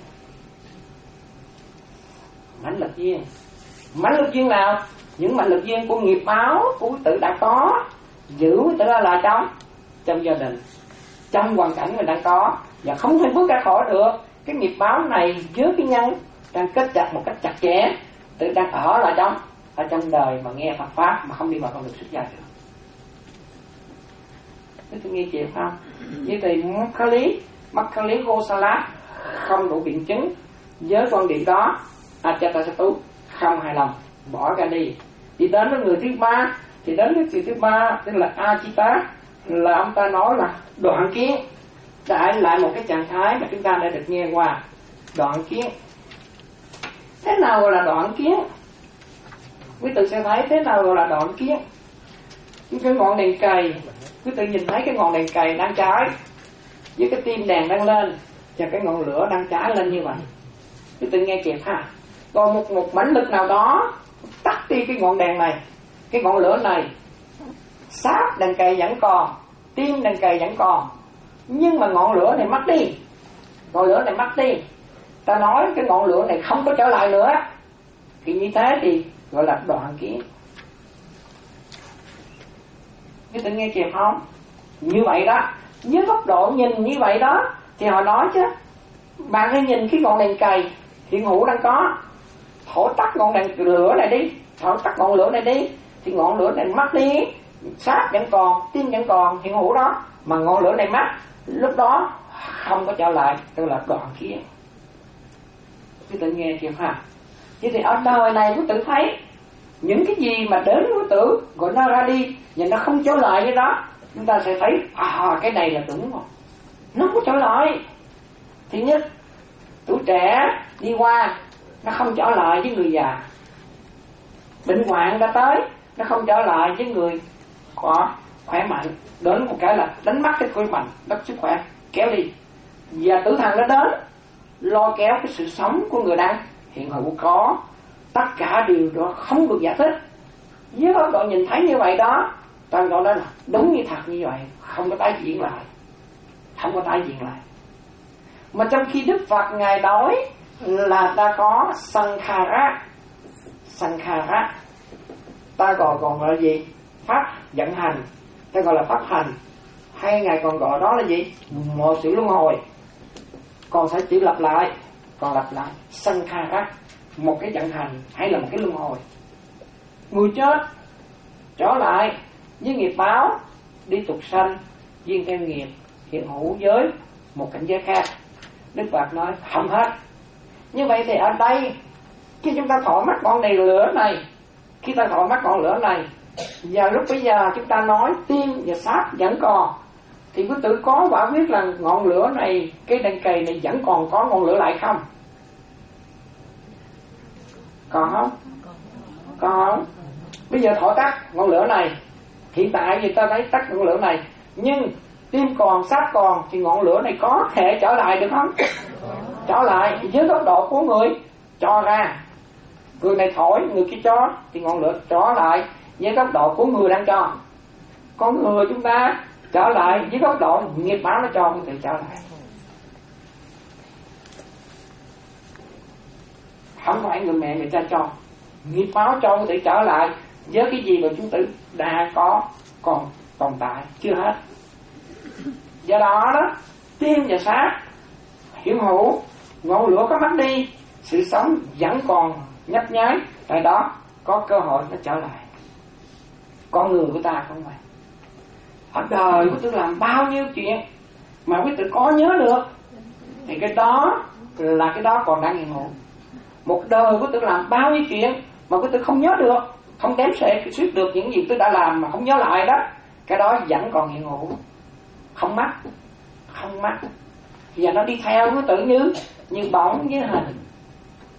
Mãnh lực duyên, mãnh lực duyên nào? Những mãnh lực duyên của nghiệp báo của quý tử đã có, giữ quý tử là trong trong gia đình, trong hoàn cảnh mình đang có, và không thể bước ra khỏi được. Cái nghiệp báo này với cái nhân đang kết chặt một cách chặt chẽ, tự đang ở lại trong ở trong đời mà nghe Phật pháp mà không đi vào con đường xuất gia được. Thế tôi nghe chịu không? Như thì Makkali Makkali Gosala không đủ biện chứng với quan điểm đó, Ajatasattu không hài lòng, bỏ ra đi. Thì đến với người thứ ba, thì đến với người thứ ba tức là Ajita, là ông ta nói là đoạn kiến. Đại lại một cái trạng thái mà chúng ta đã được nghe qua, đoạn kiến. Thế nào gọi là đoạn kiến? Quý tử sẽ thấy thế nào gọi là đoạn kiến. Cái ngọn đèn cầy, quý tử nhìn thấy cái ngọn đèn cầy đang cháy, với cái tim đèn đang lên, và cái ngọn lửa đang cháy lên như vậy. Quý tử nghe kịp ha. Còn một một mãnh lực nào đó tắt đi cái ngọn đèn này, cái ngọn lửa này, sáp đèn cầy vẫn còn, tim đèn cầy vẫn còn, nhưng mà ngọn lửa này mất đi, ngọn lửa này mất đi. Ta nói cái ngọn lửa này không có trở lại nữa, thì như thế thì gọi là đoạn kiến. Quý tử nghe kịp không? Như vậy đó, với góc độ nhìn như vậy đó, thì họ nói chứ, bạn hãy nhìn cái ngọn đèn cầy hiện hữu đang có, thổi tắt ngọn đèn lửa này đi, thổi tắt ngọn lửa này đi, thì ngọn lửa này mất đi, sáp vẫn còn, tim vẫn còn hiện hữu đó, mà ngọn lửa này mất, lúc đó không có trở lại, tức là đoạn kiến. Quý tử nghe kịp ha? Chứ thì ở đời này quý tử thấy những cái gì mà đến quý tử gọi nó ra đi và nó không trở lại với đó, chúng ta sẽ thấy à cái này là đúng rồi, nó không trở lại. Thứ nhất, tuổi trẻ đi qua nó không trở lại với người già, bệnh hoạn đã tới nó không trở lại với người có khỏe mạnh, đến một cái là đánh mất cái khỏe mạnh, mất sức khỏe kéo đi, và tử thần nó đến lôi kéo cái sự sống của người đang hiện hữu có. Tất cả điều đó không được giải thích. Với góc độ nhìn thấy như vậy đó, ta gọi đó là đúng như thật như vậy, không có tái diễn lại, không có tái diễn lại. Mà trong khi Đức Phật Ngài nói là ta có sankhara, sankhara, ta gọi còn gọi là gì? Pháp vận hành, ta gọi là pháp hành, hay Ngài còn gọi đó là gì? Một sự luân hồi, còn phải chỉ lặp lại, còn lặp lại sankhara, một cái vận hành hay là một cái luân hồi. Người chết trở lại với nghiệp báo, đi tục sanh, duyên theo nghiệp, hiện hữu với một cảnh giới khác. Đức Phật nói không hết. Như vậy thì ở đây khi chúng ta thọ mắt ngọn đèn lửa này, khi ta thọ mắt ngọn lửa này, và lúc bây giờ chúng ta nói tim và sáp vẫn còn, thì quý tử có quả quyết là ngọn lửa này, cái đèn cầy này vẫn còn có ngọn lửa lại không? Còn không? Còn không? Bây giờ thổi tắt ngọn lửa này, hiện tại thì ta thấy tắt ngọn lửa này, nhưng tim còn, sáp còn, thì ngọn lửa này có thể trở lại được không? Trở lại với góc độ của người cho ra. Người này thổi, người kia cho, thì ngọn lửa trở lại với góc độ của người đang cho. Con người chúng ta trở lại với góc độ nghiệp báo nó cho, thì trở lại. Không phải người mẹ người cha cho, nghiệp báo cho có thể trở lại với cái gì mà chúng ta đã có còn tồn tại chưa hết. Do đó đó, tim và sáp hiện hữu, ngọn lửa có mất đi, sự sống vẫn còn nhấp nháy, tại đó có cơ hội nó trở lại. Con người của ta không vậy. Ở đời quý tử làm bao nhiêu chuyện mà quý tử có nhớ được, thì cái đó là cái đó còn đang hiện hữu. Một đời quý tử làm bao nhiêu chuyện mà quý tử không nhớ được, không đếm xuể suýt được những gì tôi đã làm mà không nhớ lại đó, cái đó vẫn còn hiện hữu, không mất, không mất. Và nó đi theo quý tử như như bóng với hình.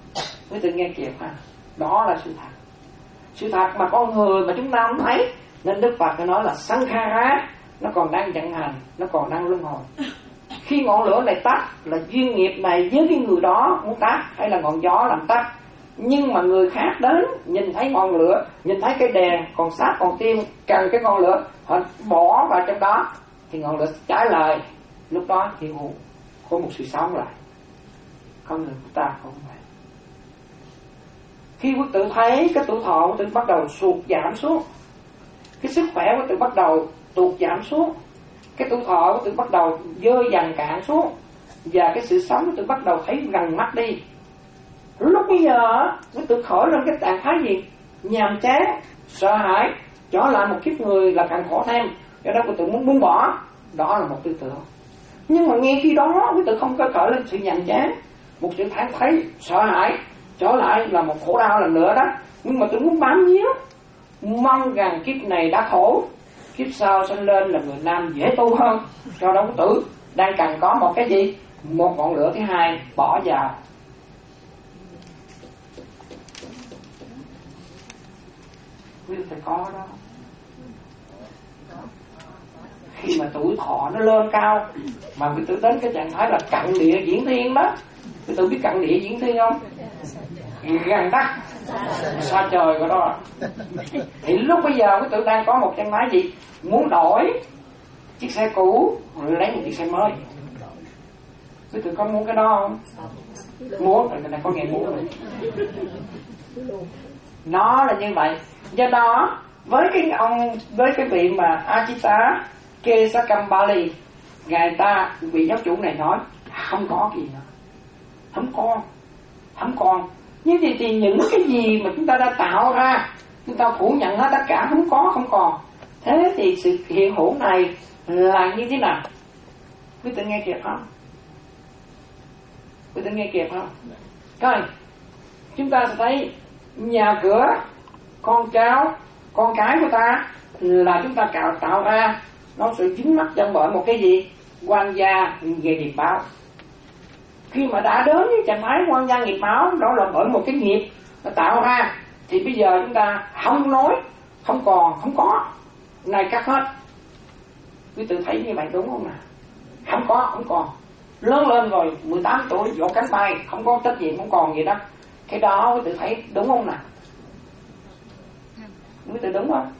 Quý vị nghe kịp ha, đó là sự thật. Sự thật mà con người mà chúng ta không thấy, nên Đức Phật nói là sankhara, nó còn đang vận hành, nó còn đang luân hồi. Khi ngọn lửa này tắt là duyên nghiệp này với cái người đó muốn tắt, hay là ngọn gió làm tắt. Nhưng mà người khác đến nhìn thấy ngọn lửa, nhìn thấy cái đèn còn sát còn tim, cần cái ngọn lửa, họ bỏ vào trong đó thì ngọn lửa cháy lại. Lúc đó thì có một sự sống lại. Con người của ta không vậy. Khi quý tự thấy cái tuổi thọ của tự bắt đầu sụt giảm xuống, cái sức khỏe của tự bắt đầu tụt giảm xuống, cái tuổi thọ của tự bắt đầu dơ dần cạn xuống, và cái sự sống của tự bắt đầu thấy gần mất đi. Lúc bây giờ quý tự khởi lên cái trạng thái gì? Nhàm chán, sợ hãi, trở lại một kiếp người là càng khổ thêm, do đó quý tự muốn buông bỏ. Đó là một tư tưởng. Nhưng mà ngay khi đó quý tự không có khởi lên sự nhàm chán, một sự thản thấy, sợ hãi, trở lại là một khổ đau lần nữa đó. Nhưng mà tôi muốn bám víu, mong rằng kiếp này đã khổ, kiếp sau sinh lên là người nam dễ tu hơn. Do đó quý tử đang cần có một cái gì? Một ngọn lửa thứ hai bỏ vào. Quý vị phải có đó. Khi mà tuổi thọ nó lên cao, mà quý tử đến cái trạng thái là cận địa diễn thiên đó. Quý tử biết cận địa diễn thiên không? Gần đất xa trời của đó. Thì lúc bây giờ quý tử đang có một trạng thái gì? Muốn đổi chiếc xe cũ lấy một chiếc xe mới. Quý tử có muốn cái đó không? Muốn, rồi cái này có nghe muốn rồi. Nó là như vậy. Do đó với cái ông với cái vị mà Ajita Kesakambali, ngài ta vị giáo chủ này nói không có gì nữa, không còn, không còn. Nhưng thì, thì những cái gì mà chúng ta đã tạo ra, chúng ta phủ nhận nó tất cả không có, không còn. Thế thì sự hiện hữu này là như thế nào? Quý vị nghe kịp không? Quý vị nghe kịp không? Coi, chúng ta sẽ thấy nhà cửa, con cháu, con cái của ta là chúng ta tạo, tạo ra, nó sẽ dính mắc trong bởi một cái gì? Quan gia về nghiệp báo. Khi mà đã đến với trạng thái quan gia nghiệp báo, đó là bởi một cái nghiệp nó tạo ra, thì bây giờ chúng ta không nói, không còn, không có, này cắt hết. Quý tự thấy như vậy đúng không nào? Không có, không còn. Lớn lên rồi, mười tám tuổi, vỗ cánh bay, không có trách nhiệm, không còn gì đó. Cái đó quý tự thấy đúng không nào? Quý tự đúng không?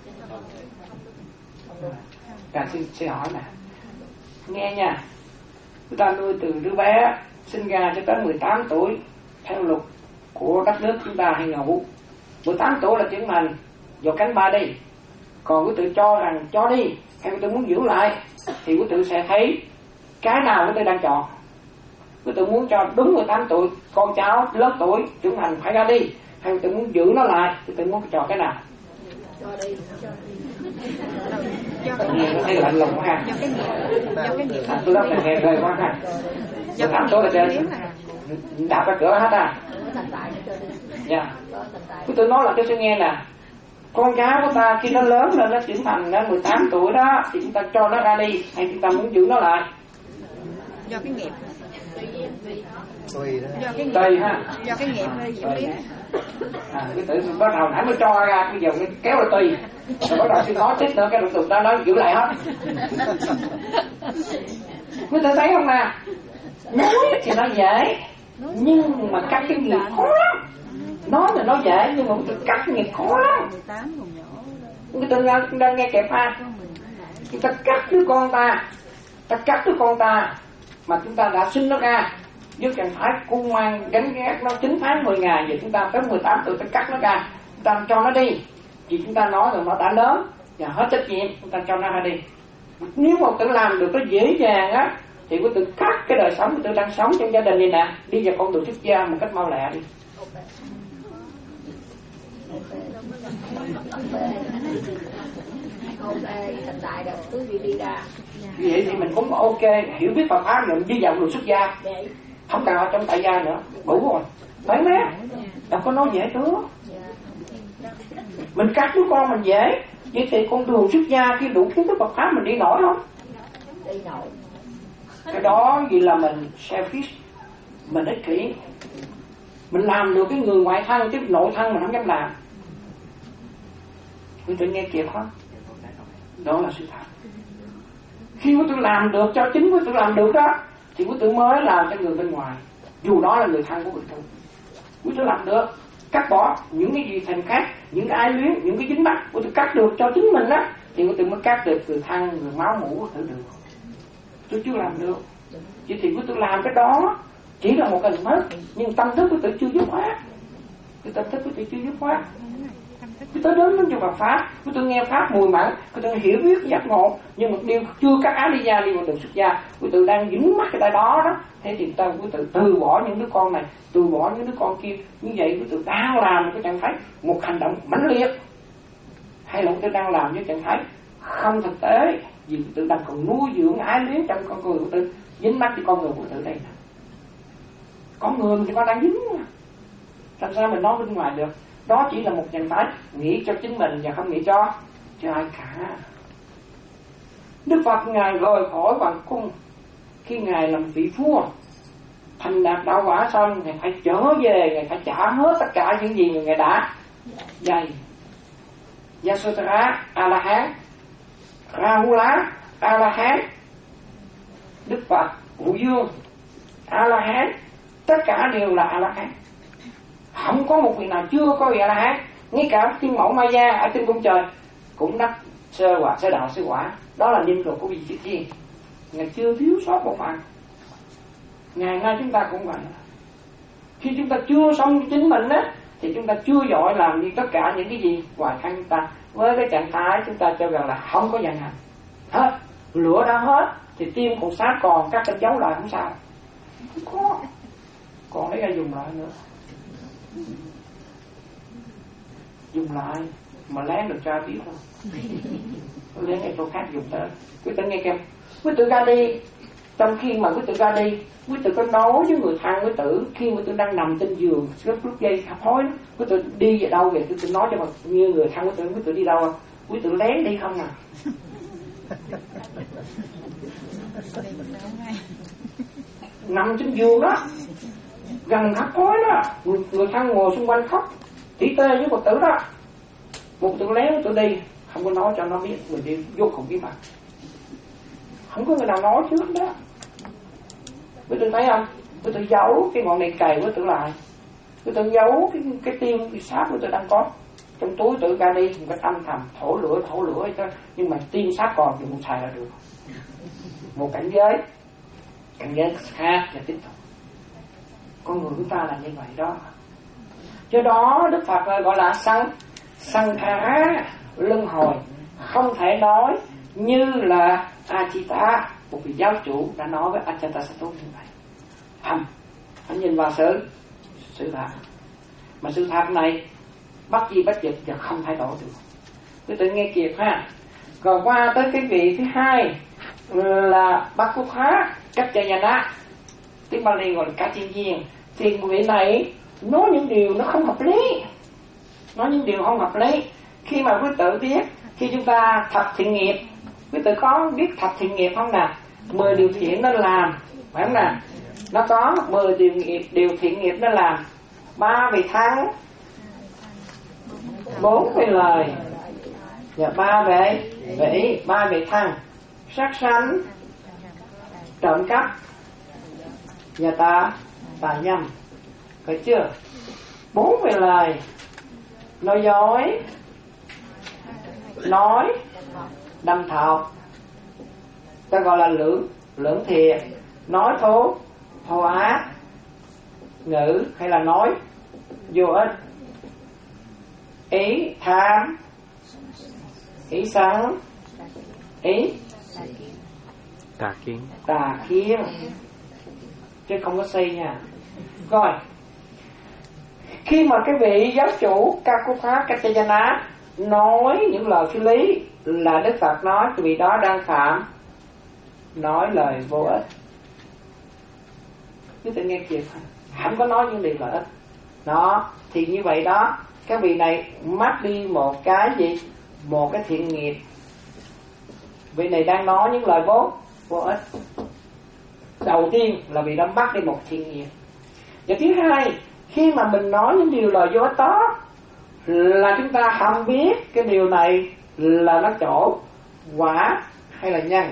Càng xin, xin hỏi nè. Nghe nha. Chúng ta nuôi từ đứa bé sinh ra cho tới mười tám tuổi theo luật của đất nước chúng ta hay ngủ. mười tám tuổi là trưởng thành, vỗ cánh bay đi. Còn quý tự cho rằng cho đi, hay quý tự muốn giữ lại, thì quý tự sẽ thấy cái nào quý tự đang chọn. Quý tự muốn cho đúng mười tám tuổi, con cháu lớn tuổi trưởng thành phải ra đi, hay quý tự muốn giữ nó lại, quý tự muốn chọn cái nào? Cho đi. Nghe thấy lạnh lùng ha. Do cái nghiệp, do cái nghiệp. À, tôi nói là nghe rời quá ha. mười tám tuổi là chơi đạp ra cửa hết à. Dạ. Quý tự nói là tôi sẽ nghe nè. Con cháu của ta khi nó lớn lên, nó trưởng thành đến mười tám tuổi đó, thì chúng ta cho nó ra đi, hay chúng ta muốn giữ nó lại? Do cái nghiệp. Tùy đó. Do cái nghiệp. Tùy ha. Do cái nghiệp hơi diễn biến. À, cái tự bắt đầu nãy mới cho ra, bây giờ mới kéo là tùy. Rồi bắt đầu xin nói tiếp nữa, cái động tụi ta nói giữ lại hết. Quý tự thấy không nè? Nói thì nó dễ, nhưng mà cắt cái nghiệp khó lắm. Nói là nó dễ, nhưng mà tự cắt cái nghiệp khó lắm. Quý tự đang, đang nghe kẹp ha. Chúng ta cắt đứa con ta, ta cắt đứa con ta mà chúng ta đã sinh nó ra với trạng thái cung mang gánh ghét nó chín tháng mười ngày, giờ chúng ta tới mười tám tuổi ta cắt nó ra, chúng ta cho nó đi, vì chúng ta nói rằng nó đã lớn và hết trách nhiệm, chúng ta cho nó ra đi. Nếu mà tự làm được nó dễ dàng á, thì quý tự cắt cái đời sống của tự đang sống trong gia đình này nè, đi vào con đường xuất gia một cách mau lẹ đi. Ok, hiện tại là quý vị đi ra. Vì vậy thì mình cũng ok, hiểu biết Phật pháp mình đi vào đường xuất gia, không cần ở trong tại gia nữa, đủ rồi, phải mấy, đâu có nói dễ nữa. Mình cắt đứa con mình dễ, vậy thì con đường xuất gia khi đủ kiến thức Phật pháp mình đi nổi không? Đi nổi. Cái đó vì là mình selfish, mình ích kỷ, Mình làm được cái người ngoại thân, chứ nội thân mình không dám làm. Quý tự nghe kịp không? Đó là sự thật. Khi quý tự làm được cho chính quý tự làm được đó, thì quý tự mới làm cho người bên ngoài, dù đó là người thân của quý tự. Quý tự làm được cắt bỏ những cái gì thành khác, những cái ái luyến, những cái dính mắc, quý tự cắt được cho chính mình á, thì quý tự mới cắt được người thân, người máu mủ quý tự được. Tôi chưa làm được, chỉ thì quý tự làm cái đó chỉ là một hình thức, nhưng tâm thức quý tự chưa dứt khoát. Cái tâm thức quý tự chưa dứt khoát. Quý tự đến với trong pháp, quý tự nghe pháp mùi mẫn, quý tự hiểu biết giác ngộ, nhưng một điều chưa cắt áo đi ra đi vào đường xuất gia, quý tự đang dính mắc cái tay đó đó. Thế thì ta quý tự từ bỏ những đứa con này, từ bỏ những đứa con kia. Như vậy quý tự đang làm cái trạng thái một hành động mãnh liệt, hay là quý tự đang làm những trạng thái không thực tế, vì quý tự đang còn nuôi dưỡng ái luyến trong con người của quý tự, dính mắc cái con người của quý tự đây nè. Con người mình thì con đang dính, làm sao mình nói bên ngoài được? Đó chỉ là một trạng thái nghĩ cho chính mình và không nghĩ cho cho ai cả. Đức Phật Ngài rời khỏi hoàng cung, khi Ngài làm vị vua thành đạt đạo quả xong, Ngài phải trở về, Ngài phải trả hết tất cả những gì Ngài đã dày. Yasodhara A-la-hán, Rahula A-la-hán, Đức Phật Vũ Dương A-la-hán, tất cả đều là A-la-hán. Không có một vị nào chưa có vị A-la-hán. Ngay cả thiên mẫu Maya ở trên cung trời cũng đắc sơ quả, sơ đạo, sơ quả. Đó là niệm luật của vị Diệu Thiên. Ngài chưa thiếu sót một phần. Ngày nay chúng ta cũng vậy. Khi chúng ta chưa xong chính mình á, thì chúng ta chưa giỏi làm đi tất cả những cái gì ngoài thân chúng ta. Với cái trạng thái chúng ta cho rằng là không có vận hành hết, lửa đã hết thì tim còn sát còn, các cái dấu lại không sao. Không có, còn lấy ra dùng lại nữa, dùng lại mà lén được ra biết không? Lén cái chỗ khác dùng tới. Quý tự nghe kêu, quý tự ra đi. Trong khi mà quý tự ra đi, quý tự có nói với người thân quý tự, khi quý tự đang nằm trên giường lúc lúc dây hấp hối, quý tự đi về đâu vậy? Quý tự nói cho mà như người thân quý tự, quý tự đi đâu? Quý tự lén đi không à? Nằm trên giường đó, gần hấp hối đó, người, người thân ngồi xung quanh khóc tỉ tê với Phật tử đó. Một tự lén tự đi, không có nói cho nó biết mình đi vô cùng bí mật, không có người nào nói trước đó. Quý tự thấy không? Quý tự giấu cái ngọn đèn cày, quý tự lại, quý tự giấu cái cái tim cái sáp quý tự đang có trong túi tự ra đi, một cái âm thầm thổ lửa thổ lửa cho, nhưng mà tim sáp còn thì một xài là được. Một cảnh giới, cảnh giới khác và tiếp tục. Con người chúng ta là như vậy đó. Do đó Đức Phật gọi là sanh sanh khá luân hồi, không thể nói như là Ajita, một vị giáo chủ đã nói với Ajatasattu như vậy. Không, phải nhìn vào sự sự thật, mà sự thật này bất di bất dịch và không thay đổi được. Tôi tự nghe kịp ha. Còn qua tới cái vị thứ hai là Bhakutha Kaccayana, tiếng Bali gọi là Cá Thiên Nhiên. Thì vị này nói những điều nó không hợp lý, nói những điều không hợp lý. Khi mà quý tự biết, khi chúng ta thập thiện nghiệp, quý tự có biết thập thiện nghiệp không nè? Mười điều thiện nó làm, phải không nè? Nó có mười điều nghiệp, điều thiện nghiệp nó làm. Ba vị thắng, bốn vị lời, và ba vị vị ba vị thăng, sát sanh, trộm cắp, và ta tà nhầm. Phải chưa? Bốn vị lời: nói dối, nói đâm thọc, ta gọi là lưỡng lưỡng thiệt, nói thô thô ác, ngữ hay là nói vô ích, ý tham, ý sân, ý tà kiến tà kiến, chứ không có xây nha. Rồi, khi mà cái vị giáo chủ Kakutha Kaccayana nói những lời phi lý, là Đức Phật nói cái vị đó đang phạm nói lời vô ích. Cứ tự nghe kịp, không có nói những điều lợi ích đó, thì như vậy đó, cái vị này mất đi một cái gì, một cái thiện nghiệp. Vị này đang nói những lời vô vô ích. Đầu tiên là vị đã mất đi một thiện nghiệp. Và thứ hai Khi mà mình nói những điều lời vô ích đó là chúng ta không biết cái điều này là nó chỗ quả hay là nhân.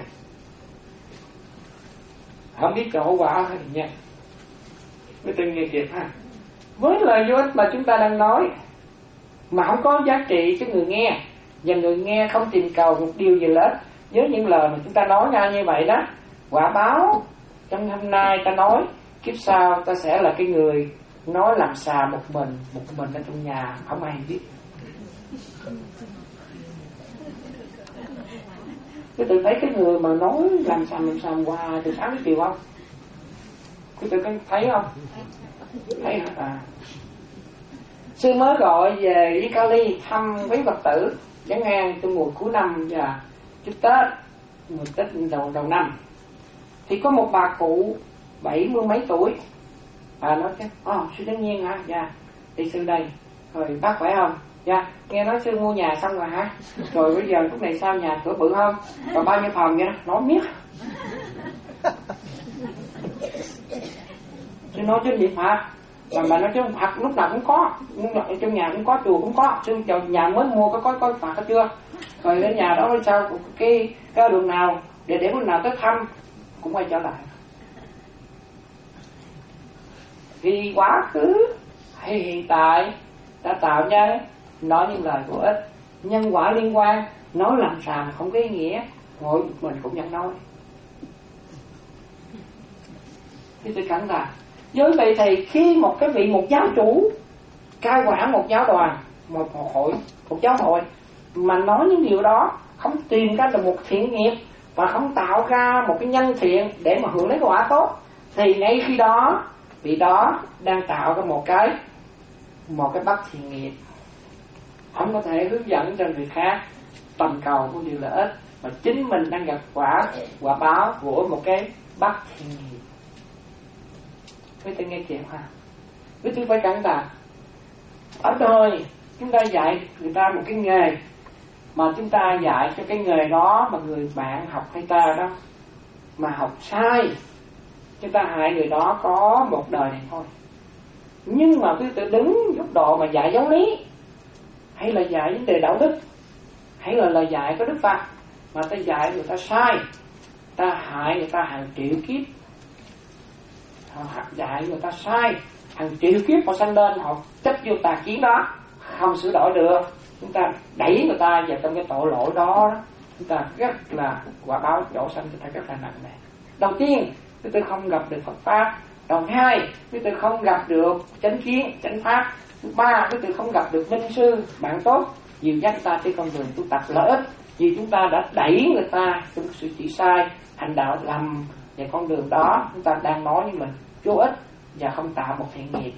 Không biết chỗ quả hay là nhân. Mới từng nghe kịp ha. Với lời vô ích mà chúng ta đang nói mà không có giá trị cho người nghe, và người nghe không tìm cầu một điều gì lớn, với những lời mà chúng ta nói ra như vậy đó, quả báo trong hôm nay ta nói, kiếp sau ta sẽ là cái người nói làm xà một mình, một mình ở trong nhà, không ai biết. Cái tự thấy cái người mà nói làm xàm làm xàm hoài từ sáng đến chiều không? Cái tự thấy không? Thấy hả? À. Sư mới gọi về với Cali thăm quý Phật tử chẳng ngang trong mùa cuối năm và trước Tết, mùa Tết đầu đầu năm, thì có một bà cụ bảy mươi mấy tuổi, bà nói chứ, ồ oh, sư Đương Nhiên hả? Dạ, đi sư đây. Rồi bác khỏe không? Dạ, nghe nói sư mua nhà xong rồi hả? Rồi bây giờ lúc này sao, nhà cửa bự không? Rồi bao nhiêu phòng vậy đó? Nói miết. Sư nói chứ gì Phật? Mà bà nói chứ Phật lúc nào cũng có, trong nhà cũng có, chùa cũng có. Sư nhà mới mua có có có Phật hết chưa? Rồi đến nhà đó sao cái cái đường nào để để lúc nào tới thăm cũng quay trở lại. Vì quá khứ hay hiện tại đã tạo ra nói những lời của ích, nhân quả liên quan, nói làm sao không có ý nghĩa, ngồi mình cũng nhận nói. Thì tôi cẩn thận. Với vậy thì khi một cái vị một giáo chủ cai quản một giáo đoàn, một hội, một giáo hội mà nói những điều đó, không tìm ra được một thiện nghiệp và không tạo ra một cái nhân thiện để mà hưởng lấy quả tốt, thì ngay khi đó vị đó đang tạo ra một cái một cái bất thiện nghiệp, không có thể hướng dẫn cho người khác tầm cầu của điều lợi ích, mà chính mình đang gặp quả quả báo của một cái bất thiện nghiệp. Quý tôi nghe chuyện ha, quý tôi phải cẩn thận. Ở đời chúng ta dạy người ta một cái nghề, mà chúng ta dạy cho cái nghề đó mà người bạn học hay ta đó mà học sai, chúng ta hại người đó có một đời này thôi. Nhưng mà quý tự đứng góc độ mà dạy giáo lý, hay là dạy vấn đề đạo đức, hay là lời dạy của Đức Phật, mà ta dạy người ta sai, ta hại người ta hàng triệu kiếp. Họ dạy người ta sai, hàng triệu kiếp họ sanh lên, họ chấp vô tà kiến đó, không sửa đổi được, chúng ta đẩy người ta vào trong cái tội lỗi đó, đó. Chúng ta rất là quả báo đổ sanh chúng ta rất là nặng nề. Đầu tiên, chúng tôi không gặp được Phật pháp. Đầu hai, chúng tôi không gặp được chánh kiến, chánh pháp. Thứ ba, chúng tôi không gặp được minh sư, bạn tốt, dìu dắt ta trên con đường tu tập lợi ích, vì chúng ta đã đẩy người ta trong sự chỉ sai, hành đạo lầm về con đường đó. Chúng ta đang nói với mình vô ích và không tạo một thiện nghiệp.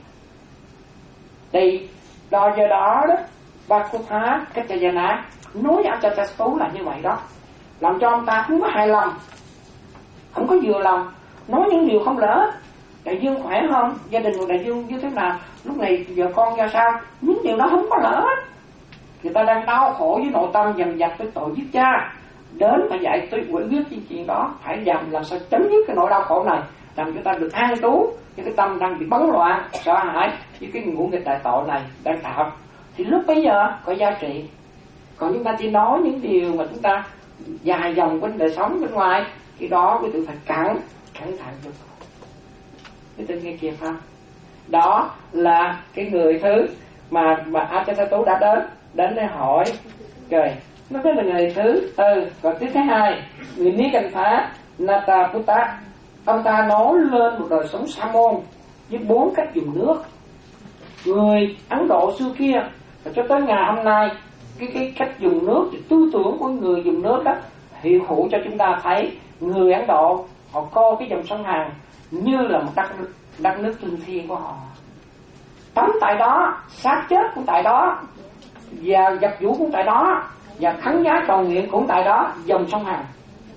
Thì do do đó đó, Ba Cô Thá Cách Cha Gia Ná nói với Cha Cha Tú là như vậy đó, làm cho ông ta không có hài lòng, không có vừa lòng, nói những điều không lỡ. Đại dương khỏe không? Gia đình của đại dương như thế nào? Lúc này vợ con ra sao? Những điều đó không có lỡ. Người ta đang đau khổ với nội tâm dần dặt với tội giết cha, đến mà dạy tôi quỷ biết cái chuyện đó, phải dầm làm sao chấm dứt cái nỗi đau khổ này, làm cho ta được an trú. Cái tâm đang bị bấn loạn, sợ hãi với cái ngũ nghịch đại tội này đang tạo, thì lúc bấy giờ có giá trị. Còn chúng ta chỉ nói những điều mà chúng ta dài dòng bên đời sống bên ngoài, khi đó quý tự phải cẩn cẩn thận cho quý tự nghe kịp không? Đó là cái người thứ mà mà Ajahn đã đến đến để hỏi. Rồi nó nói là người thứ tư. Còn tiếp thứ hai, người Nikantha Nataputta, ông ta nói lên một đời sống sa môn với bốn cách dùng nước. Người Ấn Độ xưa kia và cho tới ngày hôm nay, cái cái cách dùng nước, cái tư tưởng của người dùng nước đó hiện hữu cho chúng ta thấy người Ấn Độ họ coi cái dòng sông Hằng như là một đất nước, đất nước linh thiêng của họ. Tắm tại đó, xác chết cũng tại đó, và giặt vũ cũng tại đó, và khấn giá cầu nguyện cũng tại đó, dòng sông Hằng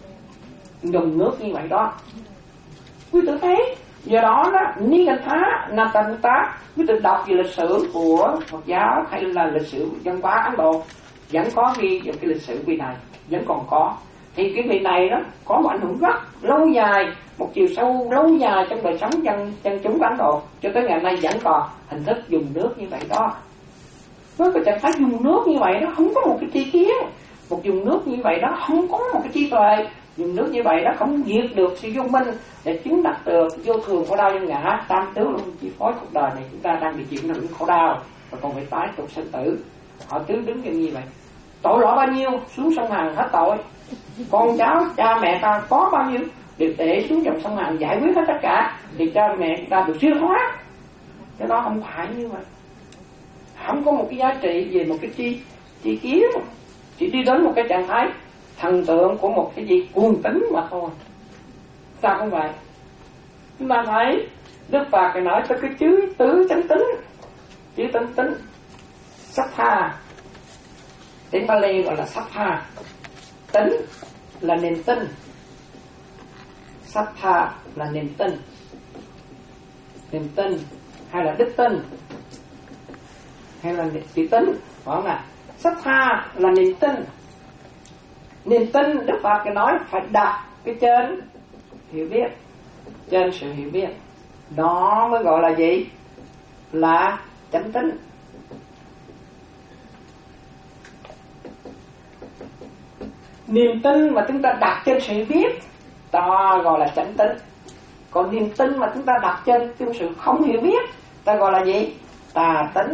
dùng nước như vậy đó. Quý tử thấy do đó đó, Nikantha Nataputta, quý tử đọc về lịch sử của Phật giáo hay là lịch sử văn hóa Ấn Độ vẫn có ghi về cái lịch sử quy này, vẫn còn có. thì cái vị này đó có một ảnh hưởng rất lâu dài, một chiều sâu lâu dài trong đời sống dân dân chúng Ấn Độ, cho tới ngày nay vẫn còn hình thức dùng nước như vậy đó. Với cái trạng thái dùng nước như vậy nó không có một cái tri kiến, một dùng nước như vậy đó không có một cái trí tuệ, dùng nước như vậy đó không diệt được sự vô minh để chứng đắc được vô thường khổ đau nhân ngã, tam tướng luôn chi phối cuộc đời này chúng ta đang bị chịu những khổ đau và còn phải tái tục sinh tử. Họ tứ đứng như vậy, tội lỗi bao nhiêu xuống sông Hằng hết tội, con cháu cha mẹ ta có bao nhiêu đều để xuống dòng sông Hằng giải quyết hết tất cả, thì cha mẹ ta được siêu thoát. Cái đó không phải như vậy, không có một cái giá trị về một cái chi chi kiến, chỉ đi đến một cái trạng thái thần tượng của một cái gì cuồng tín mà thôi. Ta không vậy. Chúng ta thấy Đức Phật phải nói tới cái chữ tứ chánh tính, chữ tính tính Sattha, tiếng Pali gọi là Sattha. Tính là niềm tin, Sattha là niềm tin, niềm tin hay là đức tin hay là chữ tính, phải không ạ? Sattha là niềm tin. Niềm tin Đức Phật cái nói phải đặt cái trên hiểu biết, trên sự hiểu biết, đó mới gọi là gì? Là chánh tín. Niềm tin mà chúng ta đặt trên sự biết, ta gọi là chánh tín. Còn niềm tin mà chúng ta đặt trên cái sự không hiểu biết, ta gọi là gì? Tà tín.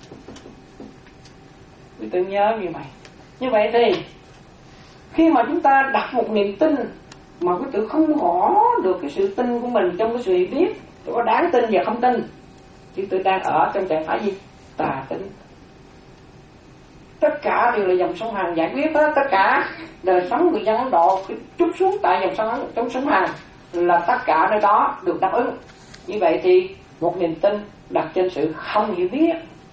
Quý tự nhớ như vậy. Như vậy thì khi mà chúng ta đặt một niềm tin mà quý tự không rõ được cái sự tin của mình trong cái sự hiểu biết, tôi có đáng tin và không tin, chứ tôi đang ở trong trạng thái gì? Tà tín. Tất cả đều là dòng sông Hằng giải quyết hết, tất cả đời sống người dân Ấn Độ trút xuống tại dòng sông trong sông Hằng là tất cả nơi đó được đáp ứng. Như vậy thì một niềm tin đặt trên sự không hiểu biết.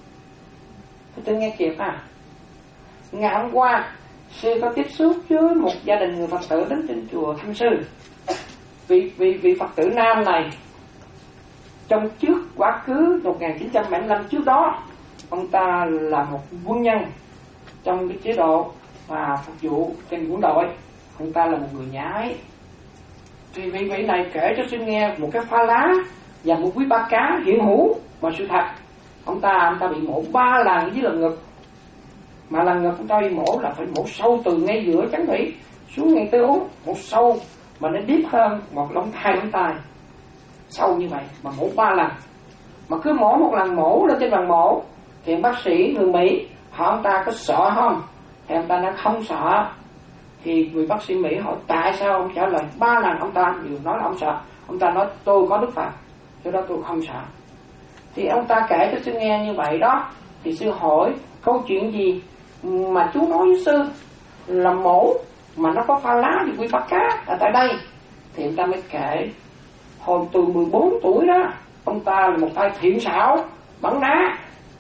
Tôi nghe kịp à? Ngày hôm qua sư có tiếp xúc với một gia đình người Phật tử đến trên chùa thăm sư. Vị vị vị Phật tử nam này trong trước quá khứ một nghìn chín trăm bảy mươi lăm trước đó, ông ta là một quân nhân trong cái chế độ và phục vụ trên quân đội. Ông ta là một người nhái. Thì vị vị này kể cho sư nghe một cái pha lá và một quý ba cá hiện hữu mà sự thật. Ông ta ông ta bị mổ ba lần dưới lần ngực, mà lần ngực ông ta bị mổ là phải mổ sâu từ ngay giữa chắn thủy xuống ngay tới út, mổ sâu mà nó deep hơn một lông hai lông tai, sâu như vậy mà mổ ba lần. Mà cứ mổ một lần mổ lên trên bàn mổ thì bác sĩ người Mỹ hỏi ông ta có sợ không, thì ông ta nói không sợ. Thì người bác sĩ Mỹ hỏi tại sao, ông trả lời ba lần ông ta đều nói là ông sợ. Ông ta nói tôi có Đức Phật, cho đó tôi không sợ. Thì ông ta kể cho sư nghe như vậy đó. Thì sư hỏi câu chuyện gì mà chú nói với sư là mổ mà nó có pha lá thì quy bắt cá ở tại đây. Thì ông ta mới kể hồi từ mười bốn tuổi đó, ông ta là một tay thiện xảo bắn đá.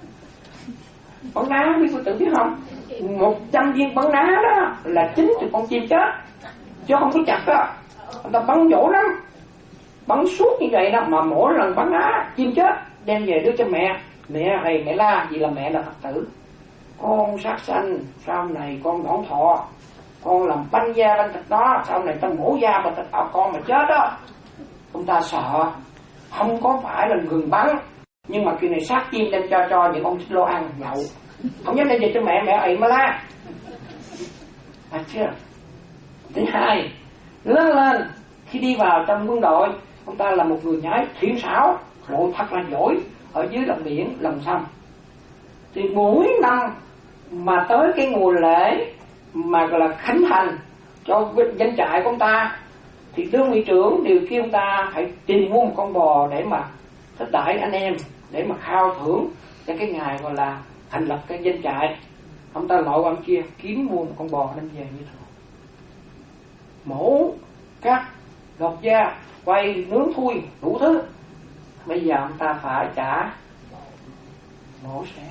Bắn đá quý cô tự biết không? Một trăm viên bắn đá đó là chín từ con chim chết, chứ không có chặt đó. Ông ta bắn dỗ lắm, bắn suốt như vậy đó, mà mỗi lần bắn đá chim chết đem về đưa cho mẹ. Mẹ này mẹ la, vì là mẹ là Phật tử. Con sát sanh, sau này con đón thọ, con làm banh da banh thịt đó, sau này ta mổ da banh thịt ở con mà chết đó. Ông ta sợ, không có phải là ngừng bắn, nhưng mà khi này sát chim đem cho cho những ông xích lô ăn nhậu, không dám đem về cho mẹ, mẹ ị mà la. À chưa? Thứ hai, lớn lên khi đi vào trong quân đội, ông ta là một người nhái thiện xảo, rồi thật là giỏi ở dưới lòng biển, lòng sông. Thì mỗi năm mà tới cái mùa lễ mà gọi là khánh thành cho doanh trại của ông ta, thì đơn vị trưởng đều kêu ông ta phải tìm mua một con bò để mà thích đãi anh em, để mà khao thưởng cho cái ngày gọi là thành lập cái doanh trại. Ông ta lội qua bên kia kiếm mua một con bò đem về như thường, mổ cắt gọt da, quay nướng thui đủ thứ. Bây giờ ông ta phải trả mổ xẻ.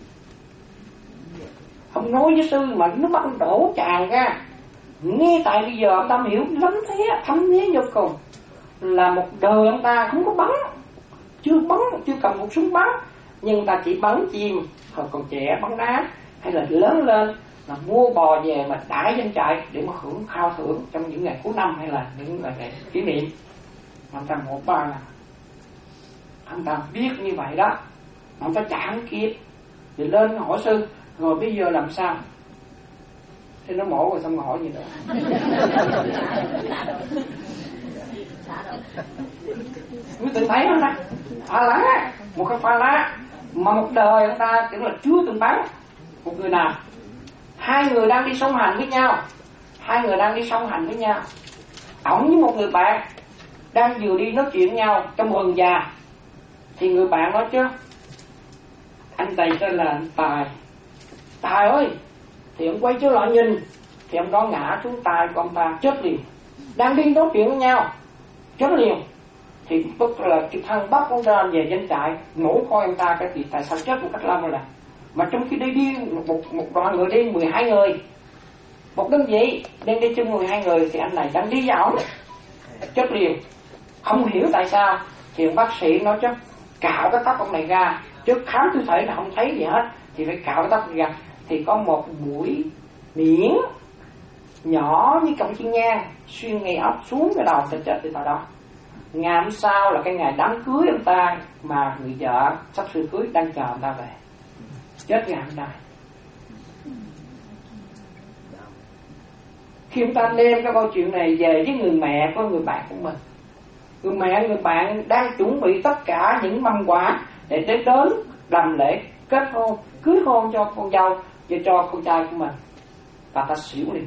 Ông nói với sư mà nó bắt đổ tràn ra. Nghe tại bây giờ ông ta hiểu lắm thế, thấm thế vô cùng. Là một đời ông ta không có bắn, chưa bắn, chưa cầm một súng bắn, nhưng ta chỉ bắn chim hồi còn trẻ, bắn đá, hay là lớn lên là mua bò về mà đãi doanh trại để mà hưởng khao thưởng trong những ngày cuối năm hay là những ngày kỷ niệm. Ông ta một ba là ông ta biết như vậy đó, ông ta chẳng kịp thì lên hỏi sư rồi bây giờ làm sao. Thì nó mổ rồi xong rồi hỏi gì nữa. Quý từng thấy không ta? Pha lá, một cái pha lá mà một đời ông ta tưởng là chưa từng bắn một người nào. Hai người đang đi song hành với nhau, hai người đang đi song hành với nhau. Ổng với một người bạn đang vừa đi nói chuyện nhau trong vườn già, thì người bạn nói chứ anh Tài tên là anh Tài. Tài ơi, thì ông quay trở lại nhìn thì ông đó ngã xuống tay của ông ta chết liền. Đang đi nói chuyện với nhau chết liền. Thì tức là cái thằng bắt ông ra về doanh trại nổ coi ông ta cái thì tại sao chết một cách lâm rồi là mà trong khi đi đi một một đoàn người đi mười hai người, một đơn vị đang đi chung mười hai người thì anh này đang đi dạo chết liền. Không hiểu tại sao thì ông bác sĩ nói chứ cạo cái tóc ông này ra, trước khám tư thể là không thấy gì hết thì phải cạo cái tóc ra, thì có một mũi miễn nhỏ như cọng chiên nhang xuyên ngay ốc xuống cái đầu, ta chết từ đó. Ngày hôm sau là cái ngày đám cưới ông ta mà người vợ sắp sửa cưới đang chờ ông ta về, chết ngày hôm nay. Khi ông ta đem cái câu chuyện này về với người mẹ của người bạn của mình, người mẹ người bạn đang chuẩn bị tất cả những mâm quà để đến đến làm lễ kết hôn, cưới hôn cho con dâu và cho con trai của mình, và ta xỉu liền.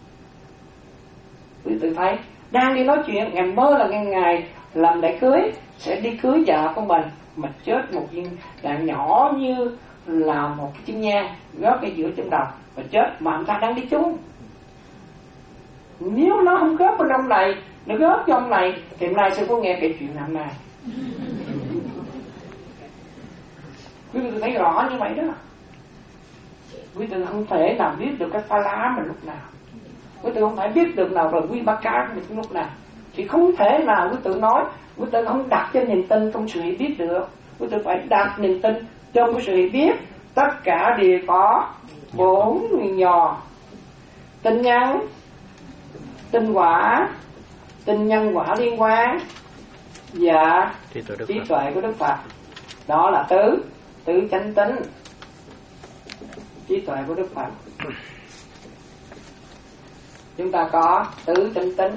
Quý tự thấy đang đi nói chuyện, ngày mơ là ngày ngày làm lễ cưới sẽ đi cưới vợ của mình mà chết một viên đạn nhỏ như là một cái chim nhang góp cái giữa trong đầu và chết mà ông ta đang đi chung. Nếu nó không góp bên ông này, nó góp cho ông này thì hôm nay sẽ có nghe kể chuyện năm nay. Quý vị thấy rõ như vậy đó. Quý vị không thể nào biết được cái pha lá mình lúc nào, quý vị không thể biết được nào là quy ba cá của mình lúc nào, thì không thể nào quý vị nói quý vị không đặt cho niềm tin trong sự hiểu biết được. Quý vị phải đặt niềm tin trong cái sự hiểu biết. Tất cả đều có bốn nguyên nhỏ: tin nhân, tin quả, tin nhân quả liên quan và trí tuệ của Đức Phật. Đó là tứ tứ chánh tính, trí tuệ của Đức Phật. Chúng ta có tứ chánh tính.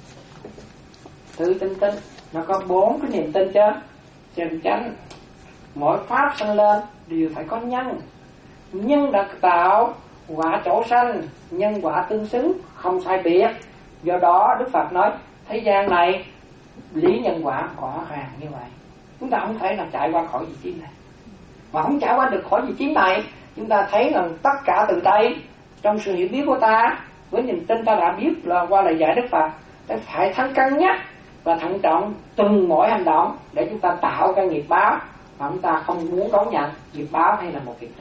Tứ chánh tính nó có bốn cái niềm tin chứ. Chân chánh, mỗi pháp sanh lên đều phải có nhân. Nhân đã tạo quả chỗ sanh, nhân quả tương xứng, không sai biệt. Do đó Đức Phật nói thế gian này lý nhân quả rõ ràng như vậy. Chúng ta không thể nào chạy qua khỏi vị trí này. Mà không chạy qua được khỏi vị trí này, chúng ta thấy rằng tất cả từ đây trong sự hiểu biết của ta, với niềm tin ta đã biết là qua lời dạy Đức Phật, ta phải thắng cân nhắc và thận trọng từng mỗi hành động để chúng ta tạo cái nghiệp báo mà chúng ta không muốn đón nhận nghiệp báo hay là một việc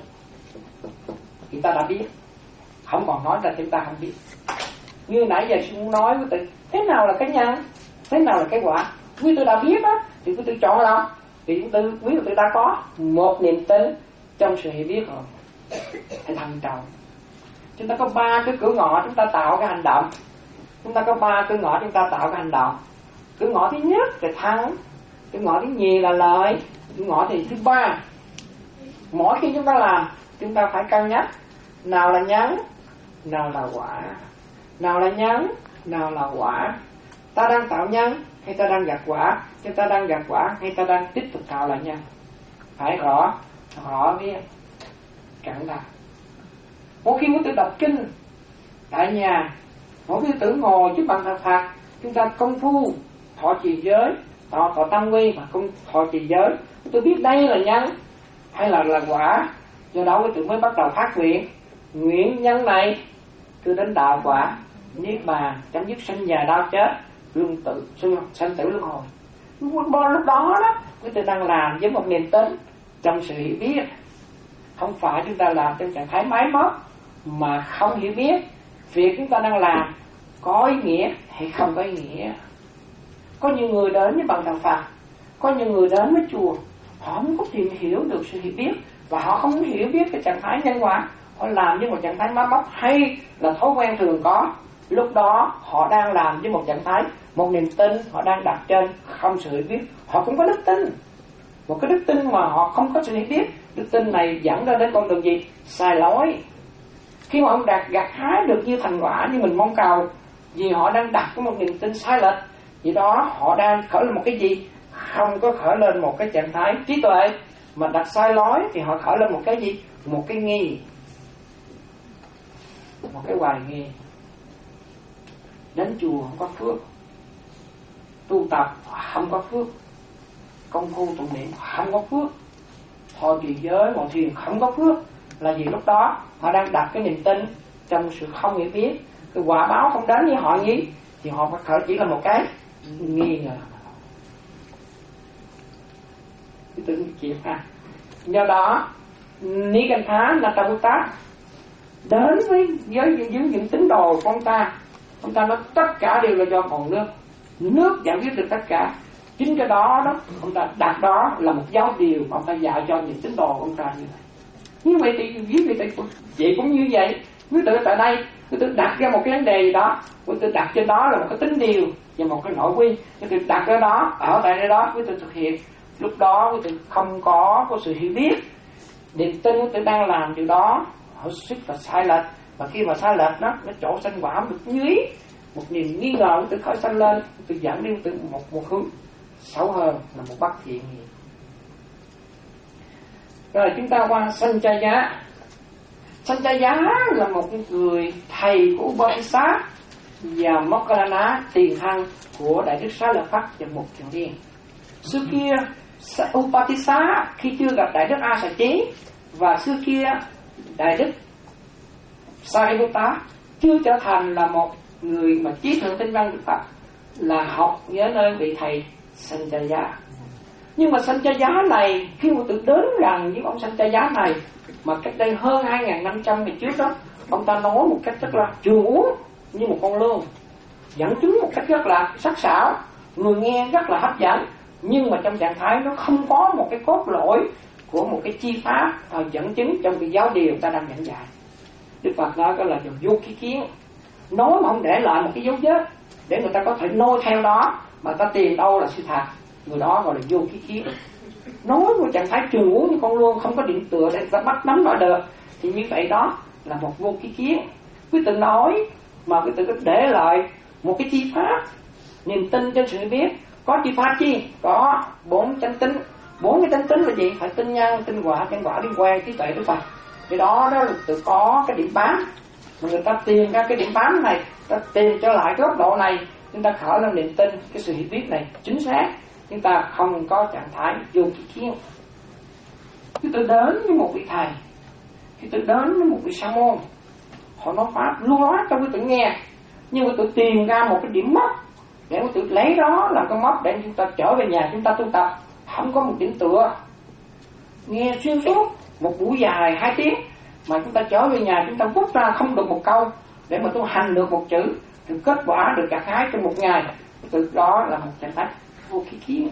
thì ta đã biết, không còn nói là chúng ta không biết. Như nãy giờ sư muốn nói với tự thế nào là cái nhân, thế nào là cái quả, quý tư đã biết đó thì quý tư chọn lòng thì quý tư quý tư đã có một niềm tin trong sự hiểu biết rồi. Hãy thận trọng. Chúng ta có ba cái cửa ngõ chúng ta tạo cái hành động. Chúng ta có ba cửa ngõ chúng ta tạo cái hành động. Cửa ngõ thứ nhất là thắng, cửa ngõ thứ nhì là lợi, cửa ngõ thì thứ ba. Mỗi khi chúng ta làm, chúng ta phải cân nhắc nào là nhân, nào là quả, nào là nhân, nào là quả. Ta đang tạo nhân hay ta đang gặt quả? Chúng ta đang gặt quả hay ta đang tiếp tục tạo lại nhân? Phải rõ, rõ biết, cẩn thận. Mỗi khi quý tử đọc kinh tại nhà, mỗi khi tử ngồi trước bàn thờ Phật, chúng ta công phu thọ trì giới, thọ thọ tam quy và công thọ trì giới. Tôi biết đây là nhân hay là là quả. Do đó quý tử mới bắt đầu phát nguyện. Nguyện nhân này tôi đến đạo quả niết bàn, chấm dứt sanh già đau chết, luân tử sanh tử luân hồi. Lúc đó đó quý tử đang làm với một niềm tin trong sự hiểu biết, không phải chúng ta làm trong trạng thái máy móc mà không hiểu biết việc chúng ta đang làm có ý nghĩa hay không có ý nghĩa. Có nhiều người đến với bằng thờ Phật, có nhiều người đến với chùa, họ không có tìm hiểu được sự hiểu biết và họ không hiểu biết cái trạng thái nhân quả, họ làm với một trạng thái máy móc hay là thói quen thường có. Lúc đó họ đang làm với một trạng thái, một niềm tin họ đang đặt trên không sự hiểu biết. Họ cũng có đức tin, một cái đức tin mà họ không có sự hiểu biết. Đức tin này dẫn ra đến con đường gì? Sai lối. Khi mà ông đạt gặt hái được như thành quả như mình mong cầu, vì họ đang đặt có một niềm tin sai lệch, vì đó họ đang khởi lên một cái gì? Không có khởi lên một cái trạng thái trí tuệ, mà đặt sai lối thì họ khởi lên một cái gì? Một cái nghi, một cái hoài nghi. Đến chùa không có phước, tu tập không có phước, công phu tụng niệm không có phước, thọ trì giới ngồi thiền không có phước. Là vì lúc đó họ đang đặt cái niềm tin trong sự không hiểu biết, cái quả báo không đến với họ nhí, thì họ phải khởi chỉ là một cái nghi ngờ. Cái tự chuyện ha. Do đó Nikantha Natabutta đến với với với những tín đồ của ông ta, ông ta nói tất cả đều là do còn nước, nước giải quyết được tất cả. Chính cái đó đó ông ta đặt đó là một giáo điều mà ông ta dạy cho những tín đồ của ông ta như vậy. Như vậy thì viết vậy thì vậy cũng như vậy. Quý tự tại đây quý tự đặt ra một cái vấn đề gì đó, quý tự đặt trên đó là một cái tín điều và một cái nội quy, quý tự đặt ra đó ở tại đây đó quý tự thực hiện. Lúc đó quý tự không có có sự hiểu biết, niềm tin quý tự đang làm điều đó hết sức là sai lệch. Và khi mà sai lệch đó, nó chỗ sanh quả được dưới một niềm nghi ngờ quý tự khởi sanh lên, quý tự dẫn đi quý tự một một hướng xấu hơn là một bất thiện. Rồi chúng ta qua Sanjaya. Sanjaya là một người thầy của Bodhisattva và Mokkallana, tiền thân của Đại Đức Xá Lợi Phất và một thiền viên. Xưa kia Upatissa khi chưa gặp Đại Đức A Xà Chí, và xưa kia Đại Đức Sariputta chưa trở thành là một người mà trí thượng tinh văn Đức Phật, là học nhớ nơi vị thầy Sanjaya. Nhưng mà Sanjaya này khi mà tự đến gần với ông Sanjaya này, mà cách đây hơn hai nghìn năm trăm ngày trước đó, ông ta nói một cách rất là trường uống như một con lương, dẫn chứng một cách rất là sắc sảo, người nghe rất là hấp dẫn, nhưng mà trong trạng thái nó không có một cái cốt lõi của một cái chi pháp uh, dẫn chứng trong cái giáo điều ta đang giảng dạy. Đức Phật nói cái là dùng vô ký kiến, nói mà không để lại một cái dấu vết để người ta có thể noi theo đó mà ta tìm đâu là sự thật, người đó gọi là vô ký kiến. Nói một trạng thái trường uống như con luôn, không có điểm tựa để người ta bắt nắm vào được, thì như vậy đó là một vô ký kiến. Quý tự nói mà quý tự có để lại một cái chi pháp, niềm tin trên sự biết. Có chi pháp chi? Có bốn chánh tính. Bốn cái chánh tính là gì? Phải tin nhân, tin quả, nhân quả liên quan trí tuệ Đức Phật. Cái đó đó là tự có cái điểm bám, mà người ta tìm ra cái điểm bám này, ta tìm trở lại cái góc độ này, chúng ta khởi lên niềm tin, cái sự hiểu biết này chính xác, chúng ta không có trạng thái vô ký kiến. Khi tôi đến với một vị thầy, khi tôi đến với một vị sa môn, họ nói pháp lưu loát cho quý tự nghe, nhưng mà tôi tìm ra một cái điểm mốc để quý tự lấy đó làm cái mốc để chúng ta trở về nhà chúng ta tu tập, không có một điểm tựa. Nghe xuyên suốt một buổi dài hai tiếng mà chúng ta trở về nhà chúng ta rút ra không được một câu để mà tu hành được một chữ, thì kết quả được cả hai trong một ngày, từ đó là một trạng thái vô ký kiến.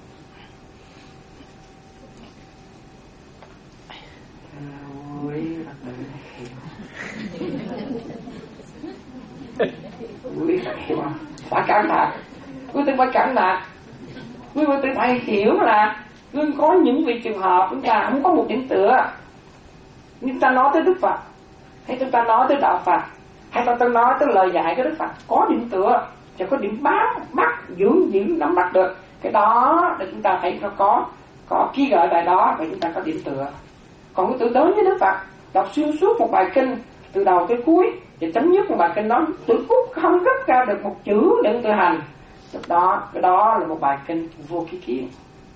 Quý hiểu không? Phải cảm tạ, quý tư phải cảm tạ, quý tư phải hiểu là luôn có những vị trường hợp chúng ta không có một điểm tựa. Nhưng ta nói tới Đức Phật, hay chúng ta nói tới đạo Phật, hay ta nói tới lời dạy của Đức Phật, có điểm tựa, và có điểm bám bắt giữ giữ nắm bắt được cái đó để chúng ta thấy nó có có ký gợi bài đó và chúng ta có điểm tựa. Còn cái tự đến với Đức Phật, đọc xuyên suốt một bài kinh từ đầu tới cuối và chấm dứt một bài kinh đó, tự phút không rút ra được một chữ để tự hành, lúc đó cái đó là một bài kinh vô ký kiến.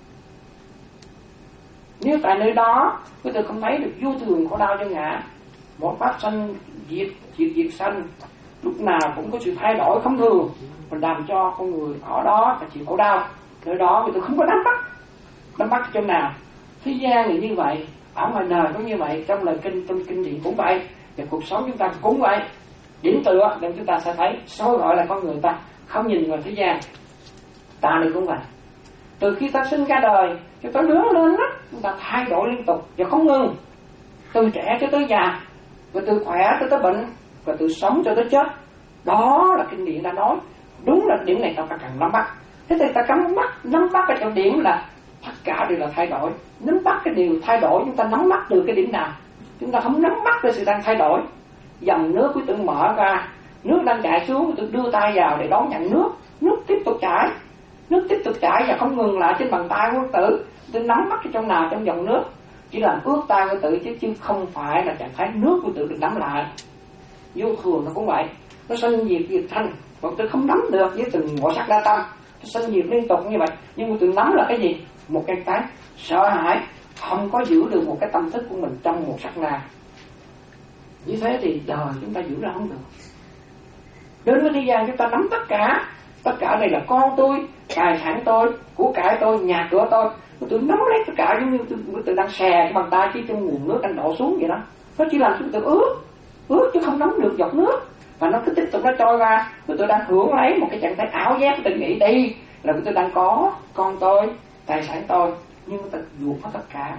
Nếu tại nơi đó quý tự không thấy được vô thường khổ đau vô ngã, một pháp sanh diệt diệt diệt sanh, lúc nào cũng có sự thay đổi không thường, và làm cho con người ở đó phải chịu khổ đau. Nơi đó quý tự không có nắm bắt, nắm bắt trong nào. Thế gian thì như vậy, ở ngoài đời cũng như vậy, trong lời kinh trong kinh điển cũng vậy, và cuộc sống chúng ta cũng vậy. Điểm tựa nên chúng ta sẽ thấy soi gọi là con người ta không nhìn vào thế gian. Ta này cũng vậy, từ khi ta sinh ra đời cho tới lớn lên đó, chúng ta thay đổi liên tục và không ngừng, từ trẻ cho tới già. rồi từ khỏe tới tới bệnh, rồi từ sống cho tới chết. Đó là kinh điển đã nói. Đúng là điểm này ta phải cần nắm bắt. Thế thì ta nắm bắt, nắm bắt cái trọng điểm là tất cả đều là thay đổi. Nắm bắt cái điều thay đổi, chúng ta nắm bắt được cái điểm nào? Chúng ta không nắm bắt được sự đang thay đổi. Dòng nước quý tử mở ra, nước đang chảy xuống, quý tử đưa tay vào để đón nhận nước, nước tiếp tục chảy, nước tiếp tục chảy và không ngừng lại trên bàn tay của quý tử. Tôi nắm bắt cái trong nào trong dòng nước, chỉ là ướt tay của tự chứ chứ không phải là trạng thái nước của tự được nắm lại. Vô thường nó cũng vậy, nó sanh diệt diệt thanh, còn tôi không nắm được với từng ngộ sắc đa tâm, nó sanh diệt liên tục như vậy. Nhưng mà tôi nắm là cái gì? Một cái cái sợ hãi, không có giữ được một cái tâm thức của mình trong một sát na. Như thế thì đời chúng ta giữ ra không được. Đến với thế gian chúng ta nắm tất cả, tất cả này là con tôi, tài sản tôi, của cải tôi, nhà cửa tôi. Tôi nắm lấy tất cả giống như tôi, tôi đang xè cái bàn tay chứ trong nguồn nước đang đổ xuống vậy đó. Nó chỉ làm cho tôi ướt, ướt chứ không nắm được giọt nước. Và nó cứ tiếp tục nó trôi ra. Tôi đang hưởng lấy một cái trạng thái ảo giác. Tôi nghĩ đi là tôi đang có con tôi, tài sản tôi, nhưng tôi ruột hết tất cả.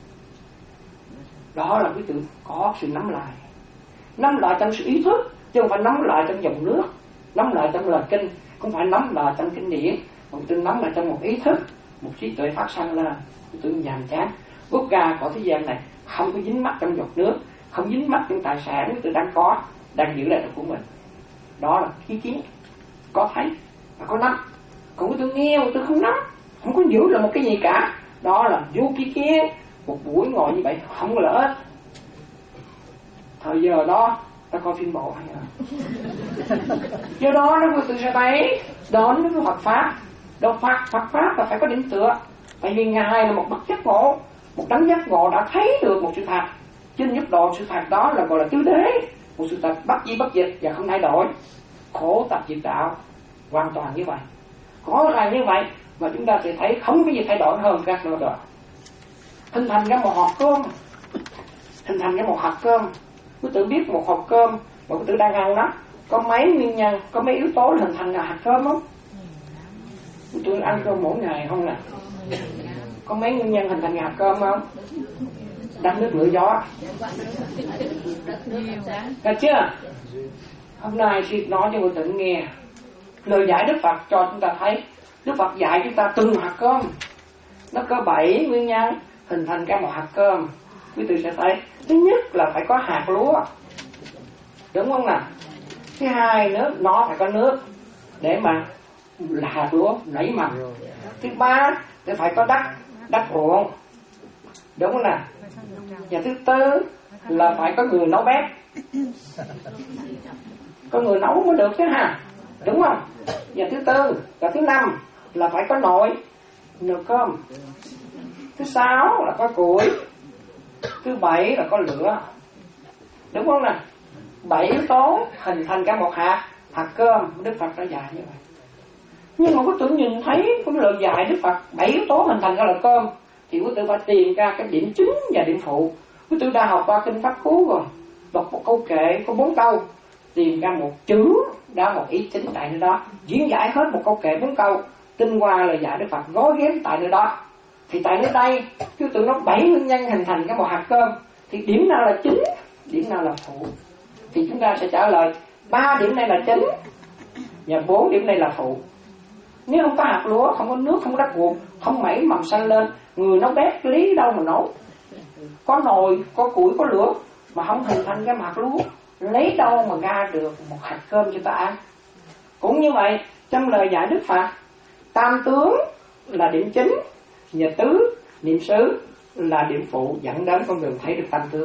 Đó là quý tử có sự nắm lại. Nắm lại trong sự ý thức, chứ không phải nắm lại trong dòng nước, nắm lại trong lời kinh, không phải nắm lại trong kinh điển, mà tôi nắm lại trong một ý thức, một trí tuệ phát sanh lên. Tôi nhàm chán bước ra khỏi thế gian này, không có dính mắc trong giọt nước, không dính mắc trong tài sản tôi đang có, đang giữ lại được của mình. Đó là ý kiến có thấy và có nắm. Còn tôi nghe tôi không nắm, không có giữ lại một cái gì cả. Đó là vô ý kiến. Một buổi ngồi như vậy không có lợi ích. Thời giờ đó ta coi phim bộ hay là do đó nó người tự sẽ thấy đón với Phật pháp. Đâu Phật Phật pháp là phải có điểm tựa. Tại vì Ngài là một bậc giác ngộ, một đấng giác ngộ đã thấy được một sự thật. Trên nhất độ sự thật đó là gọi là tứ đế, một sự thật bất di bất dịch và không thay đổi. Khổ tập diệt đạo hoàn toàn như vậy. Có là như vậy mà chúng ta sẽ thấy không có gì thay đổi hơn các nơi đó. Hình thành ra một hộp cơm, hình thành ra một hộp cơm. Quý tử biết một hộp cơm mà quý tử đang ăn đó có mấy nguyên nhân, có mấy yếu tố hình thành ra hạt cơm không? Quý tử ăn cơm mỗi ngày không nè? Có mấy nguyên nhân hình thành hạt cơm không? Đắp nước lửa gió. Được chưa? Hôm nay xin nói cho quý tử nghe lời dạy Đức Phật cho chúng ta thấy. Đức Phật dạy chúng ta từng hạt cơm, nó có bảy nguyên nhân hình thành ra một hạt cơm. Quý vị sẽ thấy thứ nhất là phải có hạt lúa, đúng không nào? Thứ hai nước nó phải có nước để mà là hạt lúa nảy mầm. Thứ ba là phải có đất, đất ruộng, đúng không nào? Và thứ tư là phải có người nấu bếp, có người nấu mới được chứ ha, đúng không? Và thứ tư và thứ năm là phải có nồi nồi cơm. Thứ sáu là có củi. Thứ bảy là có lửa, đúng không nào? Bảy yếu tố hình thành ra một hạt hạt cơm. Đức Phật đã dạy như vậy. Nhưng mà có tưởng nhìn thấy cái lời dạy Đức Phật bảy yếu tố hình thành ra là cơm thì quý tử phải tìm ra cái điểm chính và điểm phụ. Quý tử đã học qua kinh Pháp Cú rồi, đọc một câu kệ có bốn câu, tìm ra một chữ đã một ý chính tại nơi đó, diễn giải hết một câu kệ bốn câu, tinh hoa lời dạy Đức Phật gói ghém tại nơi đó. Thì tại nơi đây quý tử nói bảy nguyên nhân hình thành cái một hạt cơm, thì điểm nào là chính, điểm nào là phụ? Thì chúng ta sẽ trả lời ba điểm này là chính và bốn điểm này là phụ. Nếu không có hạt lúa, không có nước, không có đất ruộng, không mảy mầm xanh lên, người nấu bếp lý đâu mà nấu? Có nồi, có củi, có lửa mà không hình thành cái hạt lúa, lấy đâu mà ra được một hạt cơm cho ta ăn? Cũng như vậy, trong lời dạy Đức Phật, tam tướng là điểm chính và tứ niệm xứ là điểm phụ dẫn đến con đường thấy được tam tướng.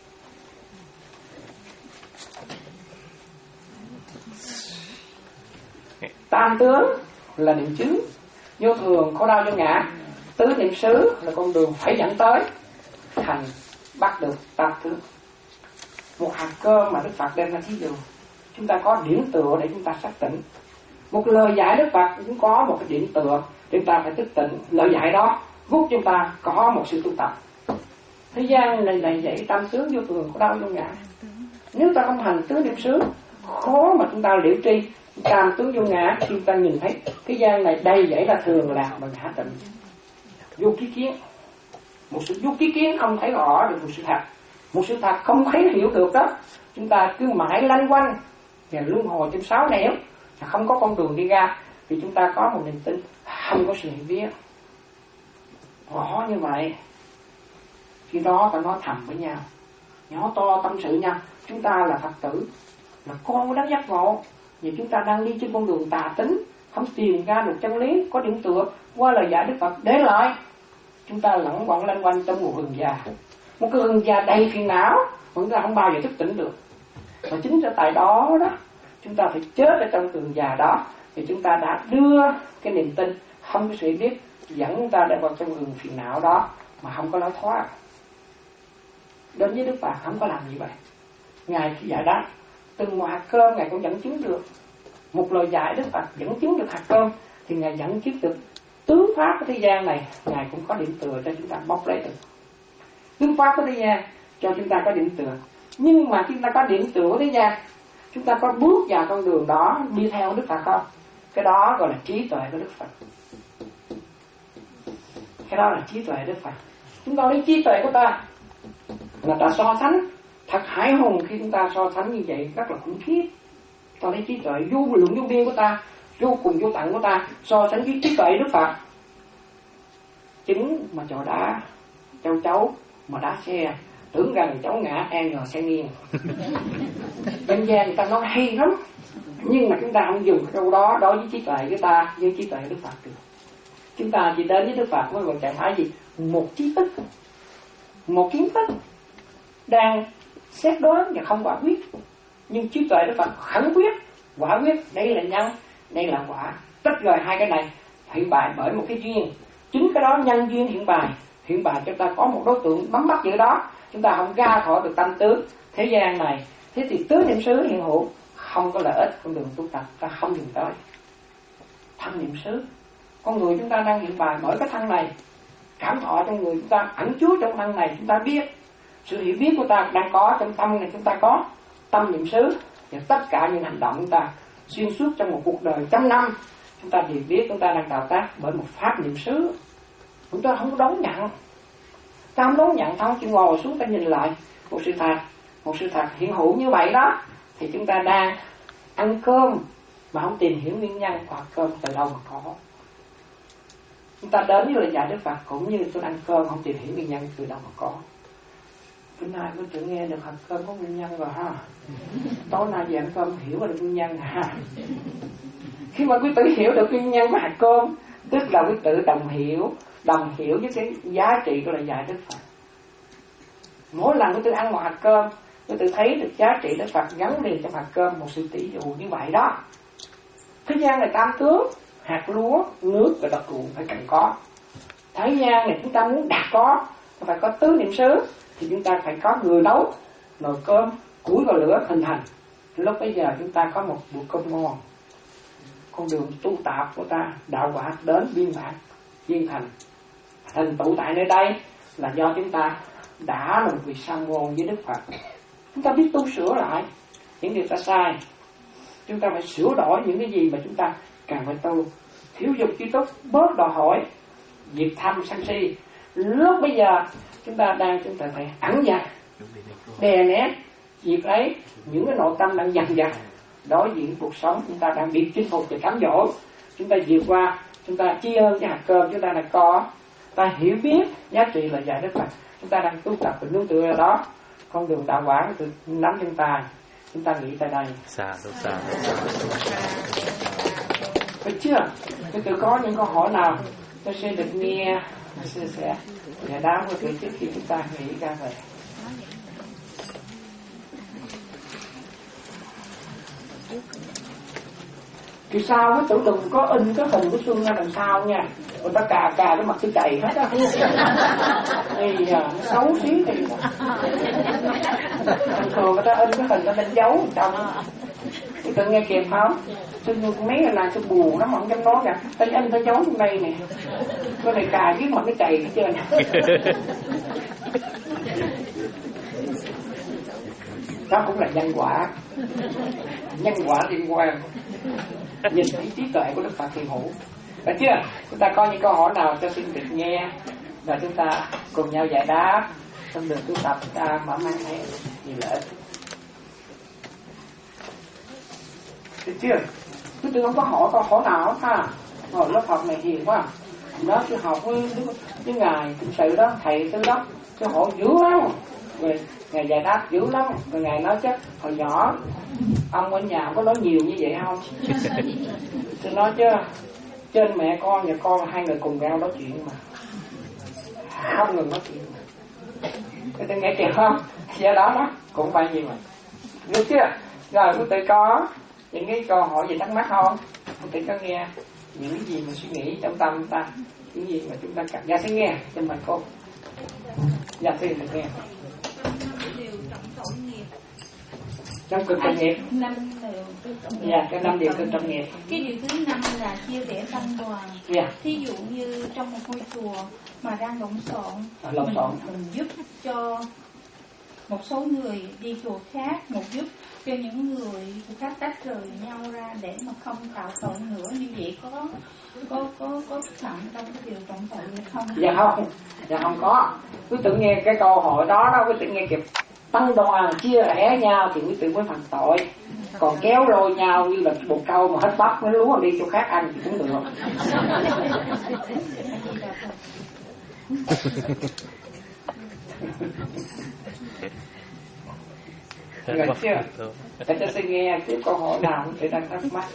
Tam tướng là niệm xứ, vô thường, khổ đau vô ngã. Tứ niệm xứ là con đường phải dẫn tới thành bắt được tam tướng. Một hạt cơm mà Đức Phật đem ra thí dụ, chúng ta có điểm tựa để chúng ta xác tỉnh. Một lời dạy Đức Phật cũng có một cái điểm tựa để chúng ta phải thức tỉnh. Lời dạy đó giúp chúng ta có một sự tu tập. Thế gian này này dạy tam tướng vô thường, khổ đau vô ngã. Nếu ta không hành tứ niệm xứ, khó mà chúng ta liễu tri tam tướng vô ngã. Chúng ta nhìn thấy cái gian này đầy dẫy là thường lạc và ngã tịnh, vô ký kiến. Một sự vô ký kiến không thấy rõ được một sự thật. Một sự thật không thấy hiểu được đó, chúng ta cứ mãi lanh quanh và luân hồi trong sáu nẻo, không có con đường đi ra, vì chúng ta có một niềm tin, không có sự hiểu biết. Rõ như vậy, khi đó ta nói thầm với nhau, nhỏ to tâm sự nhau. Chúng ta là Phật tử, là con của đấng giác ngộ, vì chúng ta đang đi trên con đường tà tính, không tìm ra được chân lý, có điểm tựa qua lời giải Đức Phật để lại. Chúng ta lẫn quẩn lanh quanh trong một rừng già, một cái rừng già đầy phiền não, chúng ta không bao giờ thức tỉnh được. Và chính cho tại đó đó, chúng ta phải chết ở trong rừng già đó, thì chúng ta đã đưa cái niềm tin, không có sự biết, dẫn chúng ta để vào trong rừng phiền não đó mà không có lối thoát. Đến với Đức Phật không có làm như vậy. Ngài khi giải đáp từng một hạt cơm Ngài cũng dẫn chứng được. Một lời dạy Đức Phật dẫn chứng được hạt cơm, thì Ngài dẫn chứng được tướng pháp của thế gian này. Ngài cũng có điểm tựa cho chúng ta bóc lấy được tướng pháp của thế gian, cho chúng ta có điểm tựa. Nhưng mà chúng ta có điểm tựa của thế gian, chúng ta có bước vào con đường đó đi theo Đức Phật không? Cái đó gọi là trí tuệ của Đức Phật. Cái đó là trí tuệ Đức Phật. Chúng ta lấy trí tuệ của ta là ta so sánh. Thật hãi hùng khi chúng ta so sánh như vậy, rất là khủng khiếp. Ta lấy trí tuệ vô lượng vô biên của ta, vô cùng vô tận của ta, so sánh với trí tuệ Đức Phật. Trứng mà trò đá, châu chấu mà đá xe, tưởng rằng cháu ngã an rồi xe nghiêng. Dân gian người ta nói hay lắm, nhưng mà chúng ta không dùng câu đó đối với trí tuệ của ta, với trí tuệ Đức Phật được. Chúng ta chỉ đến với Đức Phật với một trạng thái gì? Một trí thức, một kiến thức đang xét đoán và không quả quyết. Nhưng trí tuệ Đức Phật khẩn quyết, quả quyết. Đây là nhân, đây là quả. Tách rời hai cái này, hiện bài bởi một cái duyên. Chính cái đó nhân duyên hiện bài. Hiện bài chúng ta có một đối tượng bấm bắt giữa đó, chúng ta không ra khỏi được tâm tướng thế gian này. Thế thì tứ niệm xứ hiện hữu không có lợi ích con đường tu tập, ta không dùng tới. Thân niệm xứ, con người chúng ta đang hiện bài bởi cái thân này, cảm thọ trong người chúng ta, ẩn chứa trong thân này, chúng ta biết. Sự hiểu biết của ta đang có trong tâm này, chúng ta có tâm niệm xứ. Và tất cả những hành động chúng ta xuyên suốt trong một cuộc đời trăm năm, chúng ta đều biết chúng ta đang tạo tác bởi một pháp niệm xứ. Chúng ta không có đón nhận, ta không đón nhận, ta không chịu ngồi xuống ta nhìn lại một sự thật, một sự thật hiện hữu như vậy đó, thì chúng ta đang ăn cơm mà không tìm hiểu nguyên nhân hoặc cơm từ đâu mà có. Chúng ta đến với lời dạy Đức Phật cũng như tôi ăn cơm không tìm hiểu nguyên nhân từ đâu mà có. Bữa nay tôi tự nghe được hạt cơm có nguyên nhân rồi ha. Tối nay về ăn cơm hiểu được nguyên nhân ha. Khi mà quý tử hiểu được nguyên nhân của hạt cơm, tức là quý tử đồng hiểu, đồng hiểu với cái giá trị của lời dạy Đức Phật. Mỗi lần quý tử ăn một hạt cơm, quý tử thấy được giá trị Đức Phật gắn liền trong hạt cơm, một sự tỷ dụ như vậy đó. Thế gian này tam tướng, hạt lúa, nước và đất ruộng phải cần có. Thế gian này chúng ta muốn đạt có, phải có tứ niệm xứ, thì chúng ta phải có người nấu nồi cơm, củi vào lửa hình thành. Lúc bây giờ chúng ta có một bữa cơm ngon. Con đường tu tạp của ta, đạo quả đến biên bản, viên thành. Thành tựu tại nơi đây là do chúng ta đã là một vị sa môn với Đức Phật. Chúng ta biết tu sửa lại những điều ta sai. Chúng ta phải sửa đổi những cái gì mà chúng ta càng phải tu. Thiếu dục chi túc, bớt đòi hỏi, diệt tham sân si. Lúc bây giờ chúng ta đang chúng ta phải ẩn dật, đè nén, diệt lấy những cái nội tâm đang dằn vặt đối diện cuộc sống. Chúng ta đang bị chinh phục và cám dỗ. Chúng ta vượt qua, chúng ta tri ân cái hạt cơm chúng ta đã có, ta hiểu biết giá trị là dạy Đức Phật. Chúng ta đang tu tập và nương tựa ở đó. Con đường đạo quả từ nắm chân ta. Chúng ta nghĩ tại đây. Xa, xa, phải chưa? Tôi tự có những câu hỏi nào tôi sẽ được nghe chia sẻ giải đáp của tôi trước khi chúng ta nghĩ ra về. Thì sao cái tử đừng có in cái hình của Xuân ra đằng sau nha. Người ta cà cà cái mặt cái chày hết á. Thì à, xấu xí thì thường thường người ta in cái hình, ta đánh dấu trong. Người ta nghe kịp không? Xuân mấy người làm cho buồn lắm mà không dám nói kìa. Ta in ta dấu trong đây nè. Cái này cà với mặt cái chày hết trơn. Đó cũng là nhân quả. Nhân quả liên quan. Nhìn thấy trí tuệ của Đức Phật hiện hữu. Được chưa? Chúng ta có những câu hỏi nào cho xin được nghe và chúng ta cùng nhau giải đáp. trong đường tu tập ta mở mang thấy nhiều lợi ích. Được chưa? Cứ tôi không có hỏi câu hỏi nào ha. Ngồi lớp học này hiền quá. Đó tôi học với với ngài thực sự đó, thầy sư đó, tôi hỏi dữ lắm. Rồi ngài giải đáp dữ lắm. Rồi ngài nói chứ hồi nhỏ ông ở nhà có nói nhiều như vậy không? Tôi nói chứ trên mẹ con và con hai người cùng nhau nói chuyện mà không ngừng nói chuyện. Cái tôi nghe kịp không? Do đó đó cũng bao nhiêu mà. Được chưa? Rồi quý vị có những cái câu hỏi gì thắc mắc không? Quý vị có nghe những cái gì mà suy nghĩ trong tâm ta, những gì mà chúng ta cần. Dạ sẽ nghe trên mặt cô. Dạ sẽ được nghe. Trong cực trọng nghiệp. Năm điều cực trọng nghiệp. Dạ, cái năm điều cực trọng nghiệp. Cái điều thứ năm là chia rẽ tăng đoàn. Dạ. Thí dụ như trong một ngôi chùa mà đang lộn xộn, à, lộn xộn mình giúp cho một số người đi chùa khác, một giúp cho những người khác tách rời nhau ra để mà không tạo tội nữa. Như vậy có có có có phạm trong cái điều trọng tội hay không? Dạ không, dạ không có. Cứ tự nghe cái câu hỏi đó đó, cứ tự nghe kịp tăng đoàn chia rẽ nhau thì quý tự mới phạm tội. Còn kéo lôi nhau như là một câu mà hết bắp mới lúa đi chỗ khác ăn thì cũng được. Được chưa? Để cho xin nghe tiếp câu hỏi nào cũng sẽ đang thắc mắc.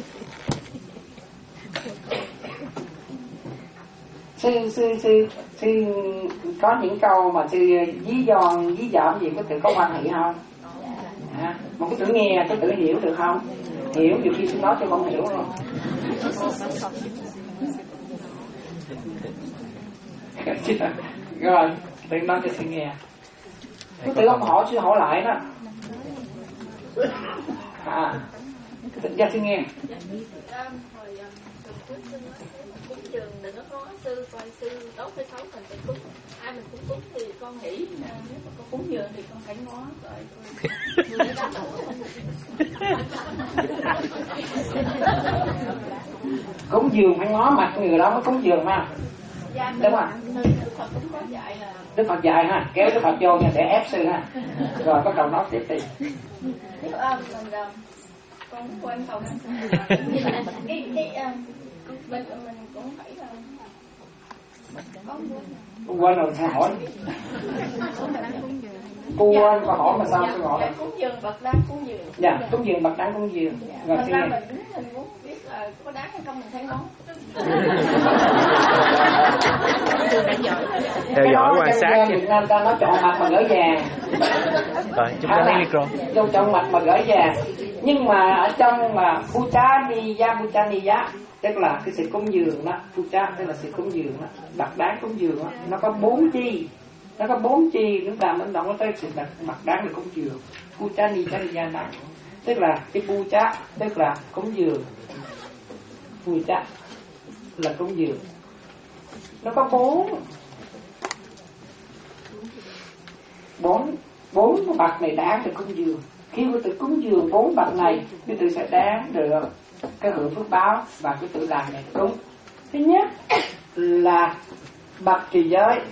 Sư sư sư sư có những câu mà sư dí giòn dí dỏm gì có thể có quan hệ không? À, mà có tự nghe có tự hiểu được không? Hiểu nhiều khi sư nói cho không hiểu rồi. Rồi tự nói cho sư nghe. Có tự không hỏi sư hỏi lại đó. À, tự ra sư nghe. Cúng trường đừng có có sư coi sư tốt hay xấu mình phải cúng, ai mình cũng cúng thì con nghĩ nếu mà con cúng dường thì con phải ngó rồi cúng dường phải ngó mặt người đó mới cúng dường ha. Dạ, đúng không? Đức Phật cũng có dạy là Đức Phật dạy ha, kéo Đức Phật vô nha để ép sư ha. Rồi bắt đầu nói tiếp đi. nếu um, mình um, con quên cầu cái cái um, mình mình cũng phải là Cô quên rồi sao hỏi? Cô quên có hỏi mà sao tôi hỏi? Dạ, cúng dường bậc đáng cúng dường. Dạ, cúng dường bậc đáng cúng dường. Rồi Thật xin ra nghe. mình mình muốn biết là có đáng hay không mình thấy ngón. Theo dõi quan sát Việt Nam ta nói chọn mặt mà gửi vàng. Rồi, chúng ta lấy micro. Vô chọn mặt mà gửi vàng. Nhưng mà ở trong mà Puchaniya Puchaniya tức là cái sự cúng dường đó, Pucha tức là sự cúng dường đó, bậc đáng cúng dường đó, nó có bốn chi, nó có bốn chi chúng ta mới nói tới sự bậc bậc đáng để cúng dường. Puchaniya tức là cái Pucha tức là cúng dường, Pucha là cúng dường. Nó có bốn bốn bốn cái bậc này đáng để cúng dường. Khi quý tự cúng dường bốn bậc này, quý tự sẽ đáng được cái hưởng phước báo và quý tự làm này cúng. Thứ nhất là bậc trì giới,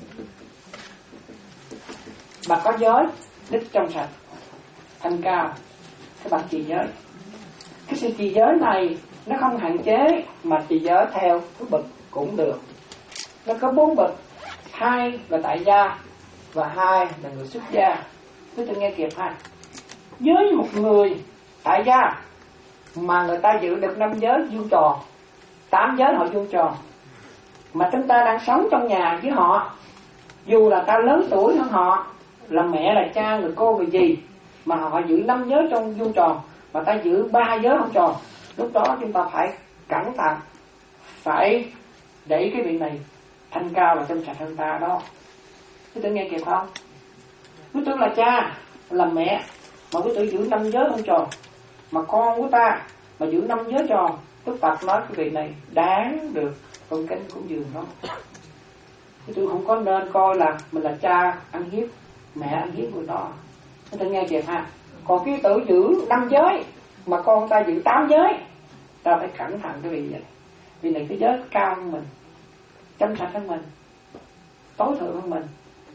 bậc có giới, đức trong sạch, thanh cao, cái bậc trì giới. Cái sự trì giới này nó không hạn chế mà trì giới theo cái bậc cũng được. Nó có bốn bậc, hai là tại gia và hai là người xuất gia. Quý tự nghe kịp ha. Với một người tại gia mà người ta giữ được năm giới vuông tròn, tám giới họ vuông tròn, mà chúng ta đang sống trong nhà với họ, dù là ta lớn tuổi hơn họ, là mẹ là cha người cô người gì, mà họ giữ năm giới trong vuông tròn, mà ta giữ ba giới không tròn, lúc đó chúng ta phải cẩn thận, phải để cái vị này thanh cao và trong sạch hơn ta đó. Quý tử nghe kịp không? Quý tử là cha, là mẹ, mà quý tử giữ năm giới không tròn, mà con của ta mà giữ năm giới tròn, Đức Phật nói cái vị này đáng được con kính cúng dường đó. Quý tử không có nên coi là mình là cha ăn hiếp mẹ ăn hiếp người đó. Quý tử nghe kịp ha. Còn cái tử giữ năm giới mà con ta giữ tám giới, ta phải cẩn thận cái vị vậy. Vì này cái giới cao hơn mình, trong sạch hơn mình, tối thượng hơn mình,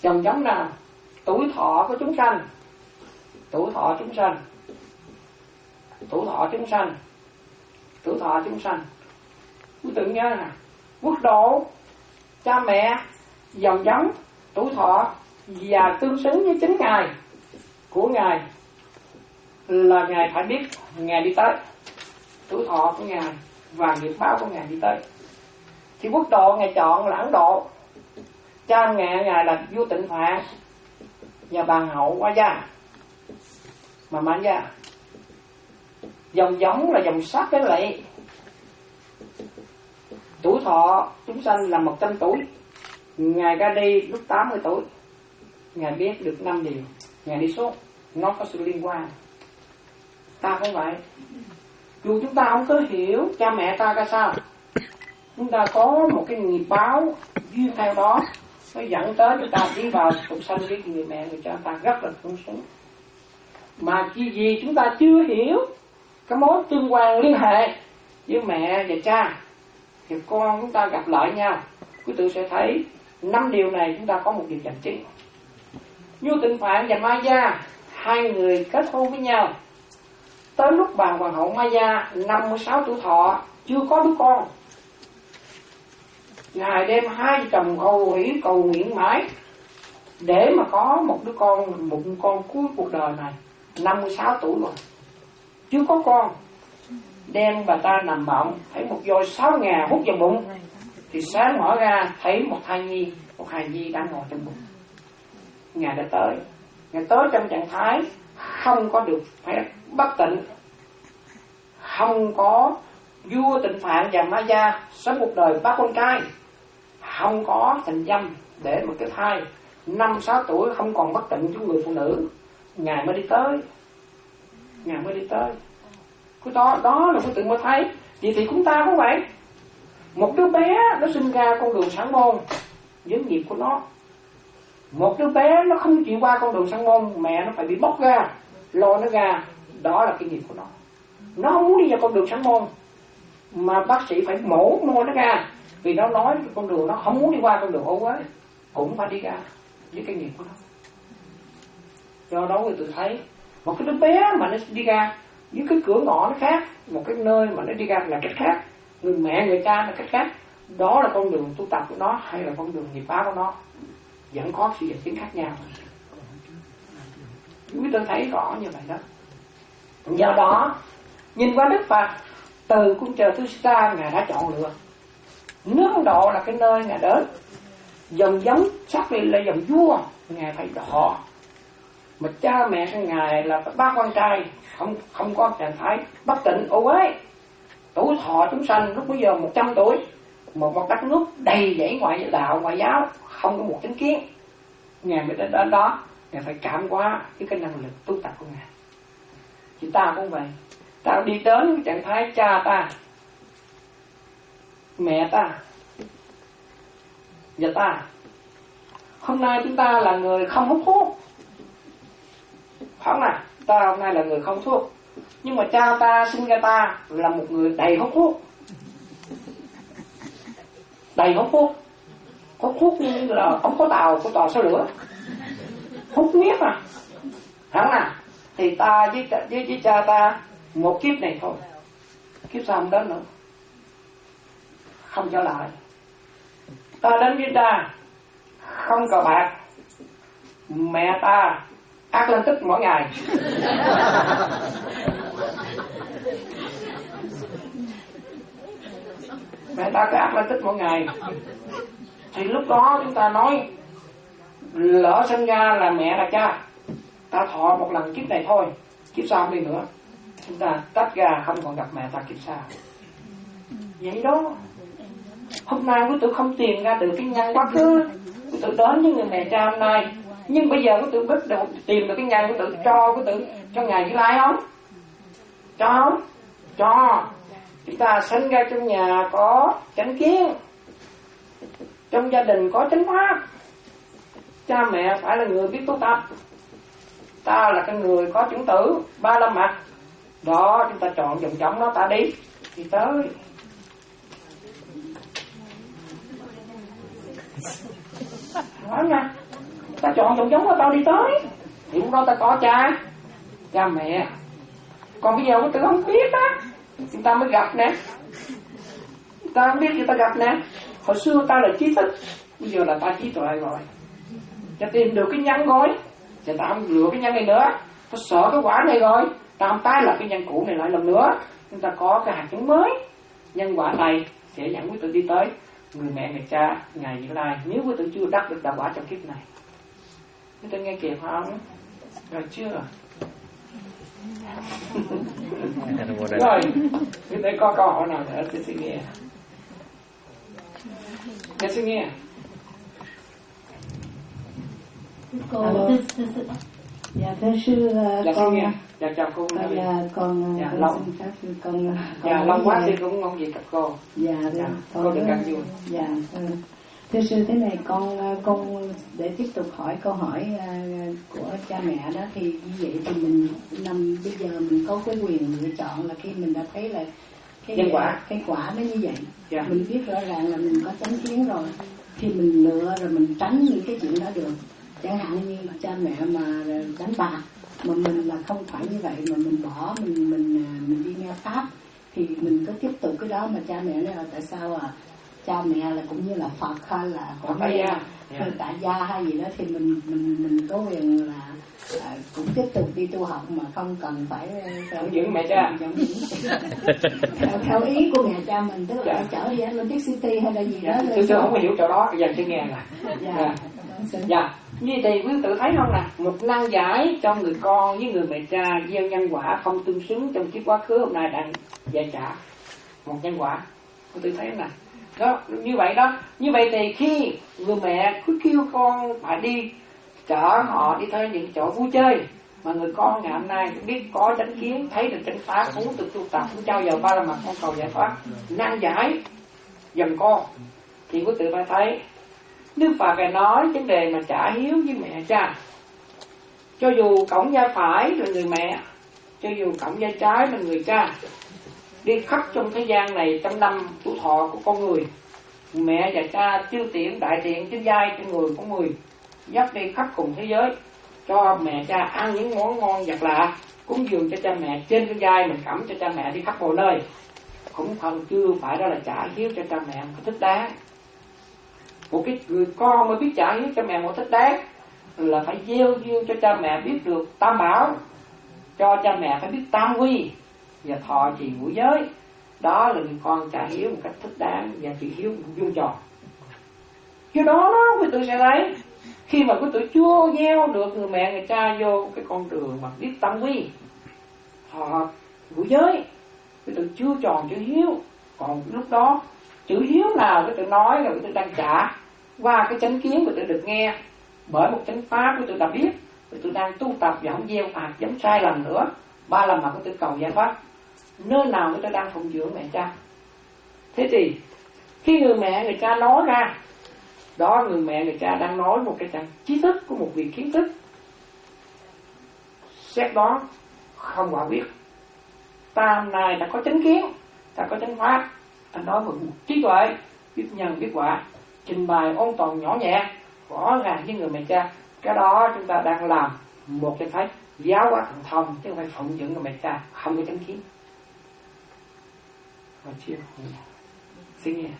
Dòng giống nào? Tuổi thọ của chúng sanh. Tuổi thọ chúng sanh. Tuổi thọ chúng sanh. Tuổi thọ chúng sanh. Quý tự nhớ nè, quốc độ, cha mẹ, dòng giống, tuổi thọ và tương xứng với chính Ngài của Ngài là Ngài phải biết Ngài đi tới. Tuổi thọ của Ngài và nghiệp báo của Ngài đi tới. Thì quốc độ Ngài chọn là Ấn Độ, cha mẹ Ngài là vua Tịnh Phạn và bà hậu Hoa Gia, mà Mãn Gia. Dòng giống là dòng sát cái lệ. Tuổi thọ chúng sanh là một trăm tuổi. Ngài ra đi lúc tám mươi tuổi. Ngài biết được năm điều. Ngài đi xuống. Nó có sự liên quan. Ta không vậy. Dù chúng ta không có hiểu cha mẹ ta ra sao, chúng ta có một cái nghiệp báo duyên theo đó, nó dẫn tới chúng ta đi vào tục sanh với người mẹ người cha ta rất là sung sướng. Mà chỉ vì chúng ta chưa hiểu cái mối tương quan liên hệ với mẹ và cha, thì con chúng ta gặp lại nhau, quý tự sẽ thấy năm điều này chúng ta có một điều chánh chính. Vua Tịnh Phạn và Ma Gia, hai người kết hôn với nhau. Tới lúc bà hoàng hậu Ma Gia năm mươi sáu tuổi thọ, chưa có đứa con, Ngài đem hai chồng cầu hỷ cầu nguyện mãi để mà có một đứa con, một con cuối cuộc đời này. Năm mươi sáu tuổi rồi, chưa có con. Đem bà ta nằm bọng, thấy một voi sáu ngà hút vào bụng, thì sáng mở ra thấy một thai nhi, một hài nhi đang ngồi trong bụng. Ngài đã tới. Ngài tới trong trạng thái không có được phép bất tịnh, không có vua Tịnh Phạn và Ma Gia sống một đời ba con trai, không có thành dâm để một cái thai năm sáu tuổi không còn bất tịnh cho người phụ nữ. Ngài mới đi tới. Ngài mới đi tới. Cái đó, đó là cái tự mới thấy. Vậy thì chúng ta cũng vậy. Một đứa bé nó sinh ra con đường sáng môn với nghiệp của nó. Một đứa bé nó không chịu qua con đường sáng môn, mẹ nó phải bị bóc ra, lôi nó ra. Đó là cái nghiệp của nó. Nó không muốn đi vào con đường sáng môn, mà bác sĩ phải mổ môi nó ra, vì nó nói con đường nó không muốn đi qua con đường ô uế, cũng phải đi ra với cái nghiệp của nó. Do đó người tự thấy một cái đứa bé mà nó đi ra với cái cửa ngõ nó khác, một cái nơi mà nó đi ra là cách khác, người mẹ người cha là cách khác. Đó là con đường tu tập của nó hay là con đường nghiệp báo của nó, vẫn có sự diễn tiến khác nhau. Quý tôi thấy rõ như vậy đó. Do đó nhìn qua Đức Phật, từ cung trời Tu Sa Ngài đã chọn lựa nước Ấn Độ là cái nơi Ngài đến. Dòng giống xác định là dòng vua, Ngài phải đọ. Mà cha mẹ của Ngài là ba con trai, không không có trạng thái bất tịnh ô uế. Tuổi thọ chúng sanh lúc bây giờ một trăm tuổi, một một đất nước đầy dẫy ngoại đạo ngoại giáo, không có một chánh kiến. Ngài mới đến đó, Ngài phải cảm hóa với cái năng lực tu tập của Ngài. Chúng ta cũng vậy. Ta đi đến cái trạng thái cha ta, mẹ ta và ta. Hôm nay chúng ta là người không hút thuốc, không à, ta hôm nay là người không thuốc. Nhưng mà cha ta sinh ra ta là một người đầy hút thuốc, đầy hút thuốc, hút thuốc như là không có tàu của tòa xe lửa, hút miết à, hẳn à. Thì ta với, với, với cha ta một kiếp này thôi, kiếp sau không đến nữa, không trở lại. Ta đến với ta không cờ bạc, mẹ ta Atlantic mỗi ngày. Mẹ ta cái Atlantic mỗi ngày. Thì lúc đó chúng ta nói lỡ sinh ra là mẹ là cha, ta thọ một lần kiếp này thôi, kiếp sau không đi nữa. Chúng ta tách ra không còn gặp mẹ ta kiếp sau. Vậy đó. Hôm nay quý tử không tìm ra được cái nhân quá khứ, quý tử đến với người mẹ cha hôm nay. Nhưng bây giờ quý tử biết được tìm được cái nhân, quý tử cho quý tử cho Ngài Như Lai không? Cho không? Cho. Chúng ta sinh ra trong nhà có chánh kiến, trong gia đình có chánh pháp. Cha mẹ phải là người biết tu tập. Ta là cái người có chủng tử ba la mật. Đó, chúng ta chọn dòng giống đó ta đi thì tới. Nói nha. ta chọn dòng giống của tao đi tới, thì lúc đó ta có cha cha mẹ. Còn bây giờ quý tử không biết á, chúng ta mới gặp nè, ta không biết thì ta gặp nè. Hồi xưa ta là trí thức, bây giờ là ta trí tuệ rồi, ta tìm được cái nhân rồi, thì ta không lựa cái nhân này nữa. Ta sợ cái quả này rồi, ta không tái lập cái nhân cũ này lại lần nữa. Chúng ta có cái hạt giống mới. Nhân quả này sẽ dẫn quý tử đi tới người mẹ người cha ngày Như Lai, nếu quý tử chưa đắc được đạo quả trong kiếp này. Quý tử nghe kịp không? Rồi chưa? Rồi, quý tử có câu hỏi nào nữa tôi sẽ nghe. Tôi sẽ nghe. Cô thưa dạ thưa sư Dạ con nghe. Dạ chào cô. Dạ con Dạ con lâu. xin phép con Dạ lâu quá thì cũng không gì gặp cô. Dạ Dạ, con cô đừng căng vui. Dạ thưa, thưa sư, thế này con con để tiếp tục hỏi câu hỏi uh, của cha mẹ đó, thì như vậy thì mình năm bây giờ mình có cái quyền lựa chọn là khi mình đã thấy là cái nhân quả cái quả nó như vậy. Dạ. Mình biết rõ ràng là mình có chánh kiến rồi, thì mình lựa rồi mình tránh những cái chuyện đó được. Chẳng hạn như cha mẹ mà đánh bạc mà mình là không phải như vậy, mà mình bỏ mình mình mình đi nghe pháp, thì mình có tiếp tục cái đó. Mà cha mẹ nói là tại sao à cha mẹ là cũng như là Phật hay là cũng tại gia, hay tại gia hay gì đó, thì mình mình mình có quyền là à, cũng tiếp tục đi tu học mà không cần phải theo những mẹ cha theo, theo ý của mẹ cha mình, tức là dạ. trở đi Atlantic City hay là gì dạ. đó. Tôi chưa không có hiểu chỗ đó, giờ tôi nghe nè. Dạ. Dạ. Dạ. Như thì quý tự thấy không nè, một nan giải cho người con với người mẹ cha gieo nhân quả không tương xứng trong kiếp quá khứ, hôm nay đang giải trả một nhân quả. Quý tự thấy không nè, đó như vậy đó. Như vậy thì khi người mẹ cứ kêu con phải đi chở họ đi tới những chỗ vui chơi, mà người con ngày hôm nay biết có chánh kiến, thấy được chánh pháp, muốn tự tu tập, muốn trao dồi ba la mật con cầu giải thoát, nan giải dần con, thì quý tự phải thấy Đức Phật Ngài nói vấn đề mà trả hiếu với mẹ cha, cho dù cổng vai phải là người mẹ, cho dù cổng vai trái là người cha, đi khắp trong thế gian này trăm năm tuổi thọ của con người, mẹ và cha tiêu tiễn đại tiện trên vai trên người của người, dắt đi khắp cùng thế giới, cho mẹ cha ăn những món ngon vật lạ, cúng dường cho cha mẹ trên cái vai mình, cõng cho cha mẹ đi khắp mọi nơi, cũng không chưa phải đó là trả hiếu cho cha mẹ một thích đáng. Một cái người con mới biết trả hiếu cho mẹ một thích đáng là phải gieo duyên cho cha mẹ biết được tam bảo, cho cha mẹ phải biết tam quy và thọ trì ngũ giới. Đó là người con trả hiếu một cách thích đáng và chịu hiếu vuông tròn. Do đó đó quý tử sẽ thấy, khi mà quý tử chưa gieo được người mẹ người cha vô cái con đường mà biết tam quy thọ ngũ giới, quý tử chưa tròn chữ hiếu. Còn lúc đó chữ hiếu nào quý tử nói là quý tử đang trả qua cái chánh kiến quý tử được nghe bởi một chánh pháp quý tử đã biết, quý tử đang tu tập và không gieo hạt giống sai lầm nữa, ba lần mà quý tử cầu giải thoát. Nơi nào quý tử đang phụng dưỡng mẹ cha. Thế thì khi người mẹ người cha nói ra đó, người mẹ người cha đang nói một cái trạng trí thức của một vị kiến thức, xét đó không quả biết. Ta hôm nay đã có chánh kiến, ta có chánh pháp, ta nói một trí tuệ, biết nhân biết quả, trình bày ôn tồn nhỏ nhẹ rõ ràng với người mẹ cha. Cái đó chúng ta đang làm một cái phái giáo hóa thần thông, chứ không phải phụng dưỡng người mẹ cha không có chánh kiến. Và chưa xin nghe.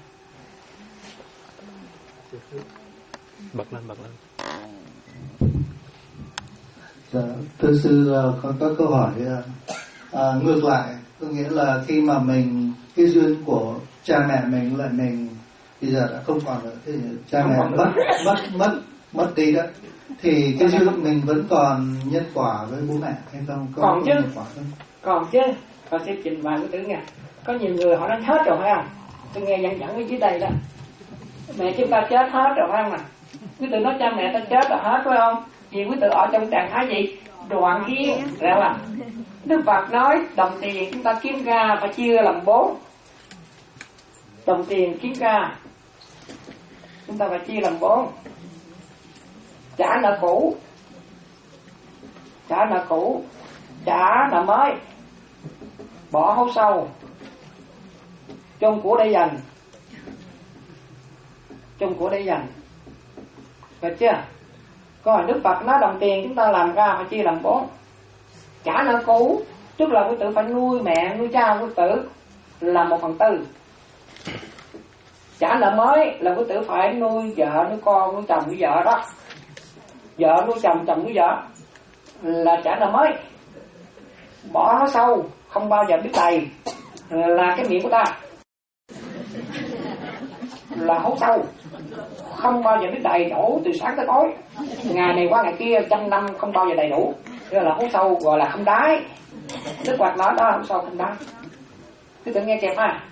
Bật lên, bật lên. Dạ, thưa sư, con có câu hỏi à, ngược lại, có nghĩa là khi mà mình cái duyên của cha mẹ mình lại mình bây giờ đã không còn nữa, thì cha mẹ mất mất mất mất đi đó, thì cái duyên mình vẫn còn nhân quả với bố mẹ hay không? Có còn chứ, nhân quả không? Còn chứ. Con sẽ trình bày với tử nghe. Có nhiều người họ nói hết rồi phải không? Tôi nghe dẫn dẫn ở dưới đây đó, mẹ chúng ta chết hết rồi phải không nè? Quý tử nói cha mẹ ta chết là hết phải không? Vì quý tử ở trong trạng thái gì? Đoạn hiên, ra là Đức Phật nói đồng tiền chúng ta kiếm ra phải chia làm bốn. Đồng tiền kiếm ra chúng ta phải chia làm bốn. Trả nợ cũ, trả nợ cũ, trả nợ mới, bỏ hố sâu, chôn của để dành, chôn của để dành, được chưa? Còn Đức Phật nói đồng tiền chúng ta làm ra phải chia làm bốn. Trả nợ cũ tức là quý tử phải nuôi mẹ nuôi cha quý tử là một phần tư. Trả nợ mới là quý tử phải nuôi vợ nuôi con nuôi chồng nuôi vợ đó. Vợ nuôi chồng chồng nuôi vợ là trả nợ mới. Bỏ nó sâu không bao giờ biết đầy là cái miệng của ta, là hố sâu không bao giờ biết đầy đủ từ sáng tới tối, ngày này qua ngày kia trăm năm không bao giờ đầy đủ, đó là hố sâu, gọi là không đáy. Đức Phật nói đó là hố sâu không đáy. Cứ tự nghe kẹp ha.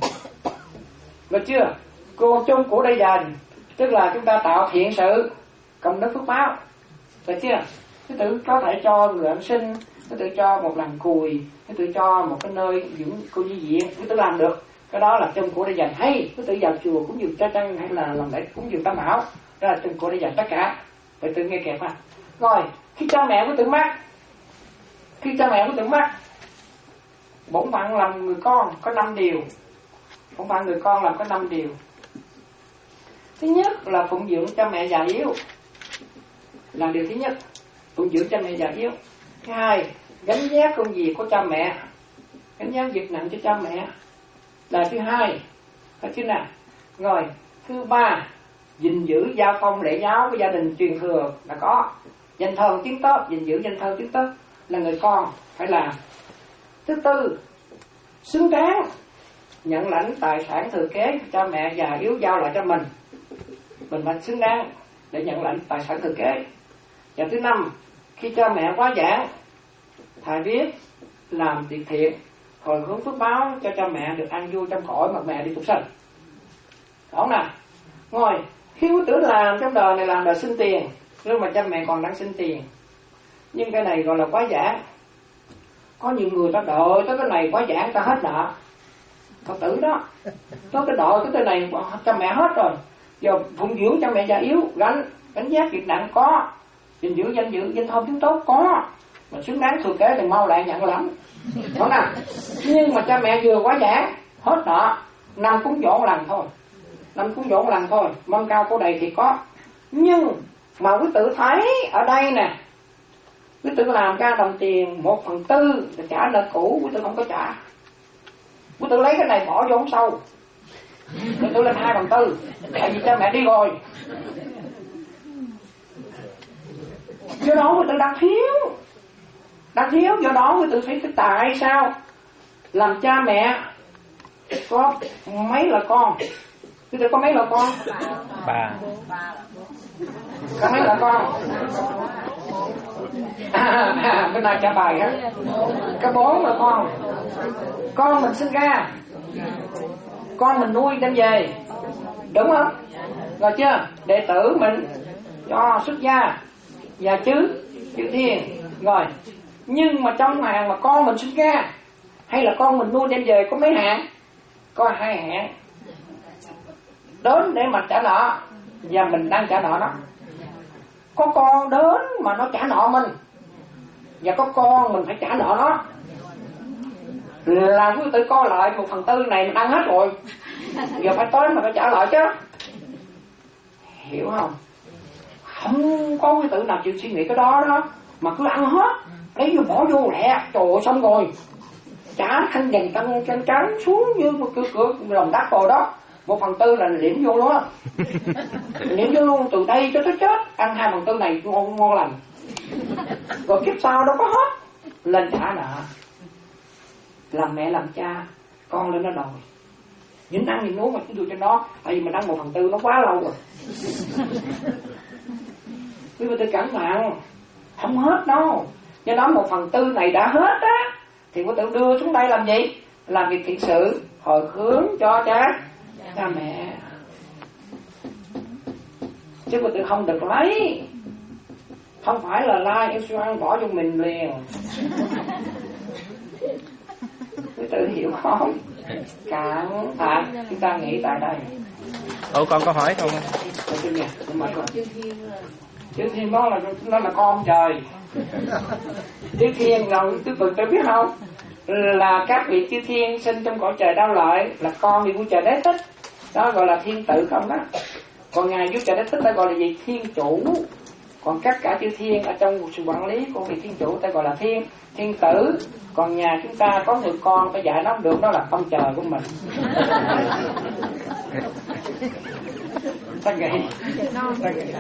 Được chưa? Cô chung của đây dành tức là chúng ta tạo thiện sự công đức phước báo. Được chưa? Cứ tự có thể cho người ăn sinh, cứ tự cho một lần cùi, cứ tự cho một cái nơi dưỡng cô di viện, cứ tự làm được. Cái đó là chung của đây dành. Hay cứ tự vào chùa cúng dường cha chân hay là làm lễ cúng dường tam bảo, đó là chung của đây dành tất cả. Phải tự nghe kẹp ha. Rồi khi cha mẹ của tự mắc, khi cha mẹ của tự mắc, bổn phận làm người con có năm điều. Bổn phận người con làm có năm điều. Thứ nhất là phụng dưỡng cha mẹ già yếu, là điều thứ nhất, phụng dưỡng cha mẹ già yếu. Thứ hai, gánh vác công việc của cha mẹ, gánh vác việc nặng cho cha mẹ là thứ hai, phải chứ nào. Rồi thứ ba, gìn giữ giao phong lễ giáo của gia đình truyền thừa là có. Danh thơm tiếng tốt, gìn giữ danh thơm tiếng tốt là người con phải làm. Thứ tư, xứng đáng nhận lãnh tài sản thừa kế của cha mẹ già yếu giao lại cho mình, mình phải xứng đáng để nhận lãnh tài sản thừa kế. Và thứ năm, khi cha mẹ quá giảng, thầy biết làm việc thiện, hồi hướng phước báo cho cha mẹ được an vui trong cõi mà mẹ đi tục sinh. Đúng nè. Rồi khi quý tử làm trong đời này làm đời xin tiền, nhưng mà cha mẹ còn đang xin tiền, nhưng cái này gọi là quá giảng. Có nhiều người ta đợi tới cái này quá giảng ta hết nợ. Phật tử đó, tới cái đợi cái này cha mẹ hết rồi, giờ phụng dưỡng cha mẹ già yếu, gánh gánh vác việc nặng có, gìn giữ danh dự danh thơm tiếng tốt có, mà xứng đáng thừa kế thì mau lại nhận lắm. Đúng nè. Nhưng mà cha mẹ vừa quá giảng hết nợ, năm cúng dỗ lần thôi, năm cúng dỗ lần thôi, mâm cao cổ đầy thì có. Nhưng mà quý tử thấy ở đây nè, quý tử làm ra đồng tiền một phần tư để trả nợ cũ, quý tử không có trả. Quý tử lấy cái này bỏ vô sâu, quý tử lên hai phần tư, tại vì cha mẹ đi rồi. Do đó quý tử đang thiếu, đang thiếu. Do đó quý tử phải tại sao làm cha mẹ có mấy là con? Quý tử có mấy là con? Ba. Có mấy là con? À, à, bên này trả bài á. Có bốn là con. Con mình sinh ra, con mình nuôi đem về, đúng không? Rồi chưa? Đệ tử mình cho xuất gia và chứ chữ thiên. Rồi nhưng mà trong hàng mà con mình sinh ra hay là con mình nuôi đem về có mấy hạng? Có hai hạng. Đến để mà trả nợ và mình đang trả nợ nó. Có con đến mà nó trả nợ mình, và có con mình phải trả nợ nó. Là quý tử coi lại một phần tư này mình ăn hết rồi, giờ phải tới mà phải trả lại chứ. Hiểu không? Không có quý tử nào chịu suy nghĩ cái đó đó, mà cứ ăn hết, lấy vô bỏ vô lẹ, trời ơi xong rồi trả khăn dần căng chân trắng xuống như một cửa cửa lòng đất rồi đó. Một phần tư là liễm vô luôn á, liễm vô luôn từ đây cho tới chết. Ăn hai phần tư này ngon ngon lành, rồi kiếp sau đâu có hết, lên trả nợ. Làm mẹ làm cha, con lên nó đòi những ăn những uống mà chúng tôi cho nó, tại vì mình ăn một phần tư nó quá lâu rồi. Quý vị tự cẩn thận, không hết đâu. Do đó một phần tư này đã hết á, thì quý tử đưa xuống đây làm gì? Làm việc thiện sự, hồi hướng cho cha cha mẹ. Chứ quý tử không được lấy, không phải là lai em siêu ăn bỏ vô mình liền. Quý tử hiểu không? Cẩn thận, chúng ta nghĩ tại đây. Ủa con có hỏi không? Chư Thiên đó là nó là con trời. Chư Thiên là quý tử biết không? Là các vị chư Thiên sinh trong cõi trời Đau Lợi, là con thì vua trời Đế Thích, đó gọi là thiên tử không đó. Còn ngài vua trời Đế Thích ta gọi là gì? Thiên chủ. Còn tất cả chư thiên ở trong sự quản lý của vị thiên chủ ta gọi là thiên thiên tử. Còn nhà chúng ta có người con phải dạy nó không được, đó là ông trời của mình. Ta nghĩ ta nghĩ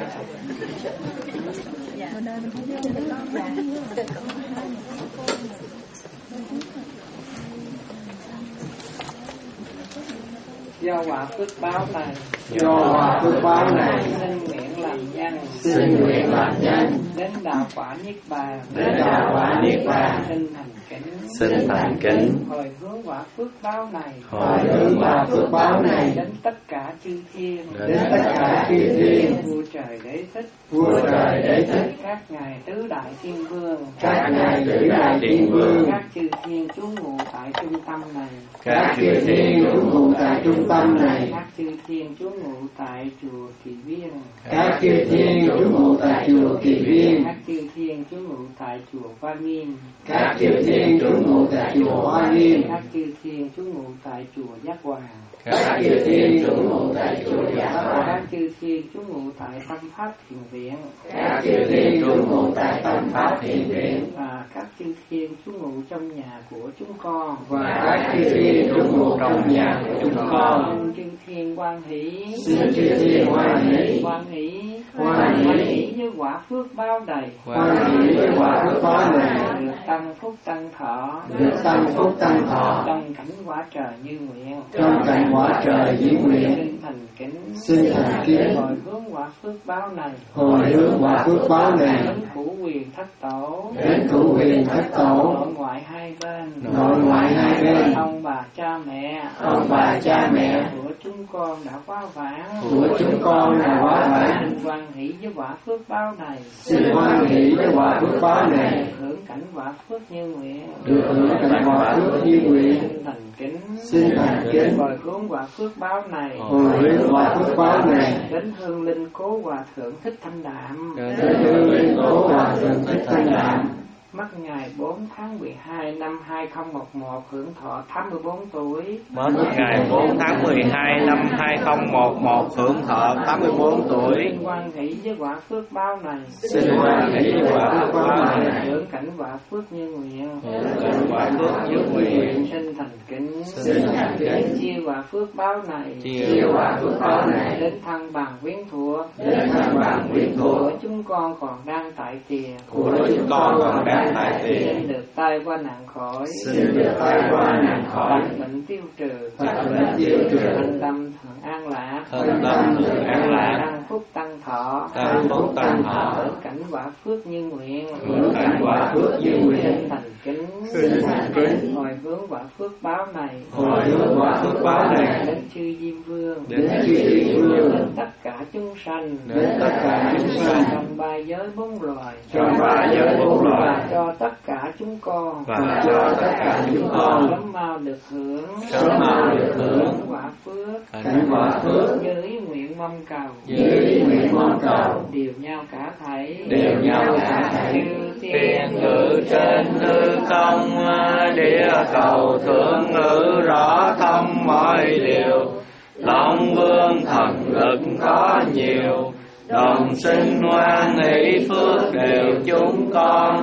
do quả phước báo này, do quả phước báo này, xin nguyện làm nhân, xin nguyện làm nhân, đến đạo quả niết bàn, đến đạo quả niết bàn, xin thành kính, xin thành kính, hồi hướng quả phước báo này, hồi hướng quả phước báo này, đến tất cả chư thiên, đến tất cả chư thiên, vua trời đế thích, vua trời đế thích, các ngài tứ đại thiên vương, các ngài tứ đại thiên vương, các chư thiên trú ngụ tại trung tâm này, các chư thiên trú ngụ tại trung tâm này, các chư thiên trú ngụ tại chùa Kỳ Viên, các chư thiên trú ngụ tại chùa Kỳ Viên, các chư thiên trú ngụ tại chùa Hoa Nghiêm, các chư thiên trú ngụ tại chùa Hoa Nghiêm, các chư thiên trú ngụ tại chùa Giác Hòa, các chư thiên trú ngụ tại chùa Giác Hòa, các chư thiên trú ngụ tại Tâm Pháp Thiền Viện, các chư thiên trú ngụ tại Tâm Pháp Thiền Viện, và các chư thiên trú ngụ trong nhà của chúng con, và các chư thiên trú ngụ trong nhà của chúng con. Xin chư thiên hoan hỷ, Xin chư thiên hoan hỷ, hoan hỷ, hoan hỷ với quả phước bao đầy, hoan hỷ với quả phước báo này, được tăng phúc tăng thọ, được tăng phúc tăng thọ, trong cảnh quả trời như nguyện, trong cảnh quả trời diễn nguyện. xin thành kính, Xin thành kính, hồi hướng quả phước báo này, hồi hướng quả phước báo này, đến cửu quyền thất tổ, đến cửu huyền thất tổ, nội ngoại hai bên, nội ngoại hai bên, ông bà cha mẹ, ông bà cha mẹ của chúng con đã quá vãng, của chúng con là quá vãng. xin hoan hỷ với quả phước báo này, Xin hoan hỷ với quả phước báo này, hưởng cảnh quả phước như nguyện, được hưởng cảnh quả phước như nguyện. xin thành kính, Xin thành kính, hồi hướng quả phước báo này, hồi hướng quả phước báo này, đến hương linh cố hòa thượng Thích Thanh Đạm, đến hương linh cố hòa thượng Thích Thanh Đạm, mất ngày bốn tháng mười hai năm hai không một một, hưởng thọ tám mươi bốn tuổi. Mất ngày bốn tháng mười hai năm hai không một một, hưởng thọ tám mươi bốn tuổi. Xin hoan hỷ với quả phước báo này, Xin hoan hỷ với quả phước báo này, hưởng cảnh quả phước như nguyện, hưởng cảnh quả phước như nguyện. xin thành kính, Xin thành kính, chia quả phước báo này, Chia quả phước báo này, đến thăng bằng quyến thuộc, đến thăng bằng quyến thuộc của chúng con còn đang tại tiền, của chúng con còn đang tại tiền. xin được tai qua nạn khỏi, Xin được tai qua nạn khỏi, bệnh bệnh tiêu trừ, Phật bệnh tiêu trừ, thân tâm thường an lạc, Thân tâm thường an lạc, tăng phúc tăng thọ, tăng phúc tăng thọ, hưởng cảnh quả phước như nguyện, hưởng cảnh quả phước như nguyện. xin thành kính, Xin thành kính, hồi hướng quả phước báo này, hồi hướng quả phước báo này, đến chư Diêm Vương, đến chư Diêm Vương, đến tất cả chúng sanh, đến tất cả chúng sanh, trong ba giới bốn loài, trong ba giới bốn loài, và cho tất cả chúng con, và cho tất cả chúng con sớm mau được hưởng, sớm mau được hưởng quả phước, cảnh quả phước, như ý nguyện mong cầu, như ý nguyện mong cầu, đều nhau cả thảy, đều nhau cả thảy. chư Tiên ngự trên hư không, địa cầu thượng ngự rõ thông mọi điều. Long vương thần lực có nhiều, đồng sinh hoan hỷ phước đều chúng con.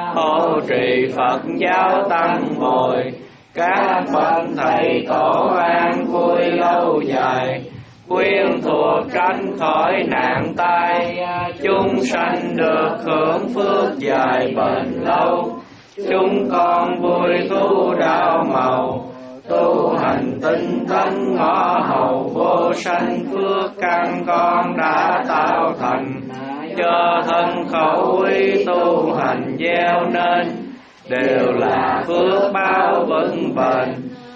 Hộ trì Phật giáo tăng bồi, các bậc thầy tổ an vui lâu dài. Quyên thuộc tránh khỏi nạn tai, chúng sanh được hưởng phước dài bền lâu. Chúng con vui tu đạo màu, tu hành tinh tấn ngõ hầu vô sanh phước căn con đã tạo thành. Cho thân khẩu ý tu hành gieo nên, đều là phước báo vững bền.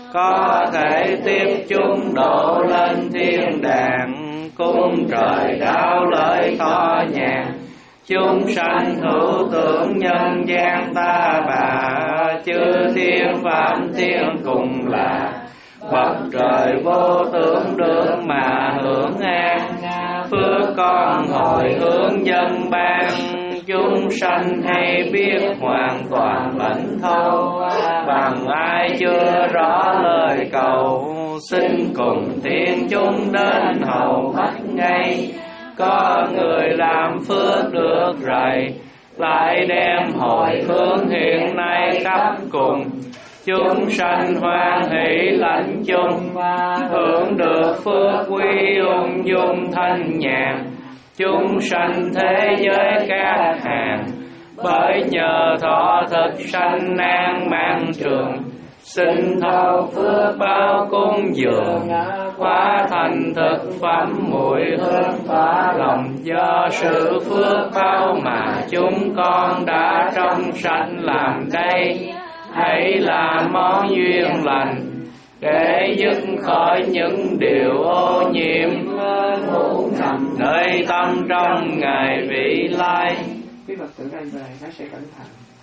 Có thể tiếp chúng độ lên thiên đàng, cung trời đạo lợi thọ nhàn. Chúng sanh hữu tưởng nhân gian ta bà, chư thiên phạm thiên cùng là. Bậc trời vô tưởng được mà hưởng an, phước con hồi hướng dân ban. Chúng sanh hay biết hoàn toàn lãnh thấu, bằng ai chưa rõ lời cầu. Xin cùng thiên chúng đến hầu hết ngay, có người làm phước được rày, lại đem hồi hướng hiện nay khắp cùng. Chúng sanh hoan hỷ lãnh chung, hưởng được phước quý ung dung thanh nhàn. Chúng sanh thế giới các hàng, bởi nhờ thọ thực sanh an mang trường. Xin thâu phước báo cúng dường, hóa thành thực phẩm mùi hương tỏa lòng. Do sự phước báo mà chúng con đã trong sanh làm đây, hãy là món duyên lành để dứt khỏi những điều ô nhiễm ngủ nằm nơi tâm trong ngày vị lai. Quý Phật tử đây về nó sẽ cẩn thận.